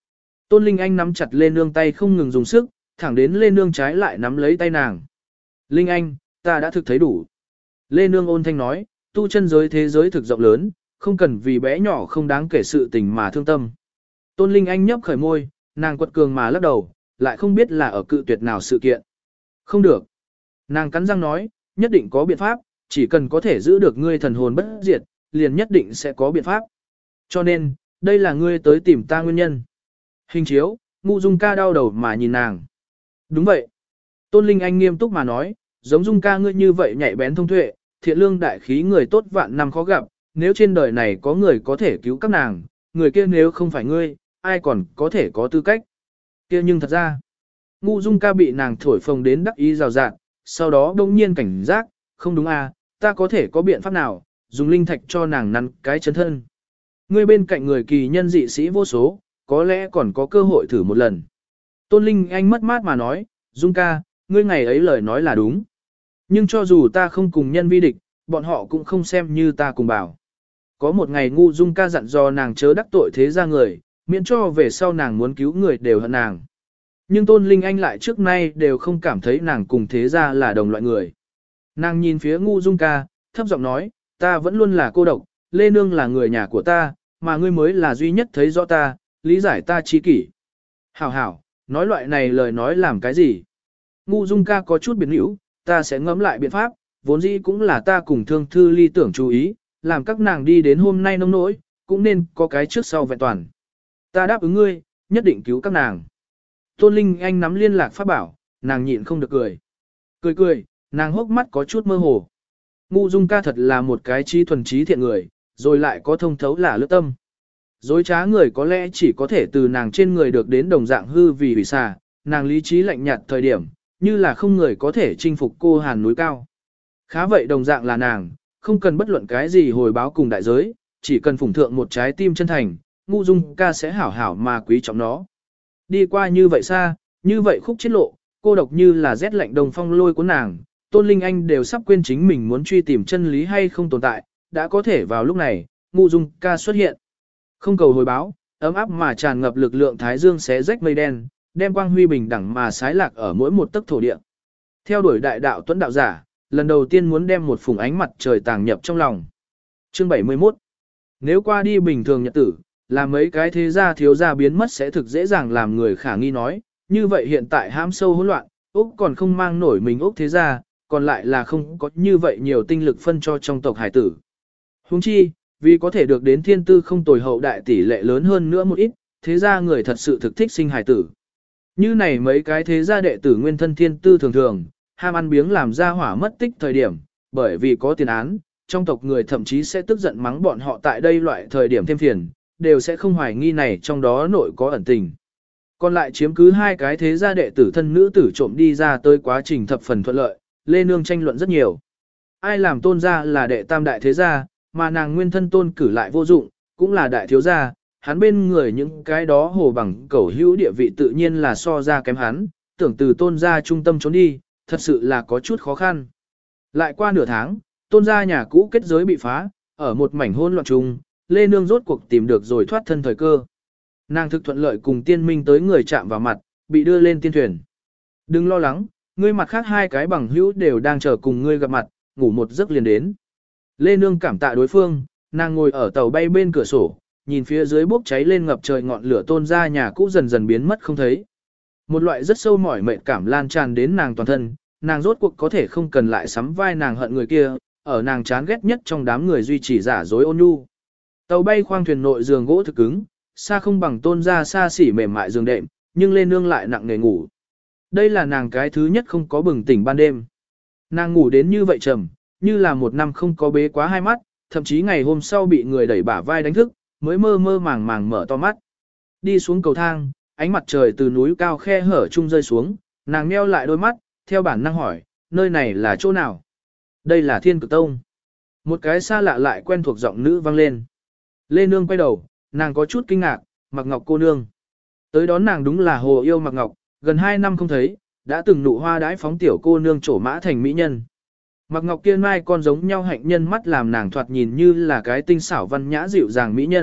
Tôn Linh Anh nắm chặt Lê Nương tay không ngừng dùng sức, thẳng đến Lê Nương trái lại nắm lấy tay nàng. Linh Anh, ta đã thực thấy đủ. Lê Nương ôn thanh nói, tu chân giới thế giới thực rộng lớn, không cần vì bé nhỏ không đáng kể sự tình mà thương tâm. Tôn Linh Anh nhấp khởi môi, nàng quật cường mà lắc đầu, lại không biết là ở cự tuyệt nào sự kiện. Không được. Nàng cắn răng nói, nhất định có biện pháp, chỉ cần có thể giữ được ngươi thần hồn bất diệt, liền nhất định sẽ có biện pháp. Cho nên, đây là ngươi tới tìm ta nguyên nhân. Hình chiếu, Ngũ Dung ca đau đầu mà nhìn nàng. Đúng vậy. Tôn Linh Anh nghiêm túc mà nói, giống Dung ca ngươi như vậy nhạy bén thông tuệ, thiện lương đại khí người tốt vạn năm khó gặp, nếu trên đời này có người có thể cứu các nàng, người kia nếu không phải ngươi, ai còn có thể có tư cách. Kia nhưng thật ra, Ngũ Dung ca bị nàng thổi phồng đến đắc ý rào rạt, sau đó đông nhiên cảnh giác, không đúng à, ta có thể có biện pháp nào, dùng linh thạch cho nàng nắn cái chấn thân. Ngươi bên cạnh người kỳ nhân dị sĩ vô số, có lẽ còn có cơ hội thử một lần. Tôn Linh Anh mất mát mà nói, Dung ca, ngươi ngày ấy lời nói là đúng. Nhưng cho dù ta không cùng nhân vi địch, bọn họ cũng không xem như ta cùng bảo. Có một ngày Ngũ Dung ca dặn dò nàng chớ đắc tội thế ra người, miễn cho về sau nàng muốn cứu người đều hận nàng. Nhưng Tôn Linh Anh lại trước nay đều không cảm thấy nàng cùng thế ra là đồng loại người. Nàng nhìn phía Ngũ Dung ca, thấp giọng nói, ta vẫn luôn là cô độc, Lê Nương là người nhà của ta, mà ngươi mới là duy nhất thấy rõ ta, lý giải ta chi kỷ. Hảo hảo, nói loại này lời nói làm cái gì? Ngũ Dung ca có chút biến hữu, ta sẽ ngẫm lại biện pháp, vốn dĩ cũng là ta cùng Thương Thư Ly tưởng chú ý, làm các nàng đi đến hôm nay nông nỗi, cũng nên có cái trước sau vẹn toàn. Ta đáp ứng ngươi, nhất định cứu các nàng. Tôn Linh Anh nắm liên lạc pháp bảo, nàng nhịn không được cười. Cười cười, nàng hốc mắt có chút mơ hồ. Ngũ Dung ca thật là một cái trí thuần trí thiện người, rồi lại có thông thấu là lướt tâm. Dối trá người có lẽ chỉ có thể từ nàng trên người được đến đồng dạng hư vì hủy xà, nàng lý trí lạnh nhạt thời điểm, như là không người có thể chinh phục cô hàn núi cao. Khá vậy đồng dạng là nàng, không cần bất luận cái gì hồi báo cùng đại giới, chỉ cần phụng thượng một trái tim chân thành, Ngũ Dung ca sẽ hảo hảo mà quý trọng nó. Đi qua như vậy xa, như vậy khúc chết lộ, cô độc như là rét lạnh đồng phong lôi của nàng, Tôn Linh Anh đều sắp quên chính mình muốn truy tìm chân lý hay không tồn tại, đã có thể vào lúc này, Ngũ Dung ca xuất hiện. Không cầu hồi báo, ấm áp mà tràn ngập lực lượng thái dương xé rách mây đen, đem quang huy bình đẳng mà sái lạc ở mỗi một tấc thổ địa. Theo đuổi đại đạo tuấn đạo giả, lần đầu tiên muốn đem một phùng ánh mặt trời tàng nhập trong lòng. Chương 71. Nếu qua đi bình thường nhật tử, là mấy cái thế gia thiếu gia biến mất sẽ thực dễ dàng làm người khả nghi nói, như vậy hiện tại hãm sâu hỗn loạn, Úc còn không mang nổi mình Úc thế gia, còn lại là không có như vậy nhiều tinh lực phân cho trong tộc hải tử. Huống chi, vì có thể được đến thiên tư không tồi hậu đại tỷ lệ lớn hơn nữa một ít, thế gia người thật sự thực thích sinh hải tử. Như này mấy cái thế gia đệ tử nguyên thân thiên tư thường thường, ham ăn biếng làm ra hỏa mất tích thời điểm, bởi vì có tiền án, trong tộc người thậm chí sẽ tức giận mắng bọn họ tại đây loại thời điểm thêm phiền, đều sẽ không hoài nghi này trong đó nội có ẩn tình. Còn lại chiếm cứ hai cái thế gia đệ tử thân nữ tử trộm đi ra tới quá trình thập phần thuận lợi, Lê Nương tranh luận rất nhiều. Ai làm Tôn gia là đệ tam đại thế gia, mà nàng nguyên thân Tôn cử lại vô dụng, cũng là đại thiếu gia, hắn bên người những cái đó hồ bằng cẩu hữu địa vị tự nhiên là so ra kém hắn, tưởng từ Tôn gia trung tâm trốn đi, thật sự là có chút khó khăn. Lại qua nửa tháng, Tôn gia nhà cũ kết giới bị phá, ở một mảnh hỗn loạn chung, Lê Nương rốt cuộc tìm được rồi thoát thân thời cơ. Nàng thực thuận lợi cùng tiên minh tới người chạm vào mặt, bị đưa lên tiên thuyền. Đừng lo lắng, ngươi mặt khác hai cái bằng hữu đều đang chờ cùng ngươi gặp mặt, ngủ một giấc liền đến. Lê Nương cảm tạ đối phương, nàng ngồi ở tàu bay bên cửa sổ, nhìn phía dưới bốc cháy lên ngập trời ngọn lửa Tôn gia nhà cũ dần dần biến mất không thấy. Một loại rất sâu mỏi mệt cảm lan tràn đến nàng toàn thân, nàng rốt cuộc có thể không cần lại sắm vai nàng hận người kia, ở nàng chán ghét nhất trong đám người duy trì giả dối ôn nhu. Tàu bay khoang thuyền nội giường gỗ thực cứng, xa không bằng Tôn gia xa xỉ mềm mại giường đệm, nhưng Lê Nương lại nặng nề ngủ. Đây là nàng cái thứ nhất không có bừng tỉnh ban đêm. Nàng ngủ đến như vậy trầm, như là một năm không có bế quá hai mắt, thậm chí ngày hôm sau bị người đẩy bả vai đánh thức, mới mơ mơ màng màng mở to mắt. Đi xuống cầu thang, ánh mặt trời từ núi cao khe hở chung rơi xuống, nàng nheo lại đôi mắt, theo bản năng hỏi, nơi này là chỗ nào? Đây là Thiên Cực Tông. Một cái xa lạ lại quen thuộc giọng nữ vang lên. Lê Nương quay đầu, nàng có chút kinh ngạc, Mạc Ngọc cô nương. Tới đón nàng đúng là Hồ Yêu Mạc Ngọc, gần 2 năm không thấy, đã từng nụ hoa đãi phóng tiểu cô nương trổ mã thành mỹ nhân. Mạc Ngọc kia mai con giống nhau hạnh nhân mắt làm nàng thoạt nhìn như là cái tinh xảo văn nhã dịu dàng mỹ nhân,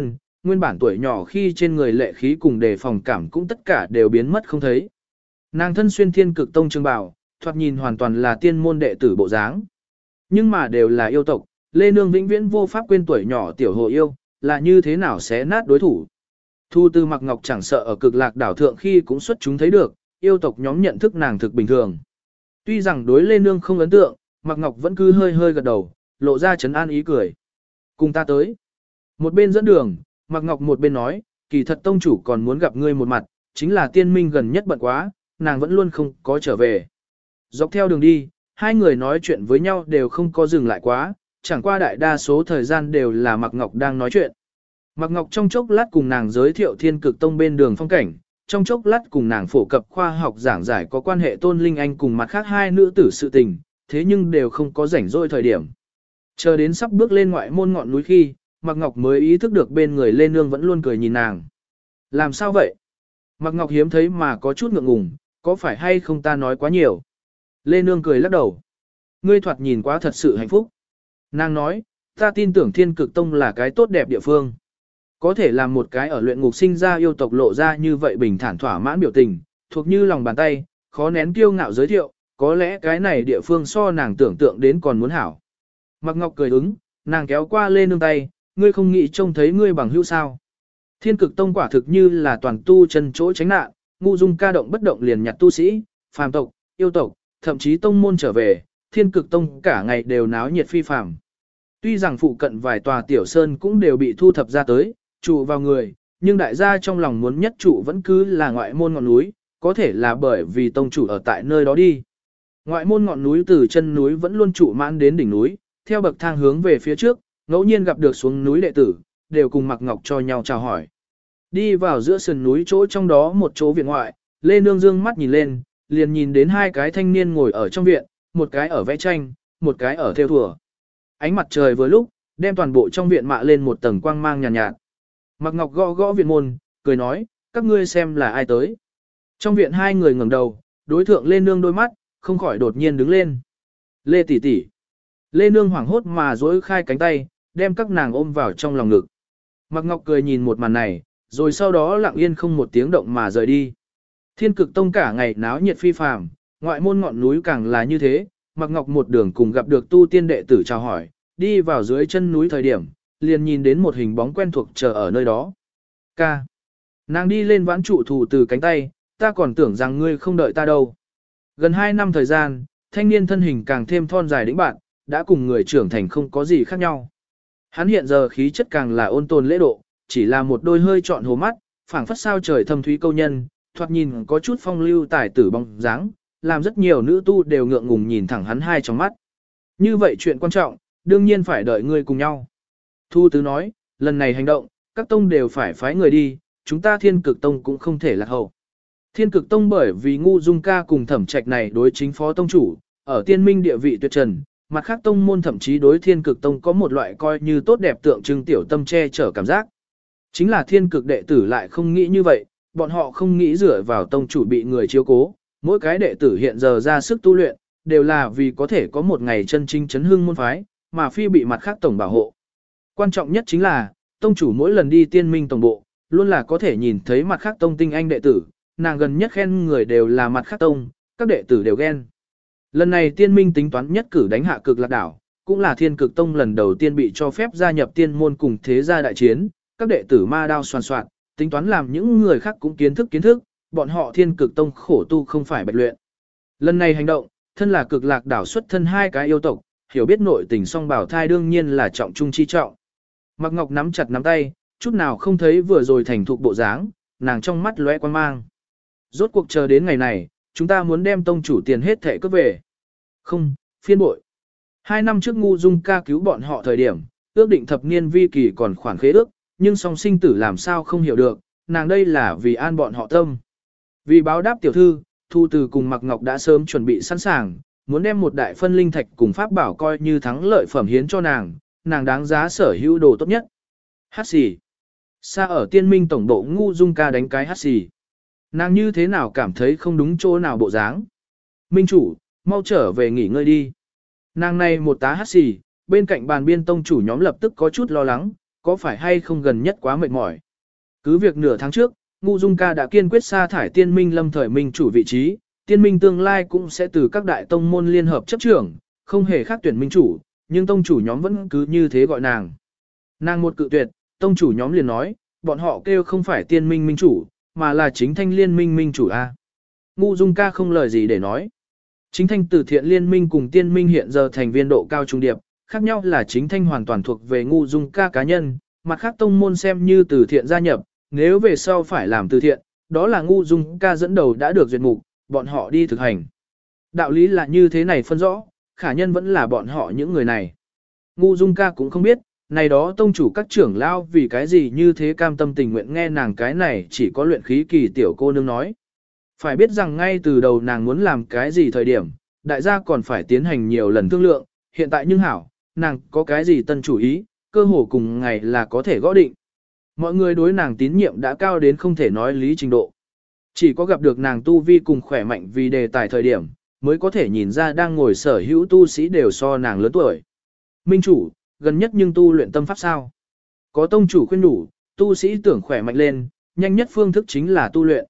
nguyên bản tuổi nhỏ khi trên người lệ khí cùng đề phòng cảm cũng tất cả đều biến mất không thấy. Nàng thân xuyên thiên cực tông trường bào, thoạt nhìn hoàn toàn là tiên môn đệ tử bộ dáng. Nhưng mà đều là yêu tộc, Lê Nương vĩnh viễn vô pháp quên tuổi nhỏ tiểu hồ yêu, là như thế nào sẽ nát đối thủ. Thu Tư Mặc Ngọc chẳng sợ ở cực lạc đảo thượng khi cũng xuất chúng thấy được, yêu tộc nhóm nhận thức nàng thực bình thường. Tuy rằng đối Lê Nương không ấn tượng, Mặc Ngọc vẫn cứ hơi hơi gật đầu, lộ ra trấn an ý cười. Cùng ta tới. Một bên dẫn đường, Mặc Ngọc một bên nói, kỳ thật tông chủ còn muốn gặp ngươi một mặt, chính là tiên minh gần nhất bận quá, nàng vẫn luôn không có trở về. Dọc theo đường đi, hai người nói chuyện với nhau đều không có dừng lại quá, chẳng qua đại đa số thời gian đều là Mặc Ngọc đang nói chuyện. Mặc Ngọc trong chốc lát cùng nàng giới thiệu thiên cực tông bên đường phong cảnh, trong chốc lát cùng nàng phổ cập khoa học giảng giải có quan hệ Tôn Linh Anh cùng mặt khác hai nữ tử sự tình, thế nhưng đều không có rảnh rỗi thời điểm. Chờ đến sắp bước lên ngoại môn ngọn núi khi, Mặc Ngọc mới ý thức được bên người Lê Nương vẫn luôn cười nhìn nàng. Làm sao vậy? Mặc Ngọc hiếm thấy mà có chút ngượng ngùng, có phải hay không ta nói quá nhiều? Lê Nương cười lắc đầu. Ngươi thoạt nhìn quá thật sự hạnh phúc. Nàng nói, ta tin tưởng thiên cực tông là cái tốt đẹp địa phương. Có thể làm một cái ở luyện ngục sinh ra yêu tộc lộ ra như vậy bình thản thỏa mãn biểu tình, thuộc như lòng bàn tay, khó nén kiêu ngạo giới thiệu, có lẽ cái này địa phương so nàng tưởng tượng đến còn muốn hảo. Mặc Ngọc cười ứng, nàng kéo qua Lê Nương tay, ngươi không nghĩ trông thấy ngươi bằng hữu sao. Thiên cực tông quả thực như là toàn tu chân chỗ tránh nạn, ngu dung ca động bất động liền nhặt tu sĩ, phàm tộc, yêu tộc, thậm chí tông môn trở về, thiên cực tông cả ngày đều náo nhiệt phi phàm. Tuy rằng phụ cận vài tòa tiểu sơn cũng đều bị thu thập ra tới, trụ vào người, nhưng đại gia trong lòng muốn nhất trụ vẫn cứ là ngoại môn ngọn núi, có thể là bởi vì tông chủ ở tại nơi đó đi. Ngoại môn ngọn núi từ chân núi vẫn luôn trụ mãn đến đỉnh núi, theo bậc thang hướng về phía trước, ngẫu nhiên gặp được xuống núi đệ tử, đều cùng Mặc Ngọc cho nhau chào hỏi. Đi vào giữa sườn núi chỗ trong đó một chỗ viện ngoại, Lê Nương dương mắt nhìn lên, liền nhìn đến hai cái thanh niên ngồi ở trong viện, một cái ở vẽ tranh, một cái ở theo thùa. Ánh mặt trời vừa lúc, đem toàn bộ trong viện mạ lên một tầng quang mang nhàn nhạt. Mặc Ngọc gõ gõ viện môn, cười nói, các ngươi xem là ai tới. Trong viện hai người ngẩng đầu, đối thượng Lê Nương đôi mắt, không khỏi đột nhiên đứng lên. Lê tỷ tỷ. Lê Nương hoảng hốt mà duỗi khai cánh tay, đem các nàng ôm vào trong lòng ngực. Mặc Ngọc cười nhìn một màn này, rồi sau đó lặng yên không một tiếng động mà rời đi. Thiên cực tông cả ngày náo nhiệt phi phàm, ngoại môn ngọn núi càng là như thế. Mặc Ngọc một đường cùng gặp được tu tiên đệ tử chào hỏi, đi vào dưới chân núi thời điểm, liền nhìn đến một hình bóng quen thuộc chờ ở nơi đó. Ca. Nàng đi lên vãn trụ thủ từ cánh tay, ta còn tưởng rằng ngươi không đợi ta đâu. Gần 2 năm thời gian, thanh niên thân hình càng thêm thon dài đĩnh bạn, đã cùng người trưởng thành không có gì khác nhau. Hắn hiện giờ khí chất càng là ôn tồn lễ độ, chỉ là một đôi hơi trọn hồ mắt, phảng phất sao trời thâm thúy câu nhân, thoạt nhìn có chút phong lưu tài tử bóng dáng, làm rất nhiều nữ tu đều ngượng ngùng nhìn thẳng hắn hai trong mắt. Như vậy chuyện quan trọng, đương nhiên phải đợi ngươi cùng nhau. Thu Tứ nói, lần này hành động, các tông đều phải phái người đi, chúng ta thiên cực tông cũng không thể lạc hậu. Thiên cực tông bởi vì ngu dung ca cùng thẩm trạch này đối chính phó tông chủ, ở tiên minh địa vị tuyệt trần, mặt khác tông môn thậm chí đối thiên cực tông có một loại coi như tốt đẹp tượng trưng tiểu tâm che chở cảm giác. Chính là thiên cực đệ tử lại không nghĩ như vậy, bọn họ không nghĩ dựa vào tông chủ bị người chiếu cố, mỗi cái đệ tử hiện giờ ra sức tu luyện, đều là vì có thể có một ngày chân chính chấn hưng môn phái, mà phi bị mặt khác tổng bảo hộ. Quan trọng nhất chính là, tông chủ mỗi lần đi tiên minh tổng bộ, luôn là có thể nhìn thấy mặt khác tông tinh anh đệ tử, nàng gần nhất khen người đều là mặt khác tông, các đệ tử đều ghen. Lần này tiên minh tính toán nhất cử đánh hạ cực lạc đảo, cũng là thiên cực tông lần đầu tiên bị cho phép gia nhập tiên môn cùng thế gia đại chiến, các đệ tử ma đao soàn soạn, tính toán làm những người khác cũng kiến thức, bọn họ thiên cực tông khổ tu không phải bạch luyện. Lần này hành động, thân là cực lạc đảo xuất thân hai cái yêu tộc, hiểu biết nội tình song bảo thai đương nhiên là trọng trung chi trọng. Mặc Ngọc nắm chặt nắm tay, chút nào không thấy vừa rồi thành thục bộ dáng, nàng trong mắt lóe quan mang. Rốt cuộc chờ đến ngày này, chúng ta muốn đem tông chủ tiền hết thẻ cướp về. Không, phiên bội. 2 năm trước ngu dung ca cứu bọn họ thời điểm, ước định thập niên vi kỳ còn khoản khế ước, nhưng song sinh tử làm sao không hiểu được, nàng đây là vì an bọn họ tâm. Vì báo đáp tiểu thư, Thu Từ cùng Mặc Ngọc đã sớm chuẩn bị sẵn sàng, muốn đem một đại phân linh thạch cùng pháp bảo coi như thắng lợi phẩm hiến cho nàng đáng giá sở hữu đồ tốt nhất. Hát xì. Xa ở tiên minh tổng bộ ngu dung ca đánh cái hát xì. Nàng như thế nào cảm thấy không đúng chỗ nào bộ dáng. Minh chủ, mau trở về nghỉ ngơi đi. Nàng này một tá hát xì, bên cạnh bàn biên tông chủ nhóm lập tức có chút lo lắng, có phải hay không gần nhất quá mệt mỏi. Cứ việc nửa tháng trước, Ngũ Dung Ca đã kiên quyết sa thải Tiên Minh lâm thời minh chủ vị trí, Tiên Minh tương lai cũng sẽ từ các đại tông môn liên hợp chấp trưởng, không hề khác tuyển minh chủ, nhưng tông chủ nhóm vẫn cứ như thế gọi nàng. Nàng một cự tuyệt, tông chủ nhóm liền nói, bọn họ kêu không phải Tiên Minh minh chủ, mà là chính thanh liên minh minh chủ a. Ngũ Dung Ca không lời gì để nói. Chính thanh từ thiện liên minh cùng Tiên Minh hiện giờ thành viên độ cao trung điệp, khác nhau là chính thanh hoàn toàn thuộc về Ngũ Dung Ca cá nhân, mặt khác tông môn xem như từ thiện gia nhập, nếu về sau phải làm từ thiện, đó là Ngũ Dung Ca dẫn đầu đã được duyệt mục, bọn họ đi thực hành. Đạo lý là như thế này phân rõ, khả nhân vẫn là bọn họ những người này. Ngũ Dung Ca cũng không biết, này đó tông chủ các trưởng lao vì cái gì như thế cam tâm tình nguyện nghe nàng cái này chỉ có luyện khí kỳ tiểu cô nương nói. Phải biết rằng ngay từ đầu nàng muốn làm cái gì thời điểm, đại gia còn phải tiến hành nhiều lần thương lượng, hiện tại nhưng hảo, nàng có cái gì tân chủ ý, cơ hồ cùng ngày là có thể gõ định. Mọi người đối nàng tín nhiệm đã cao đến không thể nói lý trình độ. Chỉ có gặp được nàng tu vi cùng khỏe mạnh vì đề tài thời điểm, mới có thể nhìn ra đang ngồi sở hữu tu sĩ đều so nàng lớn tuổi. Minh chủ, gần nhất nhưng tu luyện tâm pháp sao? Có tông chủ khuyên đủ, tu sĩ tưởng khỏe mạnh lên, nhanh nhất phương thức chính là tu luyện.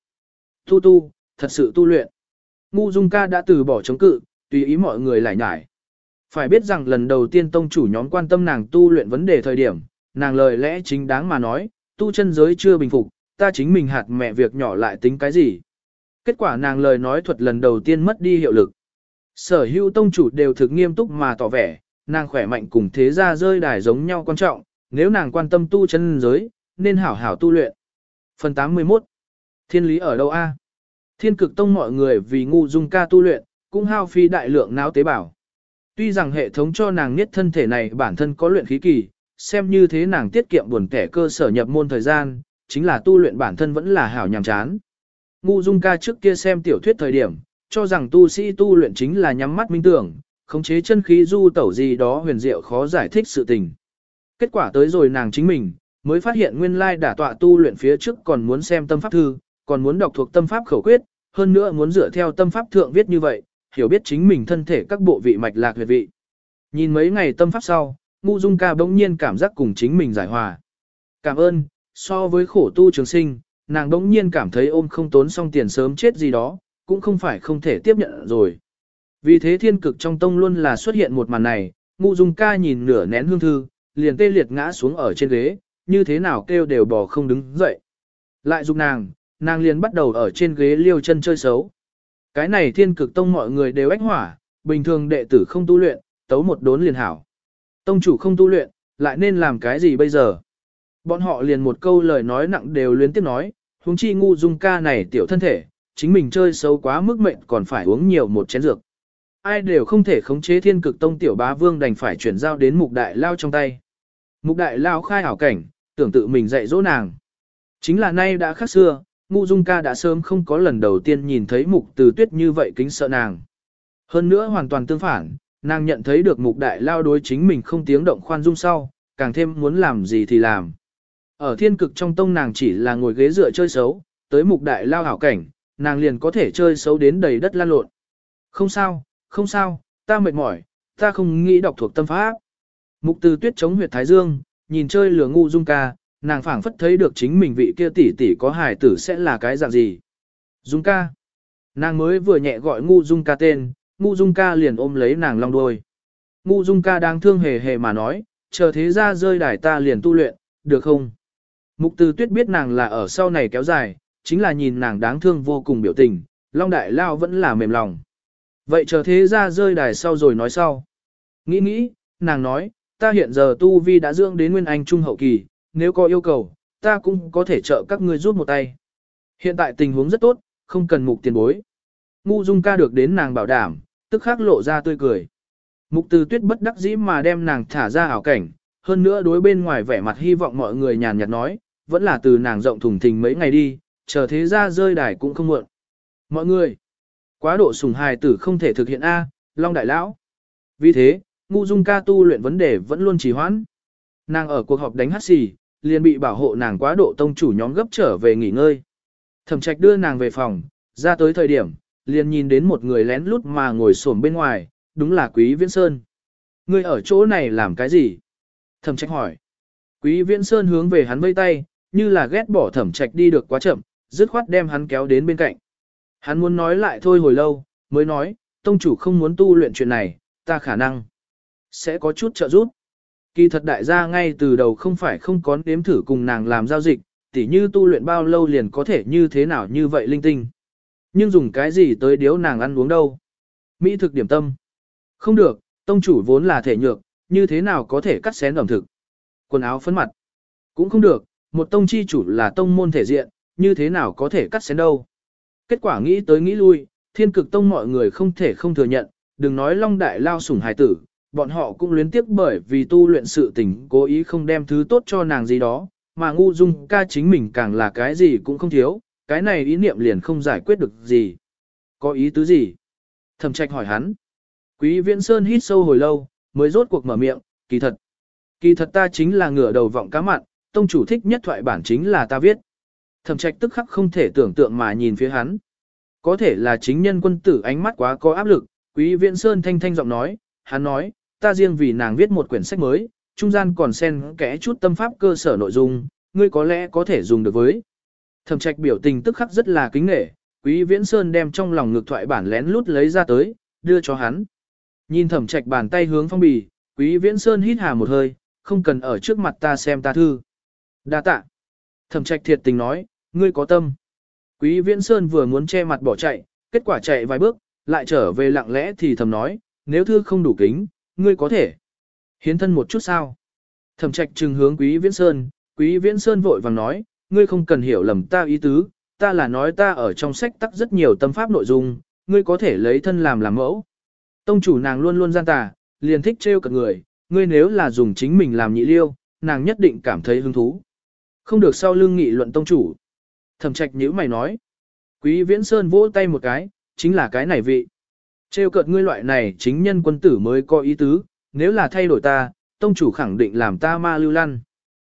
Tu, thật sự tu luyện. Ngũ Dung Ca đã từ bỏ chống cự, tùy ý mọi người lải nhải. Phải biết rằng lần đầu tiên tông chủ nhóm quan tâm nàng tu luyện vấn đề thời điểm, nàng lời lẽ chính đáng mà nói, tu chân giới chưa bình phục, ta chính mình hạt mẹ việc nhỏ lại tính cái gì. Kết quả nàng lời nói thuật lần đầu tiên mất đi hiệu lực. Sở hữu tông chủ đều thực nghiêm túc mà tỏ vẻ, nàng khỏe mạnh cùng thế gia rơi đài giống nhau quan trọng, nếu nàng quan tâm tu chân giới, nên hảo hảo tu luyện. Phần 81. Thiên lý ở đâu a? Thiên cực tông mọi người vì Ngũ Dung Ca tu luyện, cũng hao phí đại lượng não tế bào. Tuy rằng hệ thống cho nàng nhất thân thể này bản thân có luyện khí kỳ, xem như thế nàng tiết kiệm buồn kẻ cơ sở nhập môn thời gian, chính là tu luyện bản thân vẫn là hảo nhàm chán. Ngũ Dung Ca trước kia xem tiểu thuyết thời điểm, cho rằng tu sĩ tu luyện chính là nhắm mắt minh tưởng, khống chế chân khí du tẩu gì đó huyền diệu khó giải thích sự tình. Kết quả tới rồi nàng chính mình, mới phát hiện nguyên lai đả tọa tu luyện phía trước còn muốn xem tâm pháp thư, còn muốn đọc thuộc tâm pháp khẩu quyết, hơn nữa muốn dựa theo tâm pháp thượng viết như vậy, hiểu biết chính mình thân thể các bộ vị mạch lạc huyệt vị. Nhìn mấy ngày tâm pháp sau, Ngũ Dung Ca bỗng nhiên cảm giác cùng chính mình giải hòa. Cảm ơn, so với khổ tu trường sinh, nàng bỗng nhiên cảm thấy ôm không tốn xong tiền sớm chết gì đó, cũng không phải không thể tiếp nhận rồi. Vì thế thiên cực trong tông luôn là xuất hiện một màn này, Ngũ Dung Ca nhìn nửa nén hương thư, liền tê liệt ngã xuống ở trên ghế, như thế nào kêu đều bò không đứng dậy. Lại giúp nàng liền bắt đầu ở trên ghế liêu chân chơi xấu. Cái này thiên cực tông mọi người đều ách hỏa, bình thường đệ tử không tu luyện, tấu một đốn liền hảo. Tông chủ không tu luyện, lại nên làm cái gì bây giờ? Bọn họ liền một câu lời nói nặng đều liên tiếp nói, huống chi Ngũ Dung Ca này tiểu thân thể, chính mình chơi xấu quá mức mệnh còn phải uống nhiều một chén dược. Ai đều không thể khống chế thiên cực tông tiểu bá vương đành phải chuyển giao đến mục đại lao trong tay. Mục đại lao khai ảo cảnh, tưởng tự mình dạy dỗ nàng. Chính là nay đã khác xưa, Ngũ Dung Ca đã sớm không có lần đầu tiên nhìn thấy Mục Từ Tuyết như vậy kính sợ nàng. Hơn nữa hoàn toàn tương phản, nàng nhận thấy được Mục Đại Lao đối chính mình không tiếng động khoan dung sau, càng thêm muốn làm gì thì làm. Ở thiên cực trong tông nàng chỉ là ngồi ghế dựa chơi xấu, tới Mục Đại Lao hảo cảnh, nàng liền có thể chơi xấu đến đầy đất lan lộn. Không sao, ta mệt mỏi, ta không nghĩ đọc thuộc tâm pháp. Mục Từ Tuyết chống huyệt thái dương, nhìn chơi lừa Ngũ Dung Ca, nàng phảng phất thấy được chính mình vị kia tỷ tỷ có hài tử sẽ là cái dạng gì. Dung Ca. Nàng mới vừa nhẹ gọi Ngũ Dung Ca tên, Ngũ Dung Ca liền ôm lấy nàng long đuôi. Ngũ Dung Ca đang thương hề hề mà nói, chờ thế ra rơi đài ta liền tu luyện, được không? Mục Từ Tuyết biết nàng là ở sau này kéo dài, chính là nhìn nàng đáng thương vô cùng biểu tình, Long Đại Lao vẫn là mềm lòng. Vậy chờ thế ra rơi đài sau rồi nói sau. Nghĩ, nàng nói, ta hiện giờ tu vi đã dưỡng đến nguyên anh trung hậu kỳ, nếu có yêu cầu, ta cũng có thể trợ các ngươi giúp một tay. Hiện tại tình huống rất tốt, không cần Mục tiền bối. Ngũ Dung Ca được đến nàng bảo đảm, tức khắc lộ ra tươi cười. Mục Từ Tuyết bất đắc dĩ mà đem nàng thả ra ảo cảnh, hơn nữa đối bên ngoài vẻ mặt hy vọng mọi người nhàn nhạt nói, vẫn là từ nàng rộng thùng thình mấy ngày đi, chờ thế ra rơi đài cũng không muộn. Mọi người, quá độ sủng hài tử không thể thực hiện A, Long Đại Lão. Vì thế, Ngũ Dung Ca tu luyện vấn đề vẫn luôn trì hoãn. Nàng ở cuộc họp đánh hắt xì, liền bị bảo hộ nàng quá độ tông chủ nhóm gấp trở về nghỉ ngơi. Thẩm Trạch đưa nàng về phòng, ra tới thời điểm, liền nhìn đến một người lén lút mà ngồi xổm bên ngoài, đúng là Quý Viễn Sơn. Ngươi ở chỗ này làm cái gì? Thẩm Trạch hỏi. Quý Viễn Sơn hướng về hắn vây tay, như là ghét bỏ Thẩm Trạch đi được quá chậm, dứt khoát đem hắn kéo đến bên cạnh. Hắn muốn nói lại thôi hồi lâu, mới nói, tông chủ không muốn tu luyện chuyện này, ta khả năng sẽ có chút trợ giúp. Kỳ thật đại gia ngay từ đầu không phải không có nếm thử cùng nàng làm giao dịch, tỉ như tu luyện bao lâu liền có thể như thế nào như vậy linh tinh. Nhưng dùng cái gì tới điếu nàng ăn uống đâu? Mỹ thực điểm tâm. Không được, tông chủ vốn là thể nhược, như thế nào có thể cắt xén ẩm thực. Quần áo phấn mặt. Cũng không được, một tông chi chủ là tông môn thể diện, như thế nào có thể cắt xén đâu. Kết quả nghĩ tới nghĩ lui, thiên cực tông mọi người không thể không thừa nhận, đừng nói long đại lao sủng hài tử, bọn họ cũng luyến tiếc bởi vì tu luyện sự tình cố ý không đem thứ tốt cho nàng gì đó, mà ngu dung ca chính mình càng là cái gì cũng không thiếu, cái này ý niệm liền không giải quyết được gì. Có ý tứ gì? Thẩm Trạch hỏi hắn. Quý Viễn Sơn hít sâu hồi lâu, mới rốt cuộc mở miệng, kỳ thật ta chính là ngửa đầu vọng cá mặn, tông chủ thích nhất thoại bản chính là ta viết. Thẩm Trạch tức khắc không thể tưởng tượng mà nhìn phía hắn. Có thể là chính nhân quân tử ánh mắt quá có áp lực, Quý Viễn Sơn thanh thanh giọng nói, hắn nói, ta riêng vì nàng viết một quyển sách mới, trung gian còn xen kẽ chút tâm pháp cơ sở nội dung, ngươi có lẽ có thể dùng được với. Thẩm Trạch biểu tình tức khắc rất là kính nể, Quý Viễn Sơn đem trong lòng ngực thoại bản lén lút lấy ra tới, đưa cho hắn. Nhìn Thẩm Trạch bàn tay hướng phong bì, Quý Viễn Sơn hít hà một hơi, không cần ở trước mặt ta xem ta thư. Đa tạ. Thẩm Trạch thiệt tình nói, ngươi có tâm. Quý Viễn Sơn vừa muốn che mặt bỏ chạy, kết quả chạy vài bước, lại trở về lặng lẽ thì thầm nói, nếu thư không đủ kính, ngươi có thể hiến thân một chút sao. Thẩm Trạch trừng hướng Quý Viễn Sơn vội vàng nói, ngươi không cần hiểu lầm ta ý tứ, ta là nói ta ở trong sách tắc rất nhiều tâm pháp nội dung, ngươi có thể lấy thân làm mẫu. Tông chủ nàng luôn luôn gian tà, liền thích trêu cợt người, ngươi nếu là dùng chính mình làm nhị liêu, nàng nhất định cảm thấy hứng thú. Không được sau lưng nghị luận tông chủ. Thẩm Trạch nhíu mày nói. Quý Viễn Sơn vỗ tay một cái, chính là cái này vị. Trêu cợt ngươi loại này chính nhân quân tử mới có ý tứ, nếu là thay đổi ta, tông chủ khẳng định làm ta ma lưu lăn.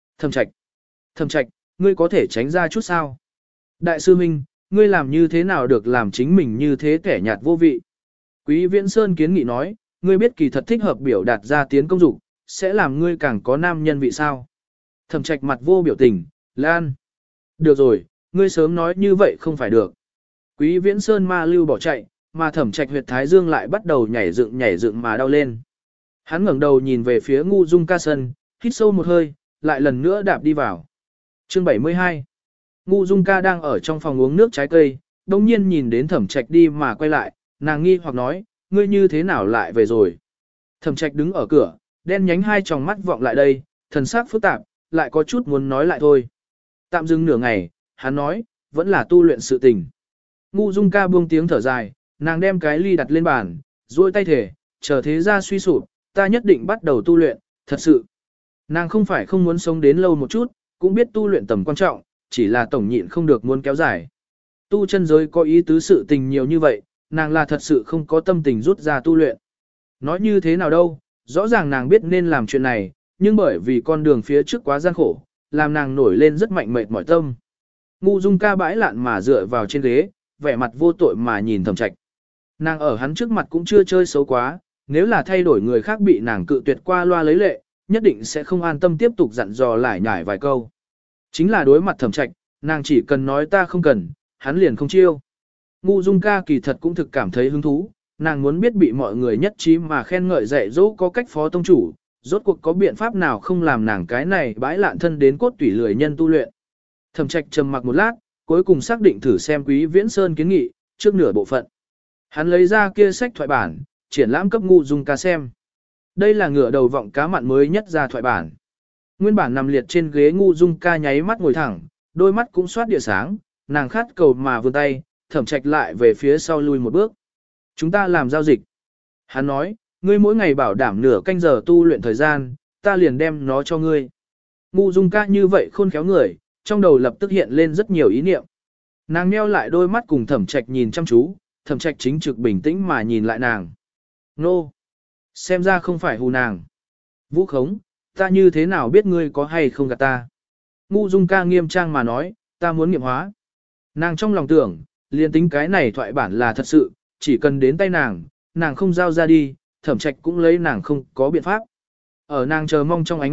Thẩm Trạch, ngươi có thể tránh ra chút sao? Đại sư huynh, ngươi làm như thế nào được làm chính mình như thế kẻ nhạt vô vị? Quý Viễn Sơn kiến nghị nói, ngươi biết kỳ thật thích hợp biểu đạt ra tiến công dục, sẽ làm ngươi càng có nam nhân vị sao? Thẩm Trạch mặt vô biểu tình, Lan. Được rồi, ngươi sớm nói như vậy không phải được. Quý Viễn Sơn ma lưu bỏ chạy, mà Thẩm Trạch huyệt thái dương lại bắt đầu nhảy dựng mà đau lên. Hắn ngẩng đầu nhìn về phía ngu dung ca sân, hít sâu một hơi, lại lần nữa đạp đi vào. Chương 72. Ngu dung ca đang ở trong phòng uống nước trái cây, đồng nhiên nhìn đến Thẩm Trạch đi mà quay lại, nàng nghi hoặc nói, ngươi như thế nào lại về rồi. Thẩm Trạch đứng ở cửa, đen nhánh hai tròng mắt vọng lại đây, thần sắc phức tạp, lại có chút muốn nói lại thôi. Tạm dừng nửa ngày, hắn nói, vẫn là tu luyện sự tình. Ngu dung ca buông tiếng thở dài, nàng đem cái ly đặt lên bàn, duỗi tay thể, chờ thế ra suy sụp, ta nhất định bắt đầu tu luyện, thật sự. Nàng không phải không muốn sống đến lâu một chút, cũng biết tu luyện tầm quan trọng, chỉ là tổng nhịn không được muốn kéo dài. Tu chân giới có ý tứ sự tình nhiều như vậy, nàng là thật sự không có tâm tình rút ra tu luyện. Nói như thế nào đâu, rõ ràng nàng biết nên làm chuyện này, nhưng bởi vì con đường phía trước quá gian khổ, làm nàng nổi lên rất mạnh mệt mỏi tâm. Ngu dung ca bãi lạn mà dựa vào trên ghế, vẻ mặt vô tội mà nhìn Thẩm Trạch. Nàng ở hắn trước mặt cũng chưa chơi xấu quá, nếu là thay đổi người khác bị nàng cự tuyệt qua loa lấy lệ, nhất định sẽ không an tâm tiếp tục dặn dò lải nhải vài câu. Chính là đối mặt Thẩm Trạch, nàng chỉ cần nói ta không cần, hắn liền không chiêu. Ngu dung ca kỳ thật cũng thực cảm thấy hứng thú, nàng muốn biết bị mọi người nhất trí mà khen ngợi dạy dỗ có cách phó tông chủ, rốt cuộc có biện pháp nào không làm nàng cái này bãi lạn thân đến cốt tủy lười nhân tu luyện. Thẩm Trạch trầm mặc một lát, cuối cùng xác định thử xem Quý Viễn Sơn kiến nghị, trước nửa bộ phận. Hắn lấy ra kia sách thoại bản, triển lãm cấp ngu dung ca xem. Đây là ngựa đầu vọng cá mặn mới nhất ra thoại bản. Nguyên bản nằm liệt trên ghế ngu dung ca nháy mắt ngồi thẳng, đôi mắt cũng soát địa sáng, nàng khát cầu mà vươn tay, Thẩm Trạch lại về phía sau lui một bước. Chúng ta làm giao dịch. Hắn nói, ngươi mỗi ngày bảo đảm nửa canh giờ tu luyện thời gian, ta liền đem nó cho ngươi. Ngu dung ca như vậy khôn khéo người, trong đầu lập tức hiện lên rất nhiều ý niệm. Nàng nheo lại đôi mắt cùng Thẩm Trạch nhìn chăm chú, Thẩm Trạch chính trực bình tĩnh mà nhìn lại nàng. Nô! Xem ra không phải hù nàng. Vũ khống, ta như thế nào biết ngươi có hay không gạt ta? Ngu dung ca nghiêm trang mà nói, ta muốn nghiệm hóa. Nàng trong lòng tưởng, liền tính cái này thoại bản là thật sự, chỉ cần đến tay nàng, nàng không giao ra đi, Thẩm Trạch cũng lấy nàng không có biện pháp. Ở nàng chờ mong trong ánh mắt,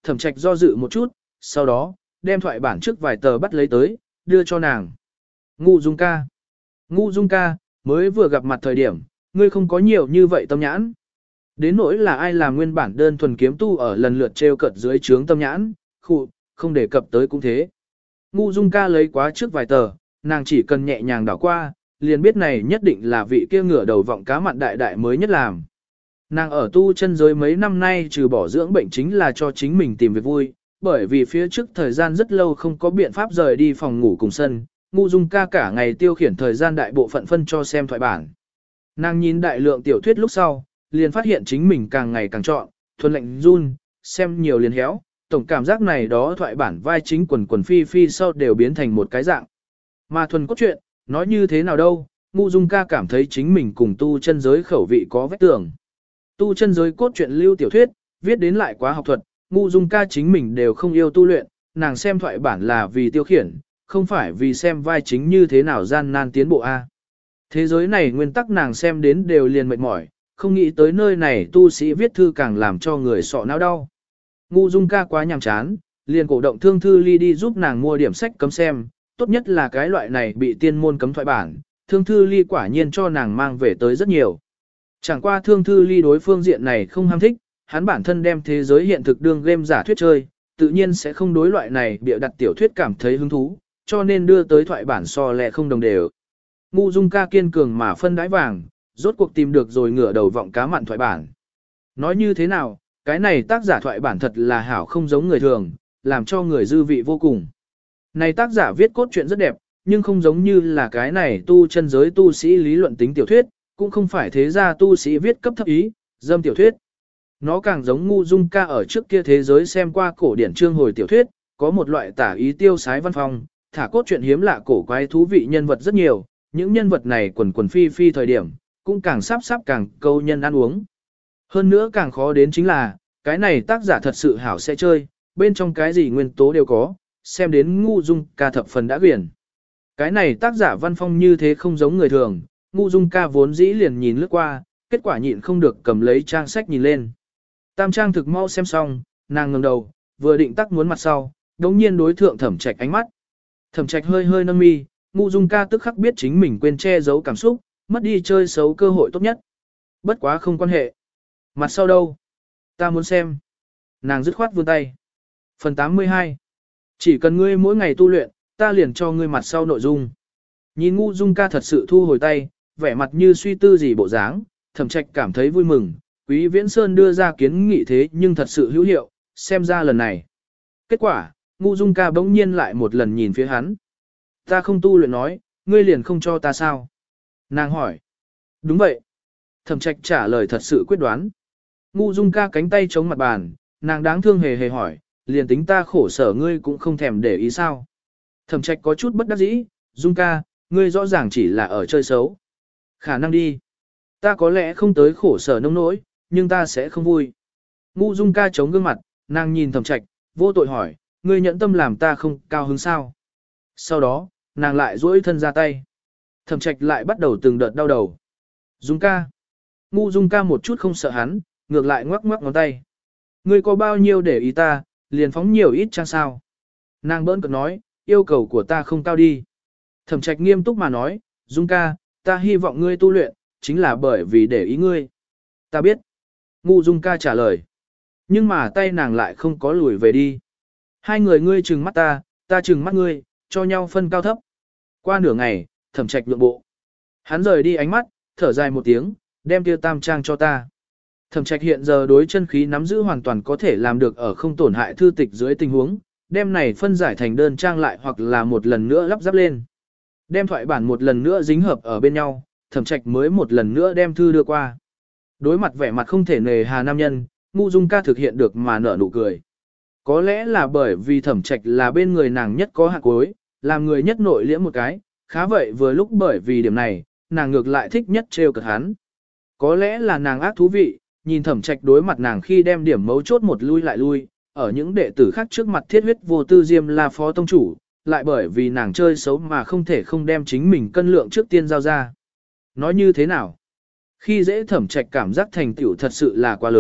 Thẩm Trạch do dự một chút, sau đó, đem thoại bản trước vài tờ bắt lấy tới, đưa cho nàng. Ngu Dung ca. Ngu Dung ca, mới vừa gặp mặt thời điểm, ngươi không có nhiều như vậy tâm nhãn. Đến nỗi là ai làm nguyên bản đơn thuần kiếm tu ở lần lượt treo cợt dưới trướng tâm nhãn, không đề cập tới cũng thế. Ngu Dung ca lấy quá trước vài tờ, nàng chỉ cần nhẹ nhàng đảo qua, liền biết này nhất định là vị kia ngửa đầu vọng cá mặn đại đại mới nhất làm. Nàng ở tu chân giới mấy năm nay trừ bỏ dưỡng bệnh chính là cho chính mình tìm việc vui, bởi vì phía trước thời gian rất lâu không có biện pháp rời đi phòng ngủ cùng sân, Ngu Dung ca cả ngày tiêu khiển thời gian đại bộ phận phân cho xem thoại bản. Nàng nhìn đại lượng tiểu thuyết lúc sau, liền phát hiện chính mình càng ngày càng chọn, thuần lệnh run, xem nhiều liền héo, tổng cảm giác này đó thoại bản vai chính quần quần phi phi sau đều biến thành một cái dạng. Mà thuần cốt truyện, nói như thế nào đâu, Ngu Dung ca cảm thấy chính mình cùng tu chân giới khẩu vị có vết tường. Tu chân giới cốt truyện lưu tiểu thuyết, viết đến lại quá học thuật, Ngu Dung ca chính mình đều không yêu tu luyện, nàng xem thoại bản là vì tiêu khiển, không phải vì xem vai chính như thế nào gian nan tiến bộ a. Thế giới này nguyên tắc nàng xem đến đều liền mệt mỏi, không nghĩ tới nơi này tu sĩ viết thư càng làm cho người sọ não đau. Ngu Dung ca quá nhàm chán, liền cổ động Thương Thư Ly đi giúp nàng mua điểm sách cấm xem, tốt nhất là cái loại này bị tiên môn cấm thoại bản, Thương Thư Ly quả nhiên cho nàng mang về tới rất nhiều. Chẳng qua Thương Thư Ly đối phương diện này không ham thích, hắn bản thân đem thế giới hiện thực đương game giả thuyết chơi, tự nhiên sẽ không đối loại này bịa đặt tiểu thuyết cảm thấy hứng thú, cho nên đưa tới thoại bản so lẹ không đồng đều. Ngu Dung ca kiên cường mà phân đái vàng, rốt cuộc tìm được rồi ngửa đầu vọng cá mặn thoại bản. Nói như thế nào, cái này tác giả thoại bản thật là hảo không giống người thường, làm cho người dư vị vô cùng. Này tác giả viết cốt truyện rất đẹp, nhưng không giống như là cái này tu chân giới tu sĩ lý luận tính tiểu thuyết, cũng không phải thế gia tu sĩ viết cấp thấp ý, dâm tiểu thuyết. Nó càng giống Ngu Dung ca ở trước kia thế giới xem qua cổ điển chương hồi tiểu thuyết, có một loại tả ý tiêu sái văn phong, thả cốt truyện hiếm lạ cổ quái thú vị nhân vật rất nhiều, những nhân vật này quần quần phi phi thời điểm, cũng càng sắp càng câu nhân ăn uống. Hơn nữa càng khó đến chính là, cái này tác giả thật sự hảo sẽ chơi, bên trong cái gì nguyên tố đều có, xem đến Ngu Dung ca thập phần đã quyển. Cái này tác giả văn phong như thế không giống người thường, Ngu Dung ca vốn dĩ liền nhìn lướt qua, kết quả nhịn không được cầm lấy trang sách nhìn lên. Tam trang thực mau xem xong, nàng ngẩng đầu, vừa định tắc muốn mặt sau, đống nhiên đối thượng Thẩm Trạch ánh mắt. Thẩm Trạch hơi hơi nâng mi, Ngu Dung ca tức khắc biết chính mình quên che giấu cảm xúc, mất đi chơi xấu cơ hội tốt nhất. Bất quá không quan hệ. Mặt sau đâu? Ta muốn xem. Nàng dứt khoát vươn tay. Phần 82. Chỉ cần ngươi mỗi ngày tu luyện, ta liền cho ngươi mặt sau nội dung. Nhìn Ngu Dung ca thật sự thu hồi tay, vẻ mặt như suy tư gì bộ dáng, Thẩm Trạch cảm thấy vui mừng. Quý Viễn Sơn đưa ra kiến nghị thế nhưng thật sự hữu hiệu, xem ra lần này. Kết quả, Ngu Dung ca bỗng nhiên lại một lần nhìn phía hắn. Ta không tu luyện nói, ngươi liền không cho ta sao? Nàng hỏi. Đúng vậy. Thẩm Trạch trả lời thật sự quyết đoán. Ngu Dung ca cánh tay chống mặt bàn, nàng đáng thương hề hề hỏi, liền tính ta khổ sở ngươi cũng không thèm để ý sao? Thẩm Trạch có chút bất đắc dĩ, Dung ca, ngươi rõ ràng chỉ là ở chơi xấu. Khả năng đi. Ta có lẽ không tới khổ sở nông nỗi, nhưng ta sẽ không vui. Ngu Dung ca chống gương mặt, nàng nhìn Thẩm Trạch, vô tội hỏi, ngươi nhẫn tâm làm ta không cao hứng sao? Sau đó, nàng lại duỗi thân ra tay. Thẩm Trạch lại bắt đầu từng đợt đau đầu. Dung ca. Ngu Dung ca một chút không sợ hắn, ngược lại ngoắc ngoắc ngón tay. Ngươi có bao nhiêu để ý ta, liền phóng nhiều ít trang sao? Nàng bỡn cợt nói, yêu cầu của ta không cao đi. Thẩm Trạch nghiêm túc mà nói, Dung ca, ta hy vọng ngươi tu luyện, chính là bởi vì để ý ngươi. Ta biết. Ngu Dung ca trả lời. Nhưng mà tay nàng lại không có lùi về đi. Hai người ngươi trừng mắt ta trừng mắt ngươi, cho nhau phân cao thấp. Qua nửa ngày, Thẩm Trạch nhượng bộ. Hắn rời đi ánh mắt, thở dài một tiếng, đem kia tam trang cho ta. Thẩm Trạch hiện giờ đối chân khí nắm giữ hoàn toàn có thể làm được ở không tổn hại thư tịch dưới tình huống, đem này phân giải thành đơn trang lại hoặc là một lần nữa lắp ráp lên. Đem thoại bản một lần nữa dính hợp ở bên nhau, Thẩm Trạch mới một lần nữa đem thư đưa qua. Đối mặt vẻ mặt không thể nề hà nam nhân, Ngu Dung ca thực hiện được mà nở nụ cười. Có lẽ là bởi vì Thẩm Trạch là bên người nàng nhất có hạt cuối, làm người nhất nội liễm một cái, khá vậy vừa lúc bởi vì điểm này, nàng ngược lại thích nhất trêu cợt hắn. Có lẽ là nàng ác thú vị, nhìn Thẩm Trạch đối mặt nàng khi đem điểm mấu chốt một lui lại lui, ở những đệ tử khác trước mặt thiết huyết vô tư Diêm La phó tông chủ, lại bởi vì nàng chơi xấu mà không thể không đem chính mình cân lượng trước tiên giao ra. Nói như thế nào? Khi dễ Thẩm Trạch cảm giác thành tựu thật sự là quá lớn,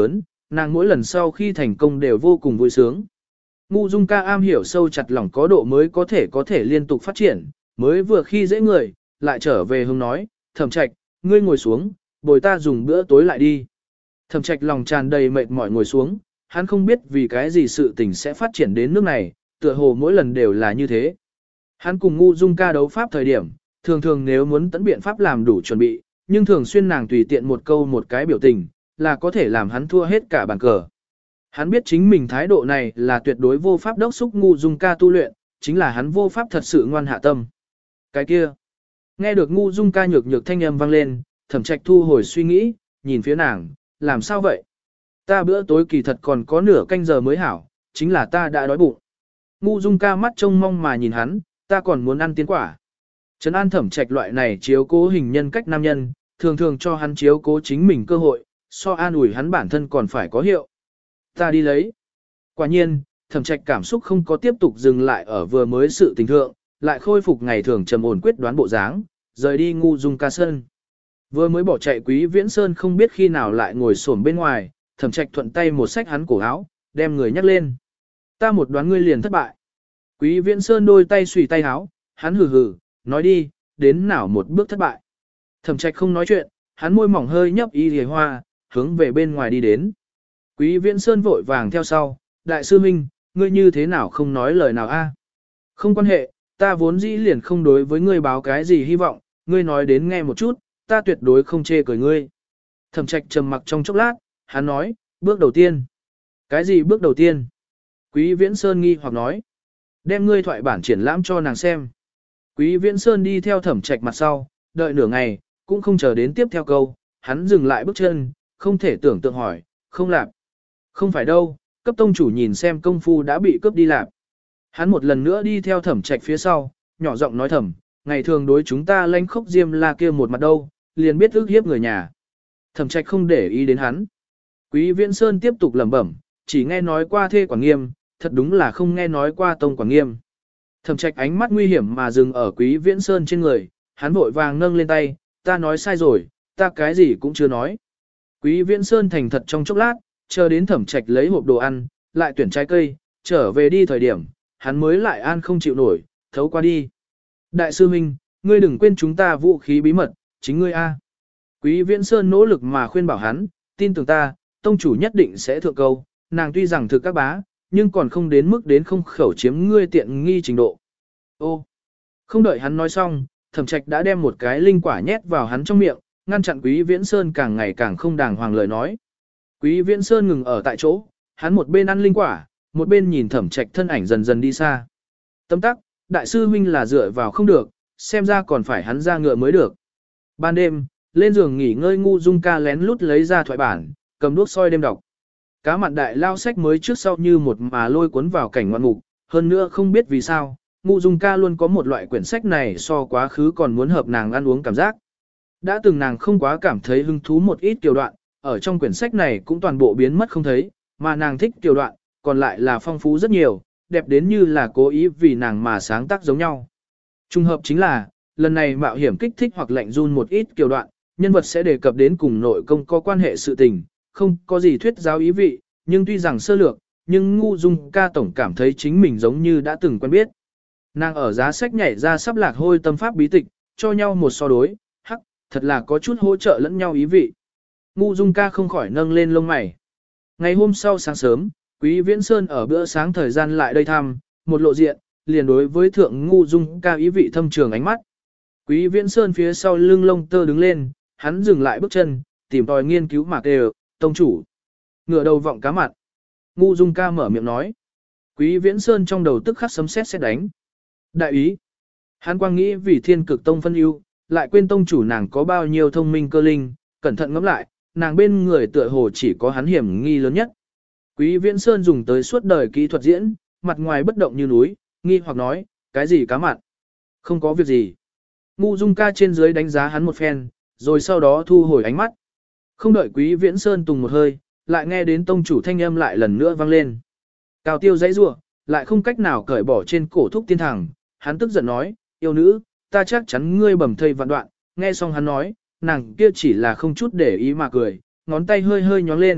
nàng mỗi lần sau khi thành công đều vô cùng vui sướng. Ngu Dung ca am hiểu sâu chặt lỏng có độ mới có thể liên tục phát triển, mới vừa khi dễ người, lại trở về hướng nói, Thẩm Trạch, ngươi ngồi xuống, bồi ta dùng bữa tối lại đi. Thẩm Trạch lòng tràn đầy mệt mỏi ngồi xuống, hắn không biết vì cái gì sự tình sẽ phát triển đến nước này, tựa hồ mỗi lần đều là như thế. Hắn cùng Ngu Dung ca đấu pháp thời điểm, thường thường nếu muốn tận biện pháp làm đủ chuẩn bị, nhưng thường xuyên nàng tùy tiện một câu một cái biểu tình, là có thể làm hắn thua hết cả bàn cờ. Hắn biết chính mình thái độ này là tuyệt đối vô pháp đốc xúc Ngu Dung ca tu luyện, chính là hắn vô pháp thật sự ngoan hạ tâm. Cái kia, nghe được Ngu Dung ca nhược nhược thanh âm vang lên, Thẩm Trạch thu hồi suy nghĩ, nhìn phía nàng, làm sao vậy? Ta bữa tối kỳ thật còn có nửa canh giờ mới hảo, chính là ta đã đói bụng. Ngu Dung ca mắt trông mong mà nhìn hắn, ta còn muốn ăn tiến quả. Trấn an Thẩm Trạch loại này chiếu cố hình nhân cách nam nhân, thường thường cho hắn chiếu cố chính mình cơ hội, so an ủi hắn bản thân còn phải có hiệu. Ta đi lấy. Quả nhiên, Thẩm Trạch cảm xúc không có tiếp tục dừng lại ở vừa mới sự tình thượng, lại khôi phục ngày thường trầm ổn quyết đoán bộ dáng, rời đi Ngu Dung ca sân. Vừa mới bỏ chạy Quý Viễn Sơn không biết khi nào lại ngồi xổm bên ngoài, Thẩm Trạch thuận tay một xách hắn cổ áo, đem người nhắc lên. Ta một đoán ngươi liền thất bại. Quý Viễn Sơn đôi tay xùy tay áo, hắn hừ hừ, nói đi, đến nào một bước thất bại. Thẩm Trạch không nói chuyện, hắn môi mỏng hơi nhấp y lìa hoa, hướng về bên ngoài đi đến. Quý Viễn Sơn vội vàng theo sau, đại sư huynh, ngươi như thế nào không nói lời nào a? Không quan hệ, ta vốn dĩ liền không đối với ngươi báo cái gì hy vọng, ngươi nói đến nghe một chút, ta tuyệt đối không chê cười ngươi. Thẩm Trạch trầm mặc trong chốc lát, hắn nói, bước đầu tiên. Cái gì bước đầu tiên? Quý Viễn Sơn nghi hoặc nói, đem ngươi thoại bản triển lãm cho nàng xem. Quý Viễn Sơn đi theo Thẩm Trạch mặt sau, đợi nửa ngày, cũng không chờ đến tiếp theo câu, hắn dừng lại bước chân, không thể tưởng tượng hỏi, không làm. Không phải đâu, cấp tông chủ nhìn xem công phu đã bị cướp đi làm. Hắn một lần nữa đi theo Thẩm Trạch phía sau, nhỏ giọng nói thầm, ngày thường đối chúng ta lanh khốc diêm la kia một mặt đâu, liền biết ức hiếp người nhà. Thẩm Trạch không để ý đến hắn. Quý Viễn Sơn tiếp tục lẩm bẩm, chỉ nghe nói qua Thê Quản Nghiêm, thật đúng là không nghe nói qua Tông Quản Nghiêm. Thẩm Trạch ánh mắt nguy hiểm mà dừng ở Quý Viễn Sơn trên người, hắn vội vàng nâng lên tay, ta nói sai rồi, ta cái gì cũng chưa nói. Quý Viễn Sơn thành thật trong chốc lát, chờ đến Thẩm Trạch lấy hộp đồ ăn, lại tuyển trái cây, trở về đi thời điểm, hắn mới lại an không chịu nổi, thấu qua đi. Đại sư huynh, ngươi đừng quên chúng ta vũ khí bí mật, chính ngươi a. Quý Viễn Sơn nỗ lực mà khuyên bảo hắn, tin tưởng ta, tông chủ nhất định sẽ thượng câu, nàng tuy rằng thực các bá, nhưng còn không đến mức đến không khẩu chiếm ngươi tiện nghi trình độ. Ô, không đợi hắn nói xong, Thẩm Trạch đã đem một cái linh quả nhét vào hắn trong miệng, ngăn chặn Quý Viễn Sơn càng ngày càng không đàng hoàng lời nói. Quý Viễn Sơn ngừng ở tại chỗ, hắn một bên ăn linh quả, một bên nhìn Thẩm Trạch thân ảnh dần dần đi xa. Tấm tắc, đại sư huynh là dựa vào không được, xem ra còn phải hắn ra ngựa mới được. Ban đêm, lên giường nghỉ ngơi Ngu Dung ca lén lút lấy ra thoại bản, cầm đuốc soi đêm đọc. Cá mặn đại lao sách mới trước sau như một mà lôi cuốn vào cảnh ngoạn mục, hơn nữa không biết vì sao, Ngu Dung ca luôn có một loại quyển sách này so quá khứ còn muốn hợp nàng ăn uống cảm giác. Đã từng nàng không quá cảm thấy hứng thú một ít kiều đoạn, ở trong quyển sách này cũng toàn bộ biến mất không thấy, mà nàng thích kiều đoạn, còn lại là phong phú rất nhiều, đẹp đến như là cố ý vì nàng mà sáng tác giống nhau. Trùng hợp chính là, lần này mạo hiểm kích thích hoặc lạnh run một ít kiều đoạn, nhân vật sẽ đề cập đến cùng nội công có quan hệ sự tình, không có gì thuyết giáo ý vị, nhưng tuy rằng sơ lược, nhưng Ngu Dung ca tổng cảm thấy chính mình giống như đã từng quen biết. Nàng ở giá sách nhảy ra sắp lạc hôi tâm pháp bí tịch, cho nhau một so đối, hắc, thật là có chút hỗ trợ lẫn nhau ý vị. Ngu Dung ca không khỏi nâng lên lông mày. Ngày hôm sau sáng sớm, Quý Viễn Sơn ở bữa sáng thời gian lại đây thăm, một lộ diện, liền đối với thượng Ngu Dung ca ý vị thâm trường ánh mắt. Quý Viễn Sơn phía sau lưng lông tơ đứng lên, hắn dừng lại bước chân, tìm tòi nghiên cứu mà kêu, tông chủ. Ngửa đầu vọng cá mặt. Ngu Dung ca mở miệng nói. Quý Viễn Sơn trong đầu tức khắc sấm sét sét đánh. Đại ý. Hắn quang nghĩ vì thiên cực tông phân ưu, lại quên tông chủ nàng có bao nhiêu thông minh cơ linh, cẩn thận ngẫm lại, nàng bên người tựa hồ chỉ có hắn hiểm nghi lớn nhất. Quý Viễn Sơn dùng tới suốt đời kỹ thuật diễn, mặt ngoài bất động như núi, nghi hoặc nói, cái gì cá mặn? Không có việc gì. Ngu Dung ca trên dưới đánh giá hắn một phen, rồi sau đó thu hồi ánh mắt. Không đợi Quý Viễn Sơn tùng một hơi, lại nghe đến tông chủ thanh âm lại lần nữa vang lên. Cao Tiêu giãy giụa, lại không cách nào cởi bỏ trên cổ thúc tiên thẳng, hắn tức giận nói, yêu nữ, ta chắc chắn ngươi bầm thây vạn đoạn, nghe xong hắn nói, nàng kia chỉ là không chút để ý mà cười, ngón tay hơi hơi nhón lên,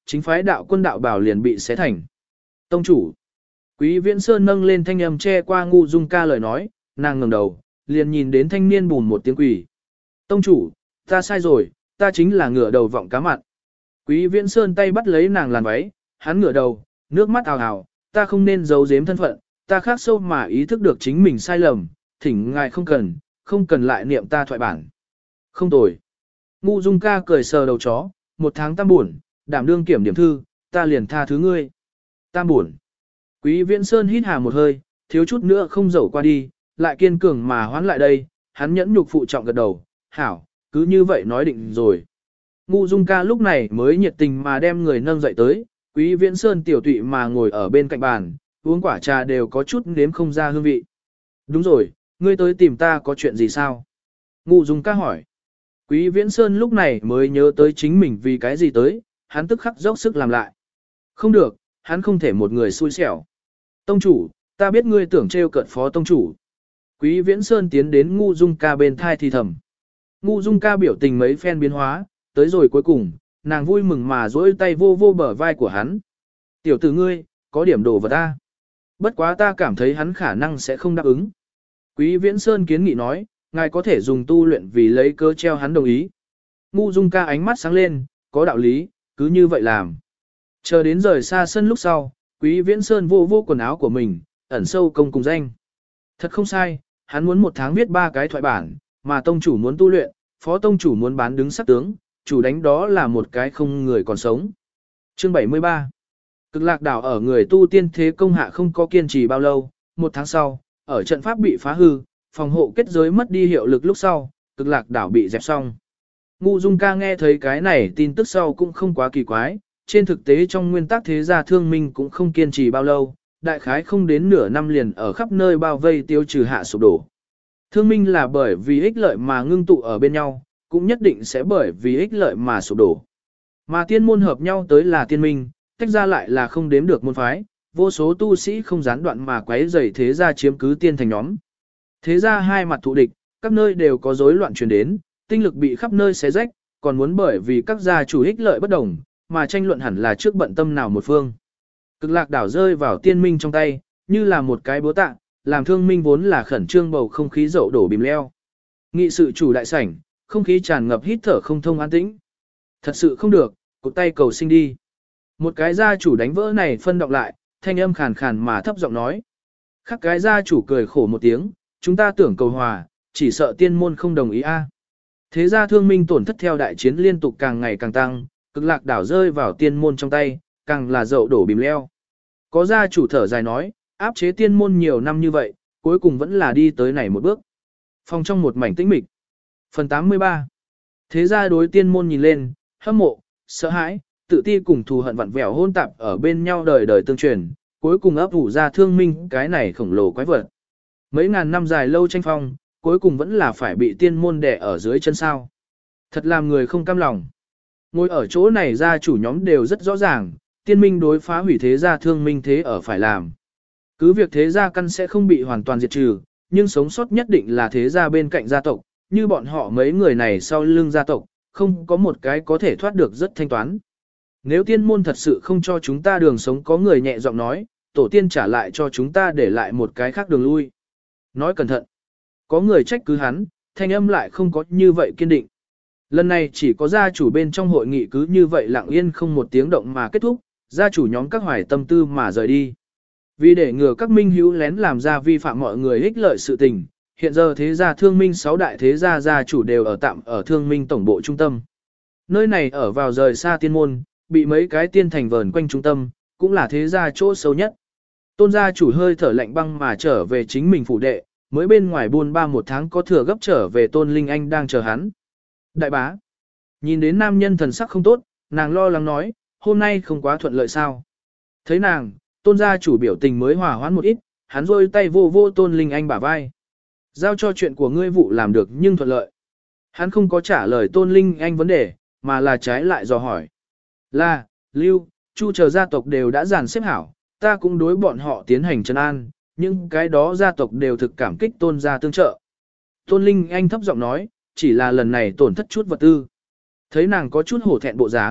chính phái đạo quân đạo bảo liền bị xé thành. Tông chủ. Quý Viễn Sơn nâng lên thanh âm che qua Ngu Dung Ca lời nói, nàng ngẩng đầu, liền nhìn đến thanh niên bùn một tiếng quỳ. Tông chủ, ta sai rồi, ta chính là ngửa đầu vọng cá mặn. Quý Viễn Sơn tay bắt lấy nàng làn váy, hắn ngửa đầu, nước mắt ào ào, ta không nên giấu giếm thân phận, ta khác sâu mà ý thức được chính mình sai lầm, thỉnh ngài không cần lại niệm ta thoại bản. Không tồi. Ngu Dung Ca cười sờ đầu chó, 1 tháng tam buồn, đảm đương kiểm điểm thư, ta liền tha thứ ngươi. Tam buồn. Quý Viễn Sơn hít hà một hơi, thiếu chút nữa không dẫu qua đi, lại kiên cường mà hoán lại đây, hắn nhẫn nhục phụ trọng gật đầu, hảo, cứ như vậy nói định rồi. Ngu Dung Ca lúc này mới nhiệt tình mà đem người nâng dậy tới, Quý Viễn Sơn tiểu tụy mà ngồi ở bên cạnh bàn, uống quả trà đều có chút nếm không ra hương vị. Đúng rồi, ngươi tới tìm ta có chuyện gì sao? Ngu Dung Ca hỏi. Quý Viễn Sơn lúc này mới nhớ tới chính mình vì cái gì tới, hắn tức khắc dốc sức làm lại. Không được, hắn không thể một người xui xẻo. Tông chủ, ta biết ngươi tưởng trêu cợt phó tông chủ. Quý Viễn Sơn tiến đến Ngu Dung Ca bên thai thì thầm. Ngu Dung Ca biểu tình mấy phen biến hóa, tới rồi cuối cùng, nàng vui mừng mà dỗi tay vô vô bờ vai của hắn. Tiểu tử ngươi, có điểm đồ vật ta. Bất quá ta cảm thấy hắn khả năng sẽ không đáp ứng. Quý Viễn Sơn kiến nghị nói, ngài có thể dùng tu luyện vì lấy cớ treo hắn đồng ý. Ngu Dung Ca ánh mắt sáng lên, có đạo lý, cứ như vậy làm. Chờ đến rời xa sân lúc sau, Quý Viễn Sơn vô vô quần áo của mình, ẩn sâu công cùng danh. Thật không sai, hắn muốn 1 tháng viết 3 cái thoại bản, mà tông chủ muốn tu luyện, phó tông chủ muốn bán đứng sắc tướng, chủ đánh đó là một cái không người còn sống. Chương 73. Cực Lạc đảo ở người tu tiên thế công hạ không có kiên trì bao lâu, 1 tháng sau, ở trận pháp bị phá hư, phòng hộ kết giới mất đi hiệu lực lúc sau, Cực Lạc đảo bị dẹp xong. Ngu Dung Ca nghe thấy cái này tin tức sau cũng không quá kỳ quái, trên thực tế trong nguyên tắc thế gia thương minh cũng không kiên trì bao lâu, đại khái không đến nửa năm liền ở khắp nơi bao vây tiêu trừ hạ sụp đổ. Thương minh là bởi vì ích lợi mà ngưng tụ ở bên nhau, cũng nhất định sẽ bởi vì ích lợi mà sụp đổ. Mà tiên môn hợp nhau tới là tiên minh, tách ra lại là không đếm được môn phái, vô số tu sĩ không gián đoạn mà quấy rầy thế gia chiếm cứ tiên thành nhóm. Thế gia hai mặt thù địch, các nơi đều có rối loạn truyền đến, tinh lực bị khắp nơi xé rách, còn muốn bởi vì các gia chủ ích lợi bất đồng, mà tranh luận hẳn là trước bận tâm nào một phương. Cực Lạc đảo rơi vào tiên minh trong tay, như là một cái búa tạ, làm thương minh vốn là khẩn trương bầu không khí dậu đổ bìm leo. Nghị sự chủ đại sảnh, không khí tràn ngập hít thở không thông an tĩnh. Thật sự không được, cụt tay cầu sinh đi. Một cái gia chủ đánh vỡ này phân động lại, thanh âm khàn khàn mà thấp giọng nói. Khác cái gia chủ cười khổ một tiếng, chúng ta tưởng cầu hòa, chỉ sợ tiên môn không đồng ý a. Thế gia thương minh tổn thất theo đại chiến liên tục càng ngày càng tăng, Cực Lạc đảo rơi vào tiên môn trong tay, càng là dậu đổ bìm leo. Có gia chủ thở dài nói, áp chế tiên môn nhiều năm như vậy, cuối cùng vẫn là đi tới này một bước. Phòng trong một mảnh tĩnh mịch. Phần 83. Thế gia đối tiên môn nhìn lên, hâm mộ, sợ hãi, tự ti cùng thù hận vặn vẹo hôn tạp ở bên nhau đời đời tương truyền, cuối cùng ấp ủ ra thương minh cái này khổng lồ quái vật. Mấy ngàn năm dài lâu tranh phong, cuối cùng vẫn là phải bị tiên môn đè ở dưới chân sao. Thật làm người không cam lòng. Ngồi ở chỗ này gia chủ nhóm đều rất rõ ràng, tiên minh đối phá hủy thế gia thương minh thế ở phải làm. Cứ việc thế gia căn sẽ không bị hoàn toàn diệt trừ, nhưng sống sót nhất định là thế gia bên cạnh gia tộc, như bọn họ mấy người này sau lưng gia tộc, không có một cái có thể thoát được rất thanh toán. Nếu tiên môn thật sự không cho chúng ta đường sống, có người nhẹ giọng nói, tổ tiên trả lại cho chúng ta để lại một cái khác đường lui. Nói cẩn thận. Có người trách cứ hắn, thanh âm lại không có như vậy kiên định. Lần này chỉ có gia chủ bên trong hội nghị cứ như vậy lặng yên không một tiếng động mà kết thúc, gia chủ nhóm các hoài tâm tư mà rời đi. Vì để ngừa các minh hữu lén làm ra vi phạm mọi người ích lợi sự tình, hiện giờ thế gia thương minh 6 đại thế gia gia chủ đều ở tạm ở thương minh tổng bộ trung tâm. Nơi này ở vào rời xa tiên môn, bị mấy cái tiên thành vờn quanh trung tâm, cũng là thế gia chỗ sâu nhất. Tôn gia chủ hơi thở lạnh băng mà trở về chính mình phủ đệ, mới bên ngoài buôn ba 1 tháng có thừa gấp trở về Tôn Linh Anh đang chờ hắn. Đại bá, nhìn đến nam nhân thần sắc không tốt, nàng lo lắng nói, hôm nay không quá thuận lợi sao. Thấy nàng, Tôn gia chủ biểu tình mới hòa hoãn một ít, hắn rôi tay vô vô Tôn Linh Anh bả vai. Giao cho chuyện của ngươi vụ làm được nhưng thuận lợi. Hắn không có trả lời Tôn Linh Anh vấn đề, mà là trái lại dò hỏi. Là, Lưu, Chu chờ gia tộc đều đã dàn xếp hảo, ta cũng đối bọn họ tiến hành trấn an, nhưng cái đó gia tộc đều thực cảm kích Tôn gia tương trợ. Tôn Linh Anh thấp giọng nói, chỉ là lần này tổn thất chút vật tư. Thấy nàng có chút hổ thẹn bộ dáng,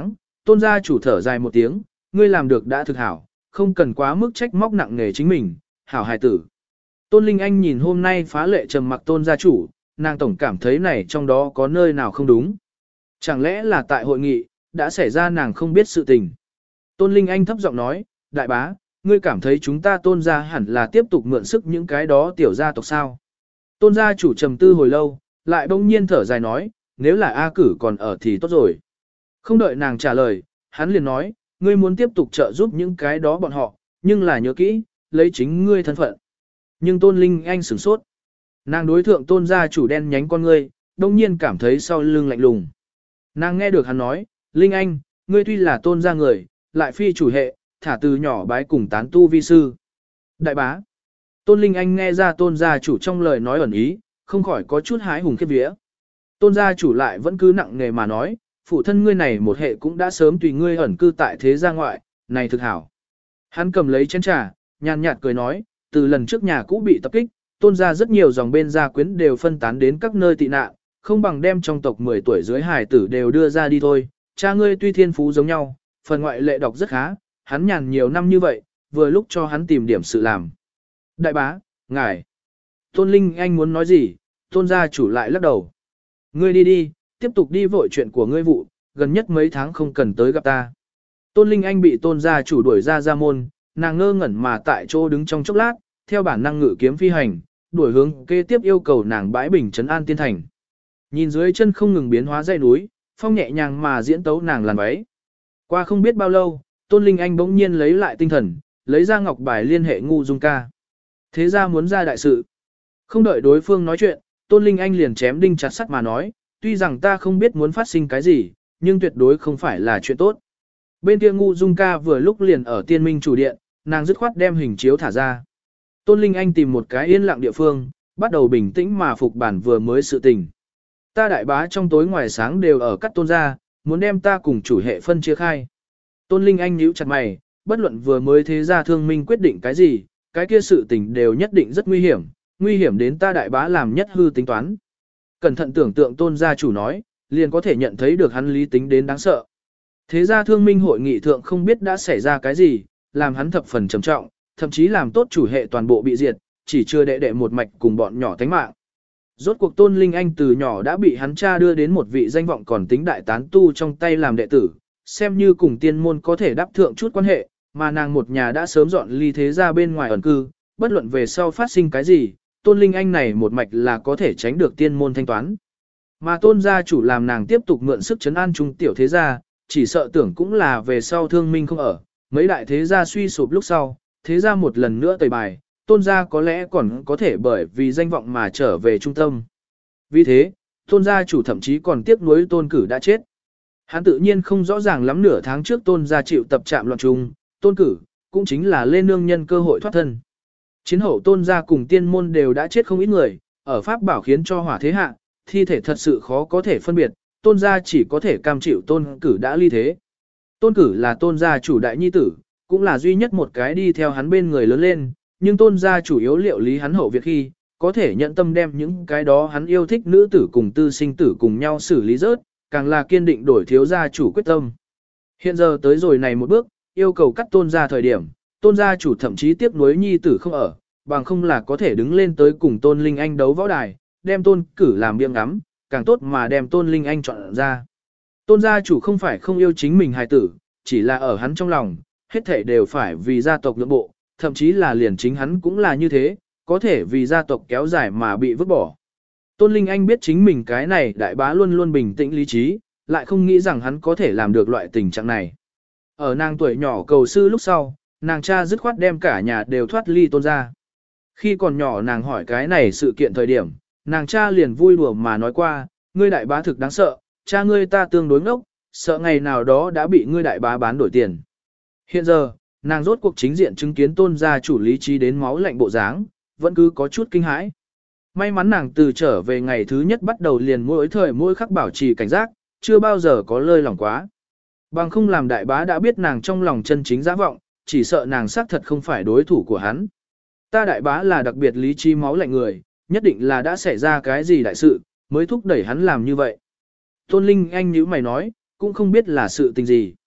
Tôn gia chủ thở dài một tiếng, ngươi làm được đã thực hảo, không cần quá mức trách móc nặng nề chính mình, hảo hài tử. Tôn Linh Anh nhìn hôm nay phá lệ trầm mặc tôn gia chủ, nàng tổng cảm thấy này trong đó có nơi nào không đúng. Chẳng lẽ là tại hội nghị, đã xảy ra nàng không biết sự tình. Tôn Linh Anh thấp giọng nói, đại bá, ngươi cảm thấy chúng ta tôn gia hẳn là tiếp tục mượn sức những cái đó tiểu gia tộc sao. Tôn gia chủ trầm tư hồi lâu, lại bỗng nhiên thở dài nói, nếu là A Cử còn ở thì tốt rồi. Không đợi nàng trả lời, hắn liền nói, ngươi muốn tiếp tục trợ giúp những cái đó bọn họ, nhưng là nhớ kỹ, lấy chính ngươi thân phận. Nhưng Tôn Linh Anh sửng sốt. Nàng đối thượng tôn gia chủ đen nhánh con ngươi, đông nhiên cảm thấy sau lưng lạnh lùng. Nàng nghe được hắn nói, Linh Anh, ngươi tuy là tôn gia người, lại phi chủ hệ, thả từ nhỏ bái cùng tán tu vi sư. Đại bá. Tôn Linh Anh nghe ra tôn gia chủ trong lời nói ẩn ý, không khỏi có chút hái hùng khiếp vía. Tôn gia chủ lại vẫn cứ nặng nề mà nói, phụ thân ngươi này một hệ cũng đã sớm tùy ngươi ẩn cư tại thế gia ngoại, này thực hảo. Hắn cầm lấy chén trà, nhàn nhạt cười nói, từ lần trước nhà cũ bị tập kích, tôn gia rất nhiều dòng bên gia quyến đều phân tán đến các nơi tị nạn, không bằng đem trong tộc 10 tuổi dưới hài tử đều đưa ra đi thôi. Cha ngươi tuy thiên phú giống nhau, phần ngoại lệ đọc rất khá, hắn nhàn nhiều năm như vậy, vừa lúc cho hắn tìm điểm sự làm. Đại bá, ngài. Tôn Linh Anh muốn nói gì, tôn gia chủ lại lắc đầu. Ngươi đi đi, tiếp tục đi vội chuyện của ngươi vụ, gần nhất mấy tháng không cần tới gặp ta. Tôn Linh Anh bị tôn gia chủ đuổi ra môn, nàng ngơ ngẩn mà tại chỗ đứng trong chốc lát, theo bản năng ngự kiếm phi hành, đuổi hướng kế tiếp yêu cầu nàng bãi bình trấn an tiên thành. Nhìn dưới chân không ngừng biến hóa dãy núi, phong nhẹ nhàng mà diễn tấu nàng làn váy. Qua không biết bao lâu, Tôn Linh Anh bỗng nhiên lấy lại tinh thần, lấy ra ngọc bài liên hệ Ngu Dung ca. Thế ra muốn ra đại sự. Không đợi đối phương nói chuyện, Tôn Linh Anh liền chém đinh chặt sắt mà nói, tuy rằng ta không biết muốn phát sinh cái gì, nhưng tuyệt đối không phải là chuyện tốt. Bên kia Ngu Dung ca vừa lúc liền ở tiên minh chủ điện, nàng dứt khoát đem hình chiếu thả ra. Tôn Linh Anh tìm một cái yên lặng địa phương, bắt đầu bình tĩnh mà phục bản vừa mới sự tình. Ta đại bá trong tối ngoài sáng đều ở cắt tôn gia, muốn đem ta cùng chủ hệ phân chia khai. Tôn Linh Anh nhíu chặt mày, bất luận vừa mới thế gia thương minh quyết định cái gì, cái kia sự tình đều nhất định rất nguy hiểm đến ta đại bá làm nhất hư tính toán. Cẩn thận tưởng tượng tôn gia chủ nói, liền có thể nhận thấy được hắn lý tính đến đáng sợ. Thế gia thương minh hội nghị thượng không biết đã xảy ra cái gì, làm hắn thập phần trầm trọng, thậm chí làm tốt chủ hệ toàn bộ bị diệt, chỉ chưa đệ đệ một mạch cùng bọn nhỏ tánh mạng. Rốt cuộc Tôn Linh Anh từ nhỏ đã bị hắn cha đưa đến một vị danh vọng còn tính đại tán tu trong tay làm đệ tử, xem như cùng tiên môn có thể đáp thượng chút quan hệ, mà nàng một nhà đã sớm dọn ly thế ra bên ngoài ẩn cư, bất luận về sau phát sinh cái gì, Tôn Linh Anh này một mạch là có thể tránh được tiên môn thanh toán. Mà Tôn gia chủ làm nàng tiếp tục mượn sức trấn an trung tiểu thế gia, chỉ sợ tưởng cũng là về sau thương minh không ở, mấy đại thế gia suy sụp lúc sau, thế gia một lần nữa tẩy bài, Tôn gia có lẽ còn có thể bởi vì danh vọng mà trở về trung tâm. Vì thế, Tôn gia chủ thậm chí còn tiếc nuối Tôn Cử đã chết. Hắn tự nhiên không rõ ràng lắm nửa tháng trước Tôn gia chịu tập trạm loạn trung, Tôn Cử, cũng chính là lên nương nhân cơ hội thoát thân. Chiến hậu Tôn gia cùng tiên môn đều đã chết không ít người, ở Pháp bảo khiến cho hỏa thế hạ, thi thể thật sự khó có thể phân biệt, Tôn gia chỉ có thể cam chịu Tôn Cử đã ly thế. Tôn Cử là Tôn gia chủ đại nhi tử, cũng là duy nhất một cái đi theo hắn bên người lớn lên, nhưng Tôn gia chủ yếu liệu lý hắn hậu việc khi, có thể nhận tâm đem những cái đó hắn yêu thích nữ tử cùng tư sinh tử cùng nhau xử lý rớt, càng là kiên định đổi thiếu gia chủ quyết tâm. Hiện giờ tới rồi này một bước, yêu cầu cắt Tôn gia thời điểm, Tôn gia chủ thậm chí tiếc nuối nhi tử không ở, bằng không là có thể đứng lên tới cùng Tôn Linh Anh đấu võ đài, đem Tôn Cử làm biếng ngắm, càng tốt mà đem Tôn Linh Anh chọn ra. Tôn gia chủ không phải không yêu chính mình hài tử, chỉ là ở hắn trong lòng, hết thảy đều phải vì gia tộc nhượng bộ, thậm chí là liền chính hắn cũng là như thế, có thể vì gia tộc kéo dài mà bị vứt bỏ. Tôn Linh Anh biết chính mình cái này đại bá luôn luôn bình tĩnh lý trí, lại không nghĩ rằng hắn có thể làm được loại tình trạng này. Ở nàng tuổi nhỏ cầu sư lúc sau, nàng cha dứt khoát đem cả nhà đều thoát ly Tôn gia. Khi còn nhỏ nàng hỏi cái này sự kiện thời điểm, nàng cha liền vui đùa mà nói qua, ngươi đại bá thực đáng sợ, cha ngươi ta tương đối ngốc, sợ ngày nào đó đã bị ngươi đại bá bán đổi tiền. Hiện giờ, nàng rốt cuộc chính diện chứng kiến Tôn gia chủ lý trí đến máu lạnh bộ dáng, vẫn cứ có chút kinh hãi. May mắn nàng từ trở về ngày thứ nhất bắt đầu liền mỗi thời mỗi khắc bảo trì cảnh giác, chưa bao giờ có lơi lỏng quá. Bằng không làm đại bá đã biết nàng trong lòng chân chính dã vọng, chỉ sợ nàng xác thật không phải đối thủ của hắn. Ta đại bá là đặc biệt lý trí máu lạnh người, nhất định là đã xảy ra cái gì đại sự, mới thúc đẩy hắn làm như vậy. Tôn Linh Anh nhíu mày nói, cũng không biết là sự tình gì.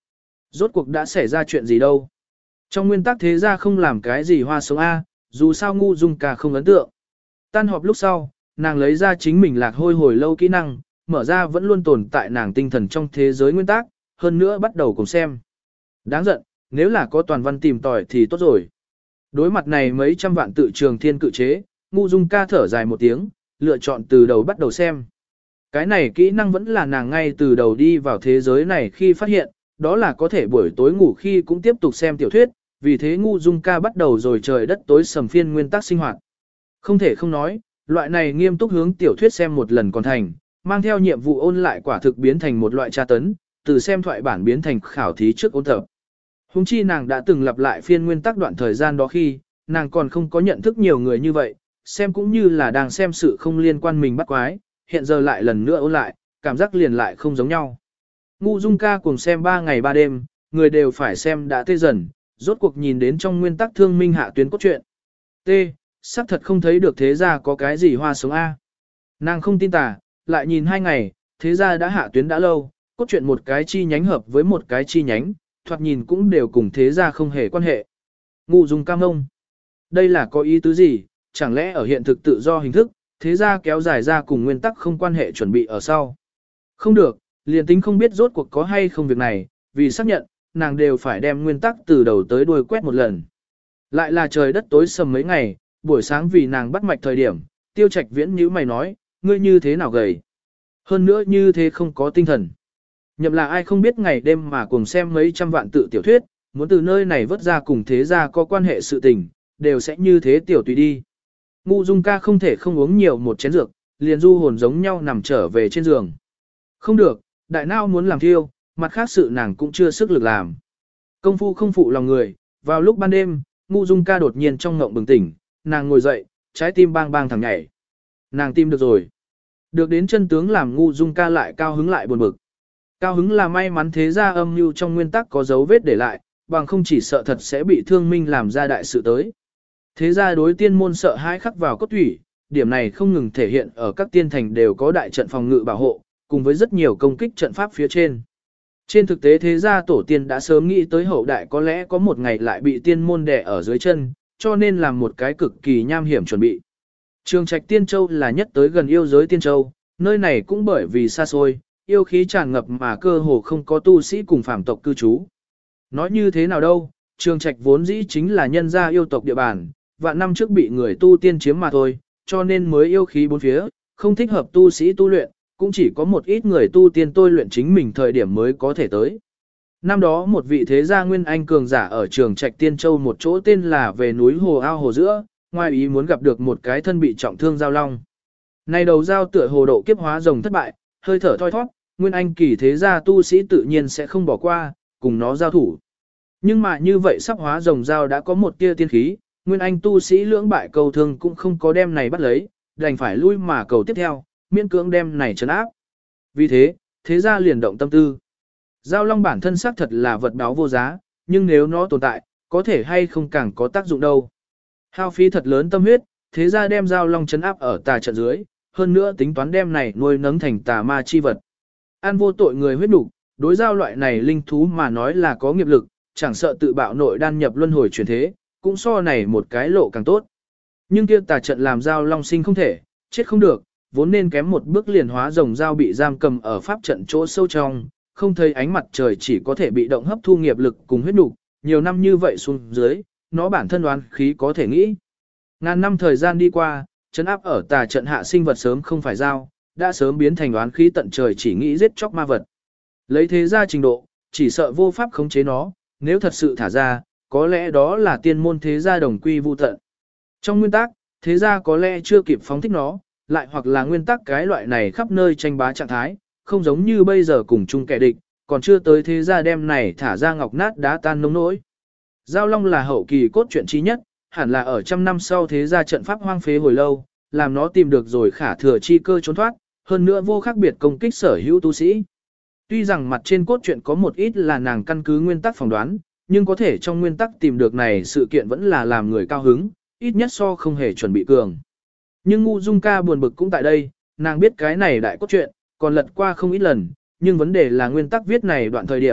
Rốt cuộc đã xảy ra chuyện gì đâu. Trong nguyên tắc thế gia không làm cái gì hoa sống A, dù sao ngu dung ca không ấn tượng. Tan họp lúc sau, nàng lấy ra chính mình lạc hôi hồi lâu kỹ năng, mở ra vẫn luôn tồn tại nàng tinh thần trong thế giới nguyên tắc, hơn nữa bắt đầu cùng xem. Đáng giận, nếu là có toàn văn tìm tòi thì tốt rồi. Đối mặt này mấy trăm vạn tự trường thiên cự chế, ngu dung ca thở dài một tiếng, lựa chọn từ đầu bắt đầu xem. Cái này kỹ năng vẫn là nàng ngay từ đầu đi vào thế giới này khi phát hiện, đó là có thể buổi tối ngủ khi cũng tiếp tục xem tiểu thuyết, vì thế ngu dung ca bắt đầu rồi trời đất tối sầm phiên nguyên tắc sinh hoạt. Không thể không nói, loại này nghiêm túc hướng tiểu thuyết xem một lần còn thành, mang theo nhiệm vụ ôn lại quả thực biến thành một loại tra tấn, từ xem thoại bản biến thành khảo thí trước ôn tập. Hùng chi nàng đã từng lặp lại phiên nguyên tắc đoạn thời gian đó khi, nàng còn không có nhận thức nhiều người như vậy, xem cũng như là đang xem sự không liên quan mình bắt quái, hiện giờ lại lần nữa ôn lại, cảm giác liền lại không giống nhau. Ngu dung ca cùng xem 3 ngày 3 đêm, người đều phải xem đã tê dần, rốt cuộc nhìn đến trong nguyên tắc thương minh hạ tuyến cốt truyện. T. Sắc thật không thấy được thế gia có cái gì hoa sống A. Nàng không tin tà, lại nhìn 2 ngày, thế gia đã hạ tuyến đã lâu, cốt truyện một cái chi nhánh hợp với một cái chi nhánh, thoạt nhìn cũng đều cùng thế gia không hề quan hệ. Ngu dung cam ông. Đây là có ý tứ gì, chẳng lẽ ở hiện thực tự do hình thức, thế gia kéo dài ra cùng nguyên tắc không quan hệ chuẩn bị ở sau. Không được, liền tính không biết rốt cuộc có hay không việc này, vì xác nhận, nàng đều phải đem nguyên tắc từ đầu tới đuôi quét một lần. Lại là trời đất tối sầm mấy ngày, buổi sáng vì nàng bắt mạch thời điểm, Tiêu Trạch Viễn nhíu mày nói, ngươi như thế nào gầy. Hơn nữa như thế không có tinh thần. Nhậm là ai không biết ngày đêm mà cùng xem mấy trăm vạn tự tiểu thuyết, muốn từ nơi này vớt ra cùng thế gia có quan hệ sự tình, đều sẽ như thế tiểu tùy đi. Ngu dung ca không thể không uống nhiều một chén dược, liền du hồn giống nhau nằm trở về trên giường. Không được, đại não muốn làm thiêu, mặt khác sự nàng cũng chưa sức lực làm. Công phu không phụ lòng người, vào lúc ban đêm, ngu dung ca đột nhiên trong ngộng bừng tỉnh, nàng ngồi dậy, trái tim bang bang thẳng nhảy. Nàng tim được rồi. Được đến chân tướng làm ngu dung ca lại cao hứng lại buồn bực. Cao hứng là may mắn thế gia âm mưu trong nguyên tắc có dấu vết để lại, bằng không chỉ sợ thật sẽ bị thương minh làm ra đại sự tới. Thế gia đối tiên môn sợ hãi khắc vào cốt thủy, điểm này không ngừng thể hiện ở các tiên thành đều có đại trận phòng ngự bảo hộ, cùng với rất nhiều công kích trận pháp phía trên. Trên thực tế thế gia tổ tiên đã sớm nghĩ tới hậu đại có lẽ có một ngày lại bị tiên môn đè ở dưới chân, cho nên làm một cái cực kỳ nham hiểm chuẩn bị. Trường Trạch Tiên Châu là nhất tới gần yêu giới Tiên Châu, nơi này cũng bởi vì xa xôi, yêu khí tràn ngập mà cơ hồ không có tu sĩ cùng phàm tộc cư trú. Nói như thế nào đâu, Trường Trạch vốn dĩ chính là nhân gia yêu tộc địa bàn, vạn năm trước bị người tu tiên chiếm mà thôi, cho nên mới yêu khí bốn phía, không thích hợp tu sĩ tu luyện, cũng chỉ có một ít người tu tiên tôi luyện chính mình thời điểm mới có thể tới. Năm đó một vị thế gia nguyên anh cường giả ở Trường Trạch Tiên Châu một chỗ tên là về núi Hồ Ao Hồ Giữa, ngoài ý muốn gặp được một cái thân bị trọng thương giao long. Này đầu giao tựa hồ độ kiếp hóa rồng thất bại, hơi thở thoi thoát, nguyên anh kỳ thế gia tu sĩ tự nhiên sẽ không bỏ qua, cùng nó giao thủ. Nhưng mà như vậy sắp hóa rồng giao đã có một tia tiên khí, nguyên anh tu sĩ lưỡng bại cầu thương cũng không có đem này bắt lấy, đành phải lui mà cầu tiếp theo, miễn cưỡng đem này trấn áp. Vì thế, thế gia liền động tâm tư. Giao long bản thân xác thật là vật báo vô giá, nhưng nếu nó tồn tại, có thể hay không càng có tác dụng đâu. Hao phí thật lớn tâm huyết, thế gia đem giao long trấn áp ở tà trận dưới, hơn nữa tính toán đem này nuôi nấng thành tà ma chi vật. An vô tội người huyết đủ, đối giao loại này linh thú mà nói là có nghiệp lực, chẳng sợ tự bạo nội đan nhập luân hồi chuyển thế, cũng so này một cái lộ càng tốt. Nhưng kia tà trận làm giao long sinh không thể, chết không được, vốn nên kém một bước liền hóa rồng giao bị giam cầm ở pháp trận chỗ sâu trong, không thấy ánh mặt trời chỉ có thể bị động hấp thu nghiệp lực cùng huyết đủ, nhiều năm như vậy xuống dưới, nó bản thân đoán khí có thể nghĩ. Ngàn năm thời gian đi qua, trấn áp ở tà trận hạ sinh vật sớm không phải giao, đã sớm biến thành đoán khí tận trời chỉ nghĩ giết chóc ma vật. Lấy thế ra trình độ, chỉ sợ vô pháp khống chế nó, nếu thật sự thả ra, có lẽ đó là tiên môn thế gia đồng quy vu tận. Trong nguyên tắc, thế gia có lẽ chưa kịp phóng thích nó, lại hoặc là nguyên tắc cái loại này khắp nơi tranh bá trạng thái, không giống như bây giờ cùng chung kẻ địch, còn chưa tới thế gia đem này thả ra ngọc nát đá tan nông nỗi. Giao Long là hậu kỳ cốt truyện trí nhất, hẳn là ở trăm năm sau thế gia trận pháp hoang phế hồi lâu, làm nó tìm được rồi khả thừa chi cơ trốn thoát, hơn nữa vô khác biệt công kích sở hữu tu sĩ. Tuy rằng mặt trên cốt truyện có một ít là nàng căn cứ nguyên tắc phỏng đoán, nhưng có thể trong nguyên tắc tìm được này sự kiện vẫn là làm người cao hứng, ít nhất so không hề chuẩn bị cường. Nhưng Ngu Dung Ca buồn bực cũng tại đây, nàng biết cái này đại cốt truyện, còn lật qua không ít lần, nhưng vấn đề là nguyên tắc viết này đoạn thời điểm,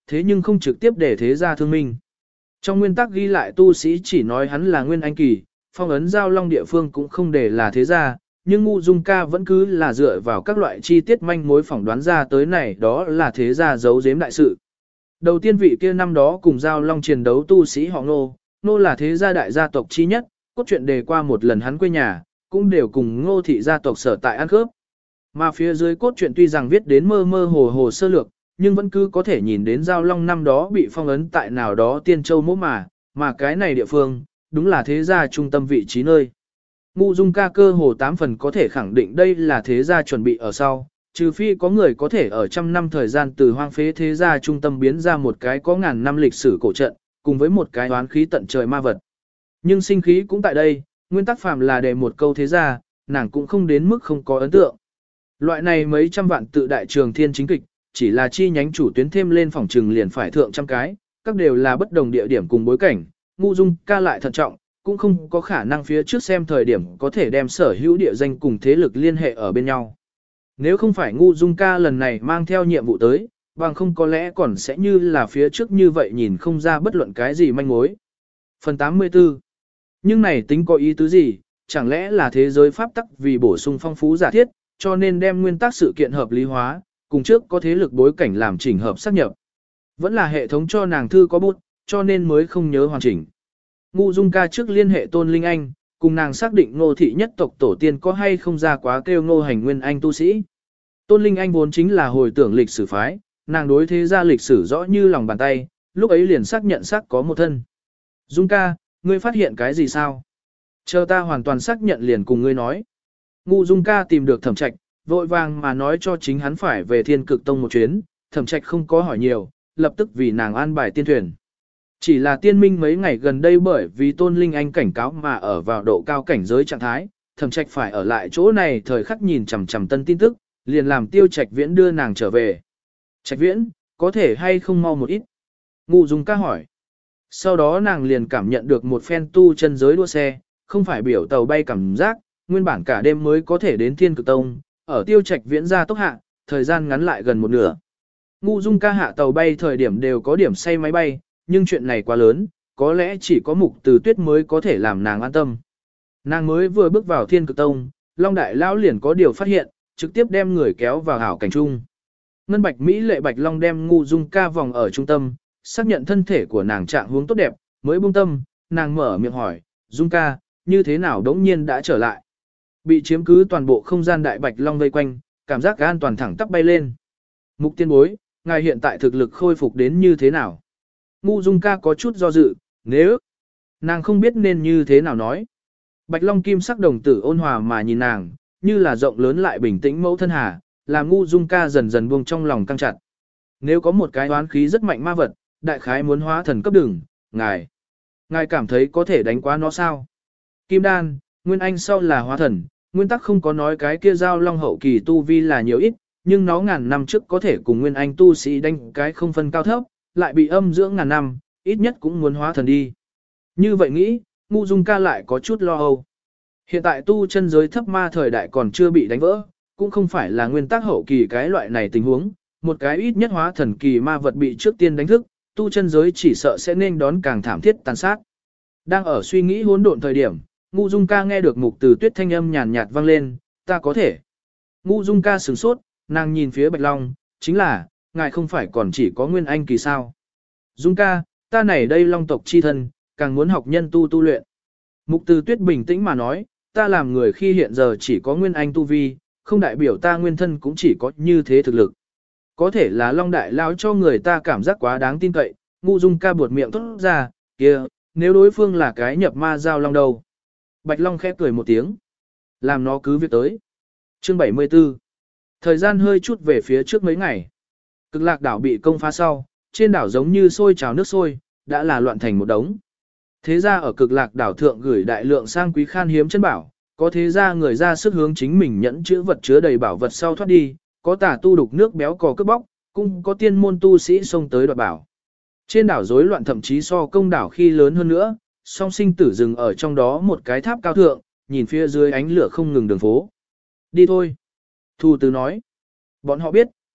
thế nhưng không trực tiếp để thế gia thương minh. Trong nguyên tắc ghi lại tu sĩ chỉ nói hắn là nguyên anh kỳ, phong ấn giao long địa phương cũng không để là thế gia, nhưng Ngũ Dung Ca vẫn cứ là dựa vào các loại chi tiết manh mối phỏng đoán ra tới này đó là thế gia giấu giếm đại sự. Đầu tiên vị kia năm đó cùng giao long chiến đấu tu sĩ họ Ngô, Ngô là thế gia đại gia tộc chi nhất, cốt truyện đề qua một lần hắn quê nhà, cũng đều cùng Ngô thị gia tộc sở tại ăn khớp. Mà phía dưới cốt truyện tuy rằng viết đến mơ mơ hồ hồ sơ lược, nhưng vẫn cứ có thể nhìn đến giao long năm đó bị phong ấn tại nào đó Tiên Châu mỗ mà cái này địa phương, đúng là thế gia trung tâm vị trí nơi. Ngũ Dung Ca cơ hồ 8 phần có thể khẳng định đây là thế gia chuẩn bị ở sau, trừ phi có người có thể ở trăm năm thời gian từ hoang phế thế gia trung tâm biến ra một cái có ngàn năm lịch sử cổ trận, cùng với một cái oán khí tận trời ma vật. Nhưng sinh khí cũng tại đây, nguyên tắc phàm là để một câu thế gia, nàng cũng không đến mức không có ấn tượng. Loại này mấy trăm vạn tự đại trường thiên chính kịch, chỉ là chi nhánh chủ tuyến thêm lên phòng trừng liền phải thượng trăm cái, các đều là bất đồng địa điểm cùng bối cảnh, Ngũ Dung Ca lại thận trọng, cũng không có khả năng phía trước xem thời điểm có thể đem sở hữu địa danh cùng thế lực liên hệ ở bên nhau. Nếu không phải Ngũ Dung Ca lần này mang theo nhiệm vụ tới, bằng không có lẽ còn sẽ như là phía trước như vậy nhìn không ra bất luận cái gì manh mối. Phần 84. Nhưng này tính có ý tứ gì, chẳng lẽ là thế giới pháp tắc vì bổ sung phong phú giả thiết, cho nên đem nguyên tắc sự kiện hợp lý hóa, cùng trước có thế lực bối cảnh làm chỉnh hợp xác nhập. Vẫn là hệ thống cho nàng thư có bút, cho nên mới không nhớ hoàn chỉnh. Ngũ Dung Ca trước liên hệ Tôn Linh Anh, cùng nàng xác định Ngô thị nhất tộc tổ tiên có hay không ra quá kêu Ngô hành nguyên anh tu sĩ. Tôn Linh Anh vốn chính là hồi tưởng lịch sử phái, nàng đối thế gia lịch sử rõ như lòng bàn tay, lúc ấy liền xác nhận xác có một thân. Dung Ca, ngươi phát hiện cái gì sao? Chờ ta hoàn toàn xác nhận liền cùng ngươi nói. Ngũ Dung Ca tìm được Thẩm Trạch, vội vàng mà nói cho chính hắn phải về Thiên Cực Tông một chuyến, Thẩm Trạch không có hỏi nhiều, lập tức vì nàng an bài tiên thuyền. Chỉ là tiên minh mấy ngày gần đây bởi vì Tôn Linh Anh cảnh cáo mà ở vào độ cao cảnh giới trạng thái, Thẩm Trạch phải ở lại chỗ này thời khắc nhìn chằm chằm tân tin tức, liền làm Tiêu Trạch Viễn đưa nàng trở về. Trạch Viễn, có thể hay không mau một ít? Ngũ Dung Ca hỏi. Sau đó nàng liền cảm nhận được một phen tu chân giới đua xe, không phải biểu tàu bay cảm giác, nguyên bản cả đêm mới có thể đến Thiên Cực Tông, ở Tiêu Trạch Viễn ra tốc hạ, thời gian ngắn lại gần một nửa. Ngũ Dung Ca hạ tàu bay thời điểm đều có điểm say máy bay, nhưng chuyện này quá lớn, có lẽ chỉ có Mục Từ Tuyết mới có thể làm nàng an tâm. Nàng mới vừa bước vào Thiên Cực Tông, Long Đại Lão liền có điều phát hiện, trực tiếp đem người kéo vào hảo cảnh trung. Ngân Bạch Mỹ lệ Bạch Long đem Ngũ Dung Ca vòng ở trung tâm, xác nhận thân thể của nàng trạng huống tốt đẹp, mới buông tâm, nàng mở miệng hỏi, Dung Ca, như thế nào đống nhiên đã trở lại? Bị chiếm cứ toàn bộ không gian đại Bạch Long vây quanh, cảm giác an toàn thẳng tắp bay lên. Mục tiên bối, ngài hiện tại thực lực khôi phục đến như thế nào? Ngũ Dung Ca có chút do dự, nếu nàng không biết nên như thế nào nói. Bạch Long kim sắc đồng tử ôn hòa mà nhìn nàng, như là rộng lớn lại bình tĩnh mẫu thân hà, làm Ngũ Dung Ca dần dần buông trong lòng căng chặt. Nếu có một cái oán khí rất mạnh ma vật, đại khái muốn hóa thần cấp đường, ngài cảm thấy có thể đánh quá nó sao? Kim đan, nguyên anh sau là hóa thần, nguyên tắc không có nói cái kia giao long hậu kỳ tu vi là nhiều ít, nhưng nó ngàn năm trước có thể cùng nguyên anh tu sĩ đánh cái không phân cao thấp, lại bị âm dưỡng ngàn năm, ít nhất cũng muốn hóa thần đi. Như vậy nghĩ, Ngũ Dung Ca lại có chút lo âu. Hiện tại tu chân giới thấp ma thời đại còn chưa bị đánh vỡ, cũng không phải là nguyên tắc hậu kỳ cái loại này tình huống, một cái ít nhất hóa thần kỳ ma vật bị trước tiên đánh thức, tu chân giới chỉ sợ sẽ nên đón càng thảm thiết tàn sát. Đang ở suy nghĩ hỗn độn thời điểm, Ngũ Dung Ca nghe được Mục Từ Tuyết thanh âm nhàn nhạt vang lên, ta có thể. Ngũ Dung Ca sửng sốt, nàng nhìn phía Bạch Long, chính là, ngài không phải còn chỉ có nguyên anh kỳ sao. Dung Ca, ta này đây Long tộc chi thân, càng muốn học nhân tu luyện. Mục Từ Tuyết bình tĩnh mà nói, ta làm người khi hiện giờ chỉ có nguyên anh tu vi, không đại biểu ta nguyên thân cũng chỉ có như thế thực lực. Có thể là Long Đại Lão cho người ta cảm giác quá đáng tin cậy, Ngũ Dung Ca buột miệng thốt ra, kia, nếu đối phương là cái nhập ma giao long đâu. Bạch Long khẽ cười một tiếng, làm nó cứ việc tới. Chương 74. Thời gian hơi chút về phía trước mấy ngày. Cực Lạc đảo bị công phá sau, trên đảo giống như sôi trào nước sôi, đã là loạn thành một đống. Thế ra ở Cực Lạc đảo thượng gửi đại lượng sang quý khan hiếm chân bảo, có thế ra người ra sức hướng chính mình nhẫn chữ vật chứa đầy bảo vật sau thoát đi, có tà tu đục nước béo cò cướp bóc, cũng có tiên môn tu sĩ xông tới đoạt bảo. Trên đảo rối loạn thậm chí so công đảo khi lớn hơn nữa, song sinh tử dừng ở trong đó một cái tháp cao thượng, nhìn phía dưới ánh lửa không ngừng đường phố. Đi thôi. Thu Tứ nói. Bọn họ biết,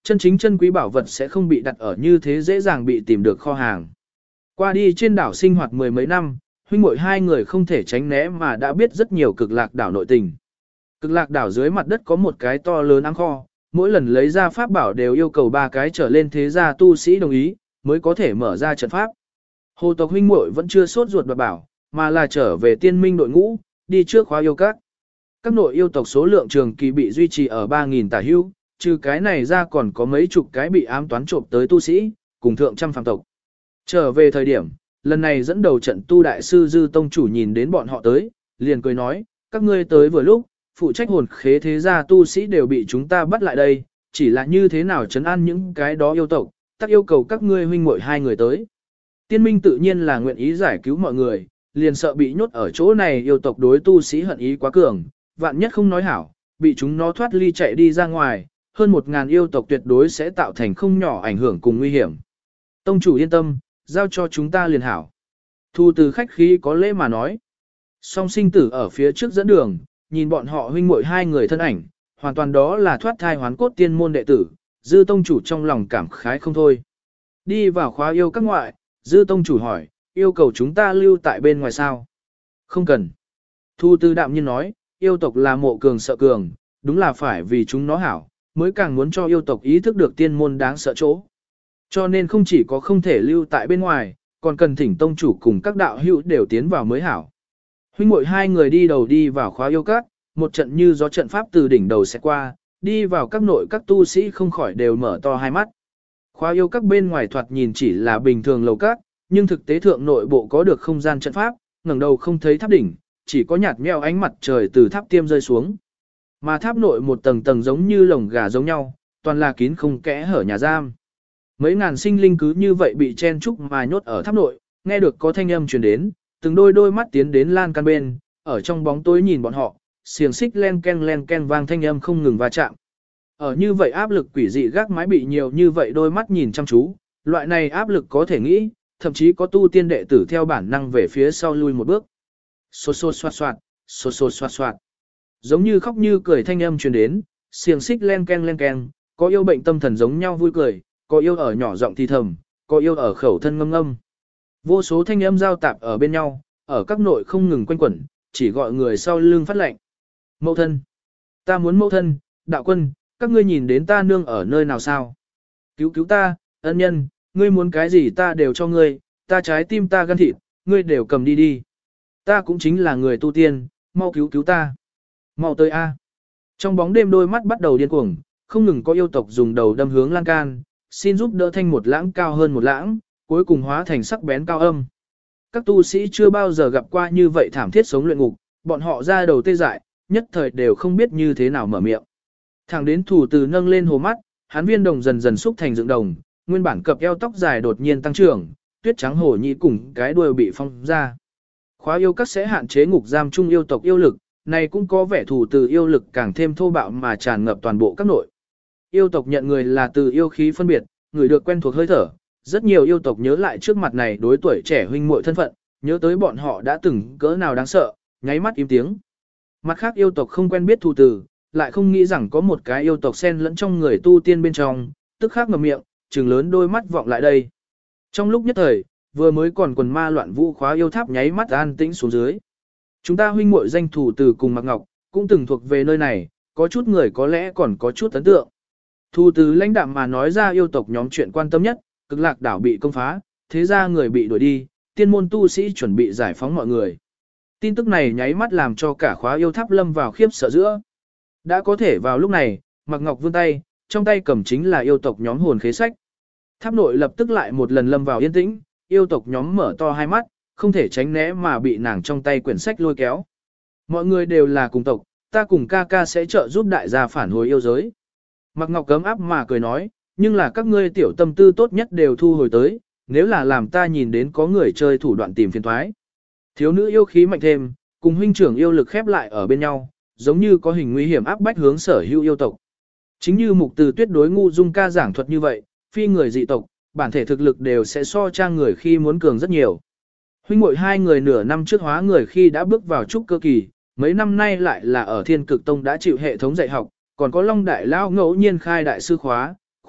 chân chính chân quý bảo vật sẽ không bị đặt ở như thế dễ dàng bị tìm được kho hàng. Qua đi trên đảo sinh hoạt mười mấy năm, huynh muội hai người không thể tránh né mà đã biết rất nhiều cực lạc đảo nội tình. Cực lạc đảo dưới mặt đất có một cái to lớn ám kho, mỗi lần lấy ra pháp bảo đều yêu cầu 3 cái trở lên thế gia tu sĩ đồng ý, mới có thể mở ra trận pháp. Hồ tộc huynh muội vẫn chưa sốt ruột đoạt bảo, mà là trở về tiên minh đội ngũ, đi trước khóa yêu các. Các nội yêu tộc số lượng trường kỳ bị duy trì ở 3.000 tả hữu, trừ cái này ra còn có mấy chục cái bị ám toán trộm tới tu sĩ, cùng thượng trăm phàm tộc. Trở về thời điểm, lần này dẫn đầu trận tu đại sư Dư Tông chủ nhìn đến bọn họ tới, liền cười nói, các ngươi tới vừa lúc, phụ trách hồn khế thế gia tu sĩ đều bị chúng ta bắt lại đây, chỉ là như thế nào trấn an những cái đó yêu tộc, tất yêu cầu các ngươi huynh muội hai người tới. Tiên minh tự nhiên là nguyện ý giải cứu mọi người, liền sợ bị nhốt ở chỗ này yêu tộc đối tu sĩ hận ý quá cường, vạn nhất không nói hảo, bị chúng nó thoát ly chạy đi ra ngoài, hơn 1.000 yêu tộc tuyệt đối sẽ tạo thành không nhỏ ảnh hưởng cùng nguy hiểm. Tông chủ yên tâm, giao cho chúng ta liền hảo. Thu từ khách khí có lễ mà nói. Song sinh tử ở phía trước dẫn đường, nhìn bọn họ huynh muội hai người thân ảnh, hoàn toàn đó là thoát thai hoán cốt tiên môn đệ tử, Dư tông chủ trong lòng cảm khái không thôi. Đi vào khóa yêu các ngoại, Dư tông chủ hỏi, yêu cầu chúng ta lưu tại bên ngoài sao? Không cần. Thu tư đạm nhiên nói, yêu tộc là mộ cường sợ cường, đúng là phải vì chúng nó hảo, mới càng muốn cho yêu tộc ý thức được tiên môn đáng sợ chỗ. Cho nên không chỉ có không thể lưu tại bên ngoài, còn cần thỉnh tông chủ cùng các đạo hữu đều tiến vào mới hảo. Huynh muội hai người đi đầu đi vào khóa yêu các, một trận như gió trận pháp từ đỉnh đầu sẽ qua, đi vào các nội các tu sĩ không khỏi đều mở to hai mắt. Khóa yêu các bên ngoài thoạt nhìn chỉ là bình thường lầu các, nhưng thực tế thượng nội bộ có được không gian trận pháp, ngẩng đầu không thấy tháp đỉnh, chỉ có nhạt nhẽo ánh mặt trời từ tháp tiêm rơi xuống. Mà tháp nội một tầng tầng giống như lồng gà giống nhau, toàn là kín không kẽ hở nhà giam. Mấy ngàn sinh linh cứ như vậy bị chen chúc mà nhốt ở tháp nội, nghe được có thanh âm truyền đến, từng đôi mắt tiến đến lan can bên, ở trong bóng tối nhìn bọn họ, xiềng xích len ken vang thanh âm không ngừng va chạm. Ở như vậy áp lực quỷ dị gác mái bị nhiều như vậy đôi mắt nhìn chăm chú, loại này áp lực có thể nghĩ, thậm chí có tu tiên đệ tử theo bản năng về phía sau lui một bước. Xô xô xoạt xoạt, xô xô xoạt xoạt. Giống như khóc như cười thanh âm truyền đến, xiềng xích len ken, có yêu bệnh tâm thần giống nhau vui cười, có yêu ở nhỏ giọng thì thầm, có yêu ở khẩu thân ngâm ngâm. Vô số thanh âm giao tạp ở bên nhau, ở các nội không ngừng quanh quẩn, chỉ gọi người sau lưng phát lệnh. Mẫu thân, ta muốn mẫu thân, đạo quân, các ngươi nhìn đến ta nương ở nơi nào sao? Cứu ta, ân nhân, ngươi muốn cái gì ta đều cho ngươi, ta trái tim ta gan thịt, ngươi đều cầm đi đi. Ta cũng chính là người tu tiên, mau cứu ta. Mau tới a. Trong bóng đêm đôi mắt bắt đầu điên cuồng, không ngừng có yêu tộc dùng đầu đâm hướng lan can, xin giúp đỡ thanh một lãng cao hơn một lãng, cuối cùng hóa thành sắc bén cao âm. Các tu sĩ chưa bao giờ gặp qua như vậy thảm thiết sống luyện ngục, bọn họ ra đầu tê dại, nhất thời đều không biết như thế nào mở miệng. Thẳng đến thủ từ nâng lên hồ mắt, hắn viên đồng dần dần xúc thành dựng đồng, nguyên bản cập eo tóc dài đột nhiên tăng trưởng, tuyết trắng hổ nhĩ cùng cái đuôi bị phong ra. Khóa yêu các sẽ hạn chế ngục giam chung yêu tộc yêu lực, này cũng có vẻ thủ từ yêu lực càng thêm thô bạo mà tràn ngập toàn bộ các nội. Yêu tộc nhận người là từ yêu khí phân biệt, người được quen thuộc hơi thở, rất nhiều yêu tộc nhớ lại trước mặt này đối tuổi trẻ huynh muội thân phận, nhớ tới bọn họ đã từng cỡ nào đáng sợ, nháy mắt im tiếng. Mặt khác yêu tộc không quen biết thủ từ, lại không nghĩ rằng có một cái yêu tộc xen lẫn trong người tu tiên bên trong, tức khắc ngậm miệng, trừng lớn đôi mắt vọng lại đây. Trong lúc nhất thời, vừa mới còn quần ma loạn vũ khóa yêu tháp nháy mắt an tĩnh xuống dưới. Chúng ta huynh muội danh thủ từ cùng Mạc Ngọc, cũng từng thuộc về nơi này, có chút người có lẽ còn có chút ấn tượng. Thủ từ lãnh đạm mà nói ra yêu tộc nhóm chuyện quan tâm nhất, cực lạc đảo bị công phá, thế ra người bị đuổi đi, tiên môn tu sĩ chuẩn bị giải phóng mọi người. Tin tức này nháy mắt làm cho cả khóa yêu tháp lâm vào khiếp sợ giữa. Đã có thể vào lúc này, Mạc Ngọc vươn tay, trong tay cầm chính là yêu tộc nhóm hồn khế sách. Tháp nội lập tức lại một lần lâm vào yên tĩnh, yêu tộc nhóm mở to hai mắt, không thể tránh né mà bị nàng trong tay quyển sách lôi kéo. Mọi người đều là cùng tộc, ta cùng ca ca sẽ trợ giúp đại gia phản hồi yêu giới. Mạc Ngọc cấm áp mà cười nói, nhưng là các ngươi tiểu tâm tư tốt nhất đều thu hồi tới, nếu là làm ta nhìn đến có người chơi thủ đoạn tìm phiền thoái. Thiếu nữ yêu khí mạnh thêm, cùng huynh trưởng yêu lực khép lại ở bên nhau, giống như có hình nguy hiểm áp bách hướng sở hữu yêu tộc. Chính như Mục Từ Tuyết đối ngu dung ca giảng thuật như vậy, phi người dị tộc, bản thể thực lực đều sẽ so trang người khi muốn cường rất nhiều. Huynh muội hai người nửa năm trước hóa người khi đã bước vào trúc cơ kỳ, mấy năm nay lại là ở Thiên Cực Tông đã chịu hệ thống dạy học, còn có Long Đại Lao ngẫu nhiên khai đại sư khóa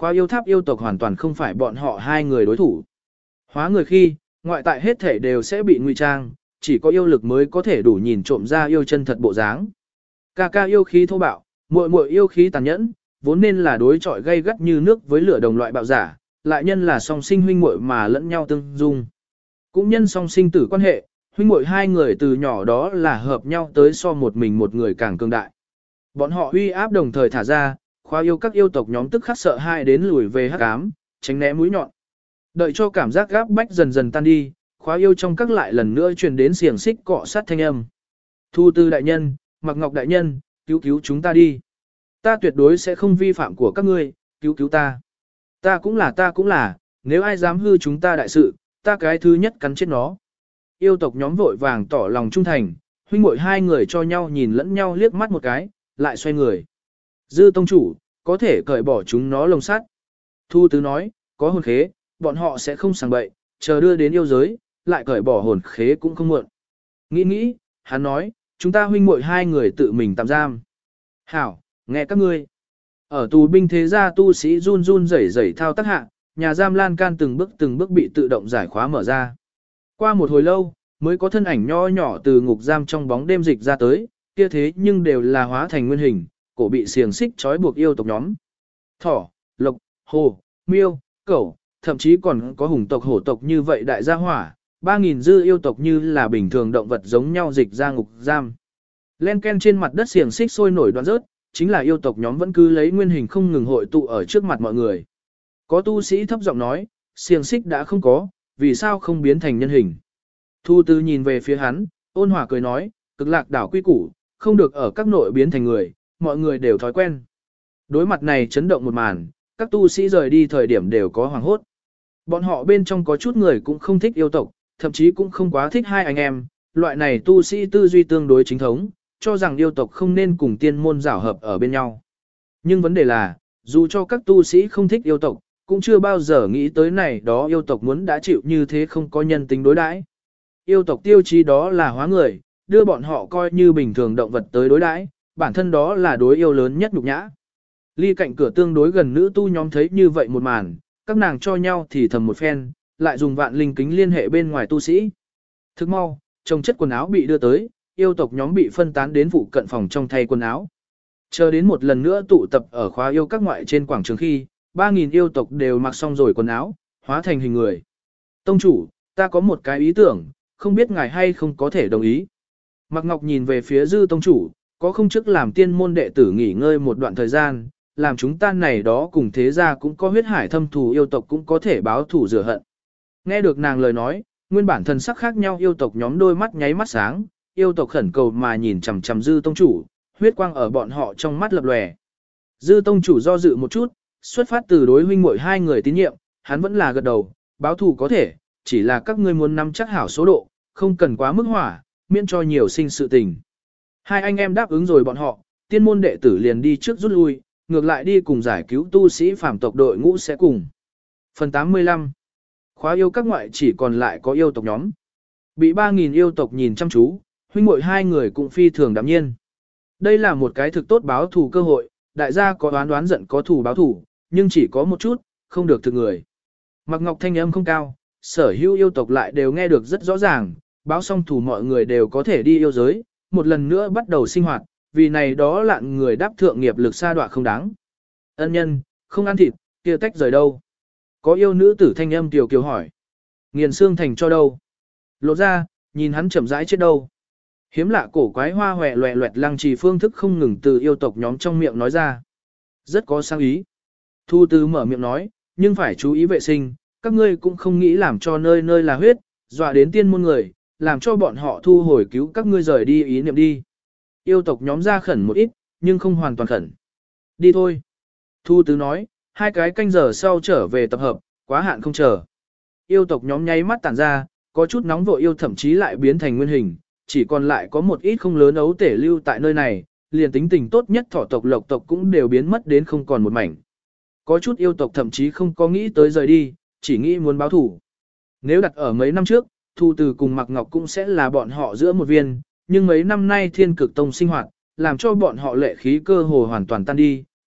khóa yêu tháp yêu tộc hoàn toàn không phải bọn họ hai người đối thủ. Hóa người khi, ngoại tại hết thể đều sẽ bị ngụy trang, chỉ có yêu lực mới có thể đủ nhìn trộm ra yêu chân thật bộ dáng. Ca ca yêu khí thô bạo, muội muội yêu khí tàn nhẫn, vốn nên là đối chọi gay gắt như nước với lửa đồng loại bạo giả, lại nhân là song sinh huynh muội mà lẫn nhau tương dung. Cũng nhân song sinh tử quan hệ, huynh muội hai người từ nhỏ đó là hợp nhau tới so một mình một người càng cường đại. Bọn họ uy áp đồng thời thả ra, khóa yêu các yêu tộc nhóm tức khắc sợ hai đến lùi về hắc ám, tránh né mũi nhọn. Đợi cho cảm giác gáp bách dần dần tan đi, khóa yêu trong các lại lần nữa truyền đến xiềng xích cọ sát thanh âm. Thu Tư đại nhân, Mạc Ngọc đại nhân, cứu cứu chúng ta đi. Ta tuyệt đối sẽ không vi phạm của các ngươi, cứu cứu ta. Ta cũng là, nếu ai dám hư chúng ta đại sự, ta cái thứ nhất cắn chết nó. Yêu tộc nhóm vội vàng tỏ lòng trung thành, huynh muội hai người cho nhau nhìn lẫn nhau liếc mắt một cái, lại xoay người. Dư tông chủ, có thể cởi bỏ chúng nó lồng sắt. Thu Tứ nói, có hồn khế, bọn họ sẽ không sàng bậy, chờ đưa đến yêu giới, lại cởi bỏ hồn khế cũng không muộn. Nghĩ, hắn nói, chúng ta huynh muội hai người tự mình tạm giam. Hảo, nghe các ngươi. Ở tù binh thế gia tu sĩ run run rẩy rẩy thao tác hạ, nhà giam lan can từng bước bị tự động giải khóa mở ra. Qua một hồi lâu, mới có thân ảnh nho nhỏ từ ngục giam trong bóng đêm dịch ra tới, kia thế nhưng đều là hóa thành nguyên hình, cổ bị xiềng xích trói buộc yêu tộc nhóm. Thỏ, lộc, hồ, miêu, cẩu, thậm chí còn có hùng tộc hổ tộc như vậy đại gia hỏa, 3.000 dư yêu tộc như là bình thường động vật giống nhau dịch ra ngục giam. Len ken trên mặt đất xiềng xích sôi nổi đoạn rớt, chính là yêu tộc nhóm vẫn cứ lấy nguyên hình không ngừng hội tụ ở trước mặt mọi người. Có tu sĩ thấp giọng nói, xiềng xích đã không có, vì sao không biến thành nhân hình. Thu Tư nhìn về phía hắn, ôn hòa cười nói, cực lạc đảo quy củ, không được ở các nội biến thành người, mọi người đều thói quen. Đối mặt này chấn động một màn, các tu sĩ rời đi thời điểm đều có hoàng hốt. Bọn họ bên trong có chút người cũng không thích yêu tộc, thậm chí cũng không quá thích hai anh em, loại này tu sĩ tư duy tương đối chính thống, cho rằng yêu tộc không nên cùng tiên môn giảo hợp ở bên nhau. Nhưng vấn đề là, dù cho các tu sĩ không thích yêu tộc, cũng chưa bao giờ nghĩ tới này đó yêu tộc muốn đã chịu như thế không có nhân tính đối đãi. Yêu tộc tiêu chí đó là hóa người, đưa bọn họ coi như bình thường động vật tới đối đãi, bản thân đó là đối yêu lớn nhất nhục nhã. Ly cạnh cửa tương đối gần nữ tu nhóm thấy như vậy một màn, các nàng cho nhau thì thầm một phen, lại dùng vạn linh kính liên hệ bên ngoài tu sĩ. Thức mau, trồng chất quần áo bị đưa tới, yêu tộc nhóm bị phân tán đến vụ cận phòng trong thay quần áo. Chờ đến một lần nữa tụ tập ở khóa yêu các ngoại trên quảng trường khi, 3.000 yêu tộc đều mặc xong rồi quần áo, hóa thành hình người. Tông chủ, ta có một cái ý tưởng, không biết ngài hay không có thể đồng ý. Mạc Ngọc nhìn về phía Dư tông chủ, có không chức làm tiên môn đệ tử nghỉ ngơi một đoạn thời gian, làm chúng ta này đó cùng thế gia cũng có huyết hải thâm thù yêu tộc cũng có thể báo thù rửa hận. Nghe được nàng lời nói, nguyên bản thần sắc khác nhau yêu tộc nhóm đôi mắt nháy mắt sáng, yêu tộc khẩn cầu mà nhìn chằm chằm Dư tông chủ, huyết quang ở bọn họ trong mắt lập lòe. Dư tông chủ do dự một chút, xuất phát từ đối huynh muội hai người tín nhiệm, hắn vẫn là gật đầu, báo thù có thể, chỉ là các ngươi muốn nắm chắc hảo số độ, không cần quá mức hỏa, miễn cho nhiều sinh sự tình. Hai anh em đáp ứng rồi bọn họ, tiên môn đệ tử liền đi trước rút lui, ngược lại đi cùng giải cứu tu sĩ phàm tộc đội ngũ sẽ cùng. Phần 85. Khóa yêu các ngoại chỉ còn lại có yêu tộc nhóm. Bị 3.000 yêu tộc nhìn chăm chú, huynh muội hai người cũng phi thường đạm nhiên. Đây là một cái thực tốt báo thù cơ hội, đại gia có đoán giận có thù báo thù, nhưng chỉ có một chút, không được thực người. Mạc Ngọc thanh âm không cao, sở hữu yêu tộc lại đều nghe được rất rõ ràng, báo xong thù mọi người đều có thể đi yêu giới, một lần nữa bắt đầu sinh hoạt, vì này đó lạn người đáp thượng nghiệp lực sa đọa không đáng. Ân nhân, không ăn thịt, kia tách rời đâu? Có yêu nữ tử thanh âm tiểu kiều hỏi. Nghiền xương thành cho đâu? Lộ ra, nhìn hắn chậm rãi chết đâu? Hiếm lạ cổ quái hoa hòe loẹ loẹt lăng trì phương thức không ngừng từ yêu tộc nhóm trong miệng nói ra. Rất có sáng ý. Thu Tư mở miệng nói, nhưng phải chú ý vệ sinh, các ngươi cũng không nghĩ làm cho nơi nơi là huyết, dọa đến tiên môn người, làm cho bọn họ thu hồi cứu các ngươi rời đi ý niệm đi. Yêu tộc nhóm ra khẩn một ít, nhưng không hoàn toàn khẩn. Đi thôi. Thu Tư nói, 2 cái canh giờ sau trở về tập hợp, quá hạn không chờ. Yêu tộc nhóm nháy mắt tản ra, có chút nóng vội yêu thậm chí lại biến thành nguyên hình, chỉ còn lại có một ít không lớn ấu tể lưu tại nơi này, liền tính tình tốt nhất thỏ tộc lộc tộc cũng đều biến mất đến không còn một mảnh. Có chút yêu tộc thậm chí không có nghĩ tới rời đi, chỉ nghĩ muốn báo thủ. Nếu đặt ở mấy năm trước, Thu Từ cùng Mạc Ngọc cũng sẽ là bọn họ giữa một viên, nhưng mấy năm nay Thiên Cực Tông sinh hoạt, làm cho bọn họ lệ khí cơ hồ hoàn toàn tan đi,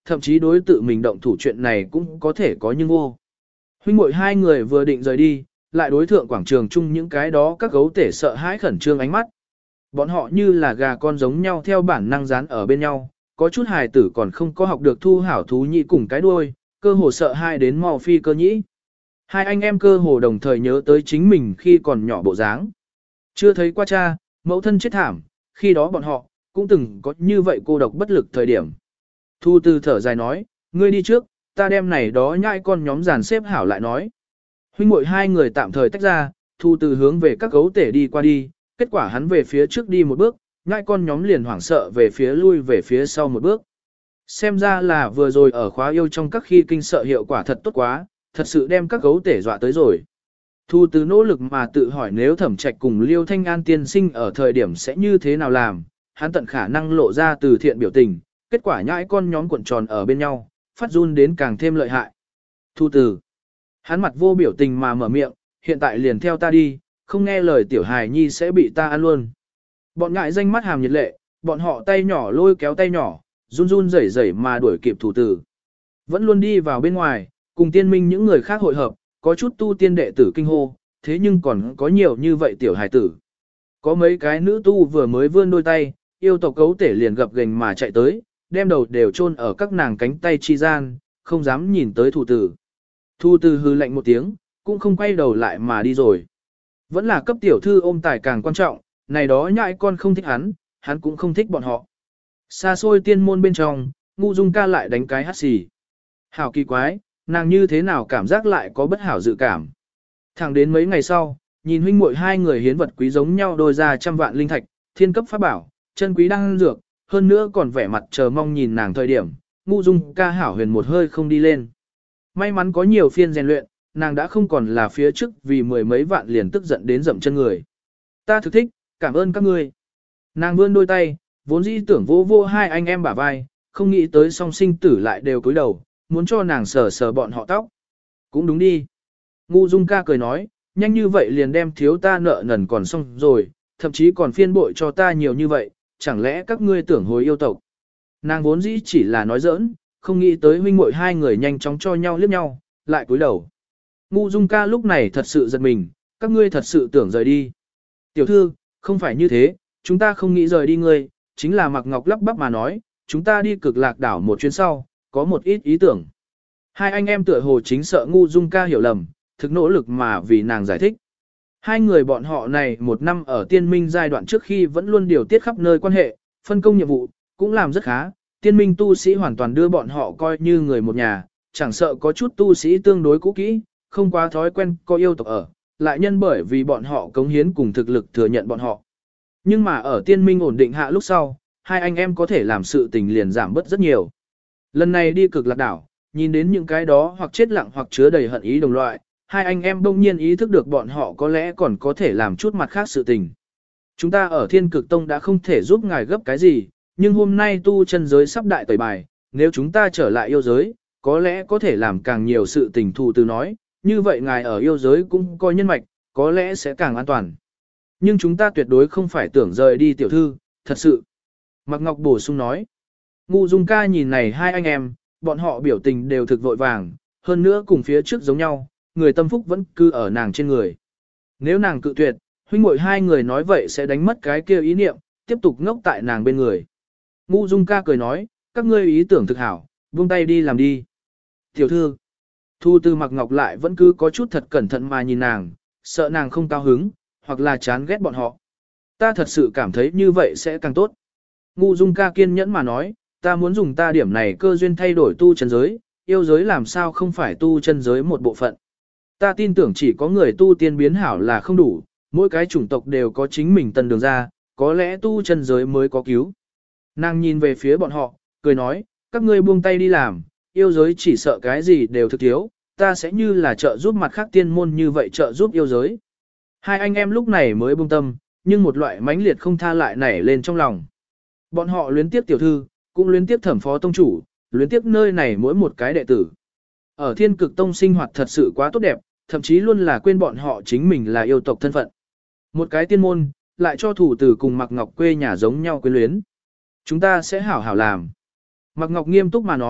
thậm chí đối tự mình động thủ chuyện này cũng có thể có nhưng vô. Huynh muội hai người vừa định rời đi, lại đối thượng quảng trường chung những cái đó các gấu tể sợ hãi khẩn trương ánh mắt. Bọn họ như là gà con giống nhau theo bản năng dán ở bên nhau, có chút hài tử còn không có học được thu hảo thú nhị cùng cái đuôi, cơ hồ sợ hai đến mò phi cơ nhĩ. Hai anh em cơ hồ đồng thời nhớ tới chính mình khi còn nhỏ bộ dáng. Chưa thấy qua cha, mẫu thân chết thảm, khi đó bọn họ cũng từng có như vậy cô độc bất lực thời điểm. Thu Từ thở dài nói, ngươi đi trước, ta đem này đó nhai con nhóm dàn xếp hảo lại nói. Huynh muội hai người tạm thời tách ra, Thu Từ hướng về các gấu tể đi qua đi, kết quả hắn về phía trước đi một bước, nhai con nhóm liền hoảng sợ về phía lui về phía sau một bước. Xem ra là vừa rồi ở khóa yêu trong các khi kinh sợ hiệu quả thật tốt quá, thật sự đem các gấu tể dọa tới rồi. Thu Từ nỗ lực mà tự hỏi nếu Thẩm Trạch cùng Liêu Thanh An tiên sinh ở thời điểm sẽ như thế nào làm, hắn tận khả năng lộ ra từ thiện biểu tình, kết quả nhãi con nhóm cuộn tròn ở bên nhau, phát run đến càng thêm lợi hại. Thu Từ, hắn mặt vô biểu tình mà mở miệng, hiện tại liền theo ta đi, không nghe lời tiểu hài nhi sẽ bị ta ăn luôn. Bọn ngại danh mắt hàm nhiệt lệ, bọn họ tay nhỏ lôi kéo tay nhỏ, run run rẩy rẩy mà đuổi kịp Thu Từ. Vẫn luôn đi vào bên ngoài, cùng tiên minh những người khác hội hợp, có chút tu tiên đệ tử kinh hô, thế nhưng còn có nhiều như vậy tiểu hài tử. Có mấy cái nữ tu vừa mới vươn đôi tay, yêu tộc cấu tể liền gập gềnh mà chạy tới, đem đầu đều chôn ở các nàng cánh tay chi gian, không dám nhìn tới Thu Từ. Thu Từ hư lạnh một tiếng, cũng không quay đầu lại mà đi rồi. Vẫn là cấp tiểu thư ôm tài càng quan trọng, này đó nhãi con không thích hắn cũng không thích bọn họ. Xa xôi tiên môn bên trong, Ngu Dung Ca lại đánh cái hắt xì. Hảo kỳ quái, nàng như thế nào cảm giác lại có bất hảo dự cảm. Thẳng đến mấy ngày sau, nhìn huynh muội hai người hiến vật quý giống nhau đôi ra trăm vạn linh thạch, thiên cấp pháp bảo, chân quý đang dược, hơn nữa còn vẻ mặt chờ mong nhìn nàng thời điểm, Ngu Dung Ca hảo huyền một hơi không đi lên. May mắn có nhiều phiên rèn luyện, nàng đã không còn là phía trước vì mười mấy vạn liền tức giận đến dậm chân người. Ta thực thích, cảm ơn các ngươi. Nàng vươn đôi tay, vốn dĩ tưởng vô vô hai anh em bả vai, không nghĩ tới song sinh tử lại đều cúi đầu, muốn cho nàng sờ sờ bọn họ tóc. Cũng đúng đi. Ngu Dung Ca cười nói, nhanh như vậy liền đem thiếu ta nợ nần còn xong rồi, thậm chí còn phiên bội cho ta nhiều như vậy, chẳng lẽ các ngươi tưởng hối yêu tộc. Nàng vốn dĩ chỉ là nói giỡn, không nghĩ tới huynh muội hai người nhanh chóng cho nhau liếc nhau, lại cúi đầu. Ngu Dung Ca lúc này thật sự giật mình, các ngươi thật sự tưởng rời đi. Tiểu thư, không phải như thế, chúng ta không nghĩ rời đi ngươi, chính là Mạc Ngọc lắp bắp mà nói, chúng ta đi Cực Lạc đảo một chuyến sau, có một ít ý tưởng. Hai anh em tựa hồ chính sợ Ngu Dung Ca hiểu lầm, thực nỗ lực mà vì nàng giải thích. Hai người bọn họ này một năm ở tiên minh giai đoạn trước khi vẫn luôn điều tiết khắp nơi quan hệ, phân công nhiệm vụ, cũng làm rất khá. Tiên minh tu sĩ hoàn toàn đưa bọn họ coi như người một nhà, chẳng sợ có chút tu sĩ tương đối cũ kỹ, không quá thói quen có yêu tộc ở, lại nhân bởi vì bọn họ cống hiến cùng thực lực thừa nhận bọn họ. Nhưng mà ở tiên minh ổn định hạ lúc sau, hai anh em có thể làm sự tình liền giảm bớt rất nhiều. Lần này đi Cực Lạc đảo, nhìn đến những cái đó hoặc chết lặng hoặc chứa đầy hận ý đồng loại, hai anh em đông nhiên ý thức được bọn họ có lẽ còn có thể làm chút mặt khác sự tình. Chúng ta ở Thiên Cực Tông đã không thể giúp ngài gấp cái gì, nhưng hôm nay tu chân giới sắp đại tẩy bài, nếu chúng ta trở lại yêu giới, có lẽ có thể làm càng nhiều sự tình thù từ nói, như vậy ngài ở yêu giới cũng coi nhân mạch, có lẽ sẽ càng an toàn. Nhưng chúng ta tuyệt đối không phải tưởng rời đi tiểu thư, thật sự. Mạc Ngọc bổ sung nói. Ngu Dung Ca nhìn này hai anh em, bọn họ biểu tình đều thực vội vàng, hơn nữa cùng phía trước giống nhau, người tâm phúc vẫn cư ở nàng trên người. Nếu nàng cự tuyệt, huynh muội hai người nói vậy sẽ đánh mất cái kia ý niệm, tiếp tục ngốc tại nàng bên người. Ngu Dung Ca cười nói, các ngươi ý tưởng thực hảo, buông tay đi làm đi. Tiểu thư, Thu Từ Mạc Ngọc lại vẫn cứ có chút thật cẩn thận mà nhìn nàng, sợ nàng không cao hứng, hoặc là chán ghét bọn họ. Ta thật sự cảm thấy như vậy sẽ càng tốt. Ngu Dung Ca kiên nhẫn mà nói, ta muốn dùng ta điểm này cơ duyên thay đổi tu chân giới, yêu giới làm sao không phải tu chân giới một bộ phận. Ta tin tưởng chỉ có người tu tiên biến hảo là không đủ, mỗi cái chủng tộc đều có chính mình tân đường ra, có lẽ tu chân giới mới có cứu. Nàng nhìn về phía bọn họ, cười nói, các ngươi buông tay đi làm, yêu giới chỉ sợ cái gì đều thực thiếu, ta sẽ như là trợ giúp mặt khác tiên môn như vậy trợ giúp yêu giới. Hai anh em lúc này mới buông tâm, nhưng một loại mãnh liệt không tha lại nảy lên trong lòng. Bọn họ luyến tiếp tiểu thư, cũng luyến tiếp Thẩm phó tông chủ, luyến tiếp nơi này mỗi một cái đệ tử. Ở Thiên Cực Tông sinh hoạt thật sự quá tốt đẹp, thậm chí luôn là quên bọn họ chính mình là yêu tộc thân phận. Một cái tiên môn, lại cho thủ tử cùng Mạc Ngọc quê nhà giống nhau quyến luyến. Chúng ta sẽ hảo hảo làm. Mạc Ngọc nghiêm túc mà nói,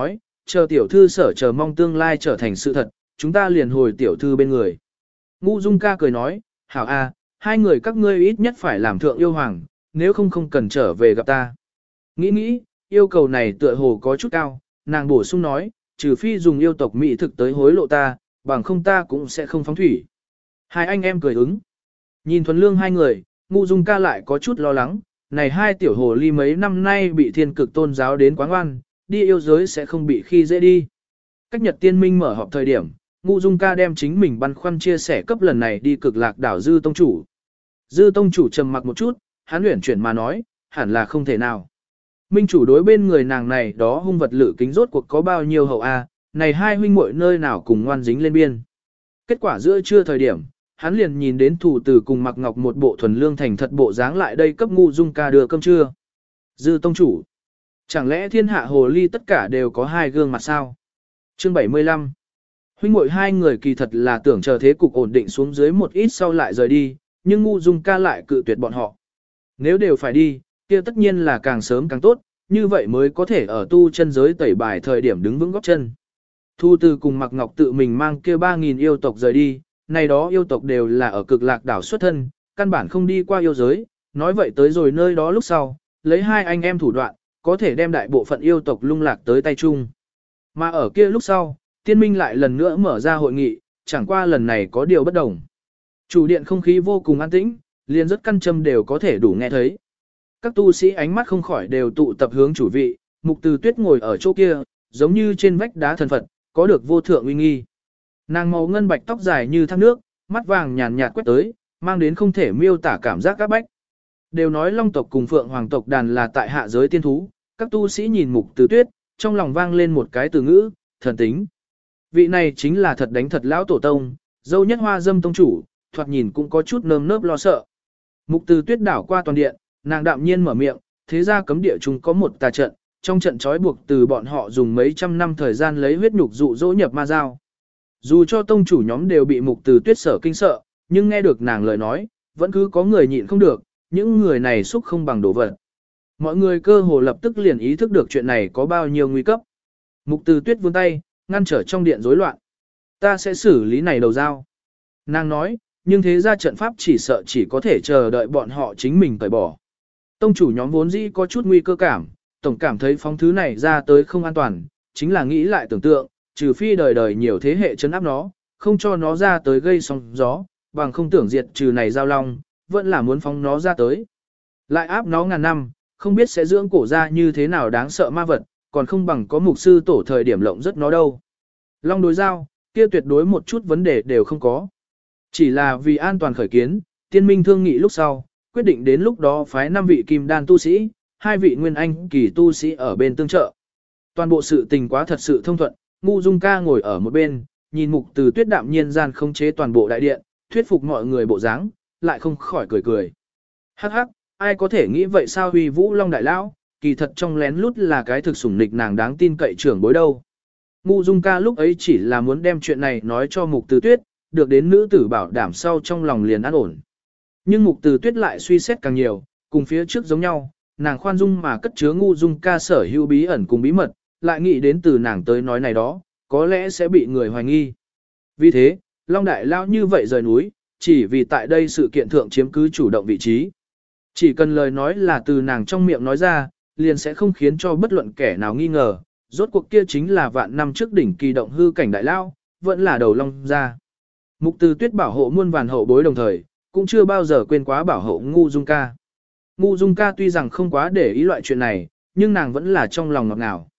chờ tiểu thư sở chờ mong tương lai trở thành sự thật, chúng ta liền hồi tiểu thư bên người. Ngu Dung ca cười nói, hảo a, hai người các ngươi ít nhất phải làm thượng yêu hoàng, nếu không không cần trở về gặp ta. Nghĩ, yêu cầu này tựa hồ có chút cao, nàng bổ sung nói, trừ phi dùng yêu tộc mỹ thực tới hối lộ ta, bằng không ta cũng sẽ không phóng thủy. Hai anh em cười ứng. Nhìn thuần lương hai người, Ngu Dung ca lại có chút lo lắng, này hai tiểu hồ ly mấy năm nay bị thiên cực tôn giáo đến quá ngoan, đi yêu giới sẽ không bị khi dễ đi. Cách Nhật Tiên Minh mở họp thời điểm, Ngu Dung ca đem chính mình băn khoăn chia sẻ cấp lần này đi Cực Lạc đảo Dư Tông Chủ. Dư Tông Chủ trầm mặc một chút, hắn luyện chuyển mà nói, hẳn là không thể nào. Minh chủ đối bên người nàng này đó hung vật lự kính rốt cuộc có bao nhiêu hậu a, này hai huynh muội nơi nào cùng ngoan dính lên biên. Kết quả giữa trưa thời điểm, hắn liền nhìn đến thủ tử cùng Mặc Ngọc một bộ thuần lương thành thật bộ dáng lại đây cấp Ngu Dung ca đưa cơm trưa. Dư Tông Chủ, chẳng lẽ thiên hạ hồ ly tất cả đều có hai gương mặt sao? Chương 75. Huynh muội hai người kỳ thật là tưởng chờ thế cục ổn định xuống dưới một ít sau lại rời đi, nhưng Ngu Dung ca lại cự tuyệt bọn họ. Nếu đều phải đi, kia tất nhiên là càng sớm càng tốt, như vậy mới có thể ở tu chân giới tẩy bài thời điểm đứng vững góp chân. Thu Từ cùng Mặc Ngọc tự mình mang kia 3.000 yêu tộc rời đi, này đó yêu tộc đều là ở Cực Lạc đảo xuất thân, căn bản không đi qua yêu giới, nói vậy tới rồi nơi đó lúc sau, lấy hai anh em thủ đoạn, có thể đem đại bộ phận yêu tộc lung lạc tới tay chung. Mà ở kia lúc sau, Tiên Minh lại lần nữa mở ra hội nghị, chẳng qua lần này có điều bất đồng. Chủ điện không khí vô cùng an tĩnh, liền rất căn châm đều có thể đủ nghe thấy. Các tu sĩ ánh mắt không khỏi đều tụ tập hướng chủ vị, Mục Từ Tuyết ngồi ở chỗ kia, giống như trên vách đá thần Phật, có được vô thượng uy nghi. Nàng màu ngân bạch tóc dài như thác nước, mắt vàng nhàn nhạt quét tới, mang đến không thể miêu tả cảm giác các bách. Đều nói Long tộc cùng Phượng Hoàng tộc đàn là tại hạ giới tiên thú, các tu sĩ nhìn Mục Từ Tuyết, trong lòng vang lên một cái từ ngữ, thần tính. Vị này chính là thật đánh thật lão tổ tông, dâu nhất hoa dâm tông chủ, thoạt nhìn cũng có chút nơm nớp lo sợ. Mục Từ Tuyết đảo qua toàn điện, nàng đạm nhiên mở miệng, thế ra cấm địa chúng có một tà trận, trong trận trói buộc từ bọn họ dùng mấy trăm năm thời gian lấy huyết nhục dụ dỗ nhập ma giao. Dù cho tông chủ nhóm đều bị Mục Từ Tuyết sở kinh sợ, nhưng nghe được nàng lời nói, vẫn cứ có người nhịn không được, những người này xúc không bằng đồ vật. Mọi người cơ hồ lập tức liền ý thức được chuyện này có bao nhiêu nguy cấp. Mục Từ Tuyết vươn tay, ngăn trở trong điện rối loạn. Ta sẽ xử lý này đầu dao. Nàng nói, nhưng thế ra trận pháp chỉ sợ chỉ có thể chờ đợi bọn họ chính mình tẩy bỏ. Tông chủ nhóm vốn dĩ có chút nguy cơ cảm, tổng cảm thấy phóng thứ này ra tới không an toàn, chính là nghĩ lại tưởng tượng, trừ phi đời đời nhiều thế hệ chấn áp nó, không cho nó ra tới gây sóng gió, bằng không tưởng diệt trừ này giao long, vẫn là muốn phóng nó ra tới. Lại áp nó ngàn năm, không biết sẽ dưỡng cổ ra như thế nào đáng sợ ma vật, còn không bằng có mục sư tổ thời điểm lộng rất nó đâu. Long đối giao, kia tuyệt đối một chút vấn đề đều không có. Chỉ là vì an toàn khởi kiến, tiên minh thương nghị lúc sau, quyết định đến lúc đó phái 5 vị kim đan tu sĩ, 2 vị nguyên anh kỳ tu sĩ ở bên tương trợ. Toàn bộ sự tình quá thật sự thông thuận, Ngu Dung ca ngồi ở một bên, nhìn Mục Từ Tuyết đạm nhiên gian không chế toàn bộ đại điện, thuyết phục mọi người bộ dáng, lại không khỏi cười cười. Hắc hắc, ai có thể nghĩ vậy sao Huy Vũ Long đại lão, kỳ thật trong lén lút là cái thực sủng nịch nàng đáng tin cậy trưởng bối đâu. Ngu Dung ca lúc ấy chỉ là muốn đem chuyện này nói cho Mục Từ Tuyết, được đến nữ tử bảo đảm sau trong lòng liền an ổn. Nhưng Mục Từ Tuyết lại suy xét càng nhiều, cùng phía trước giống nhau, nàng khoan dung mà cất chứa Ngu Dung ca sở hữu bí ẩn cùng bí mật, lại nghĩ đến từ nàng tới nói này đó, có lẽ sẽ bị người hoài nghi. Vì thế, Long đại lão như vậy rời núi, chỉ vì tại đây sự kiện thượng chiếm cứ chủ động vị trí. Chỉ cần lời nói là từ nàng trong miệng nói ra, liền sẽ không khiến cho bất luận kẻ nào nghi ngờ, rốt cuộc kia chính là vạn năm trước đỉnh kỳ động hư cảnh đại lao, vẫn là đầu long ra. Mục Từ Tuyết bảo hộ muôn vàn hậu bối đồng thời, cũng chưa bao giờ quên quá bảo hộ Ngu Dung ca. Ngu Dung ca tuy rằng không quá để ý loại chuyện này, nhưng nàng vẫn là trong lòng ngọt ngào.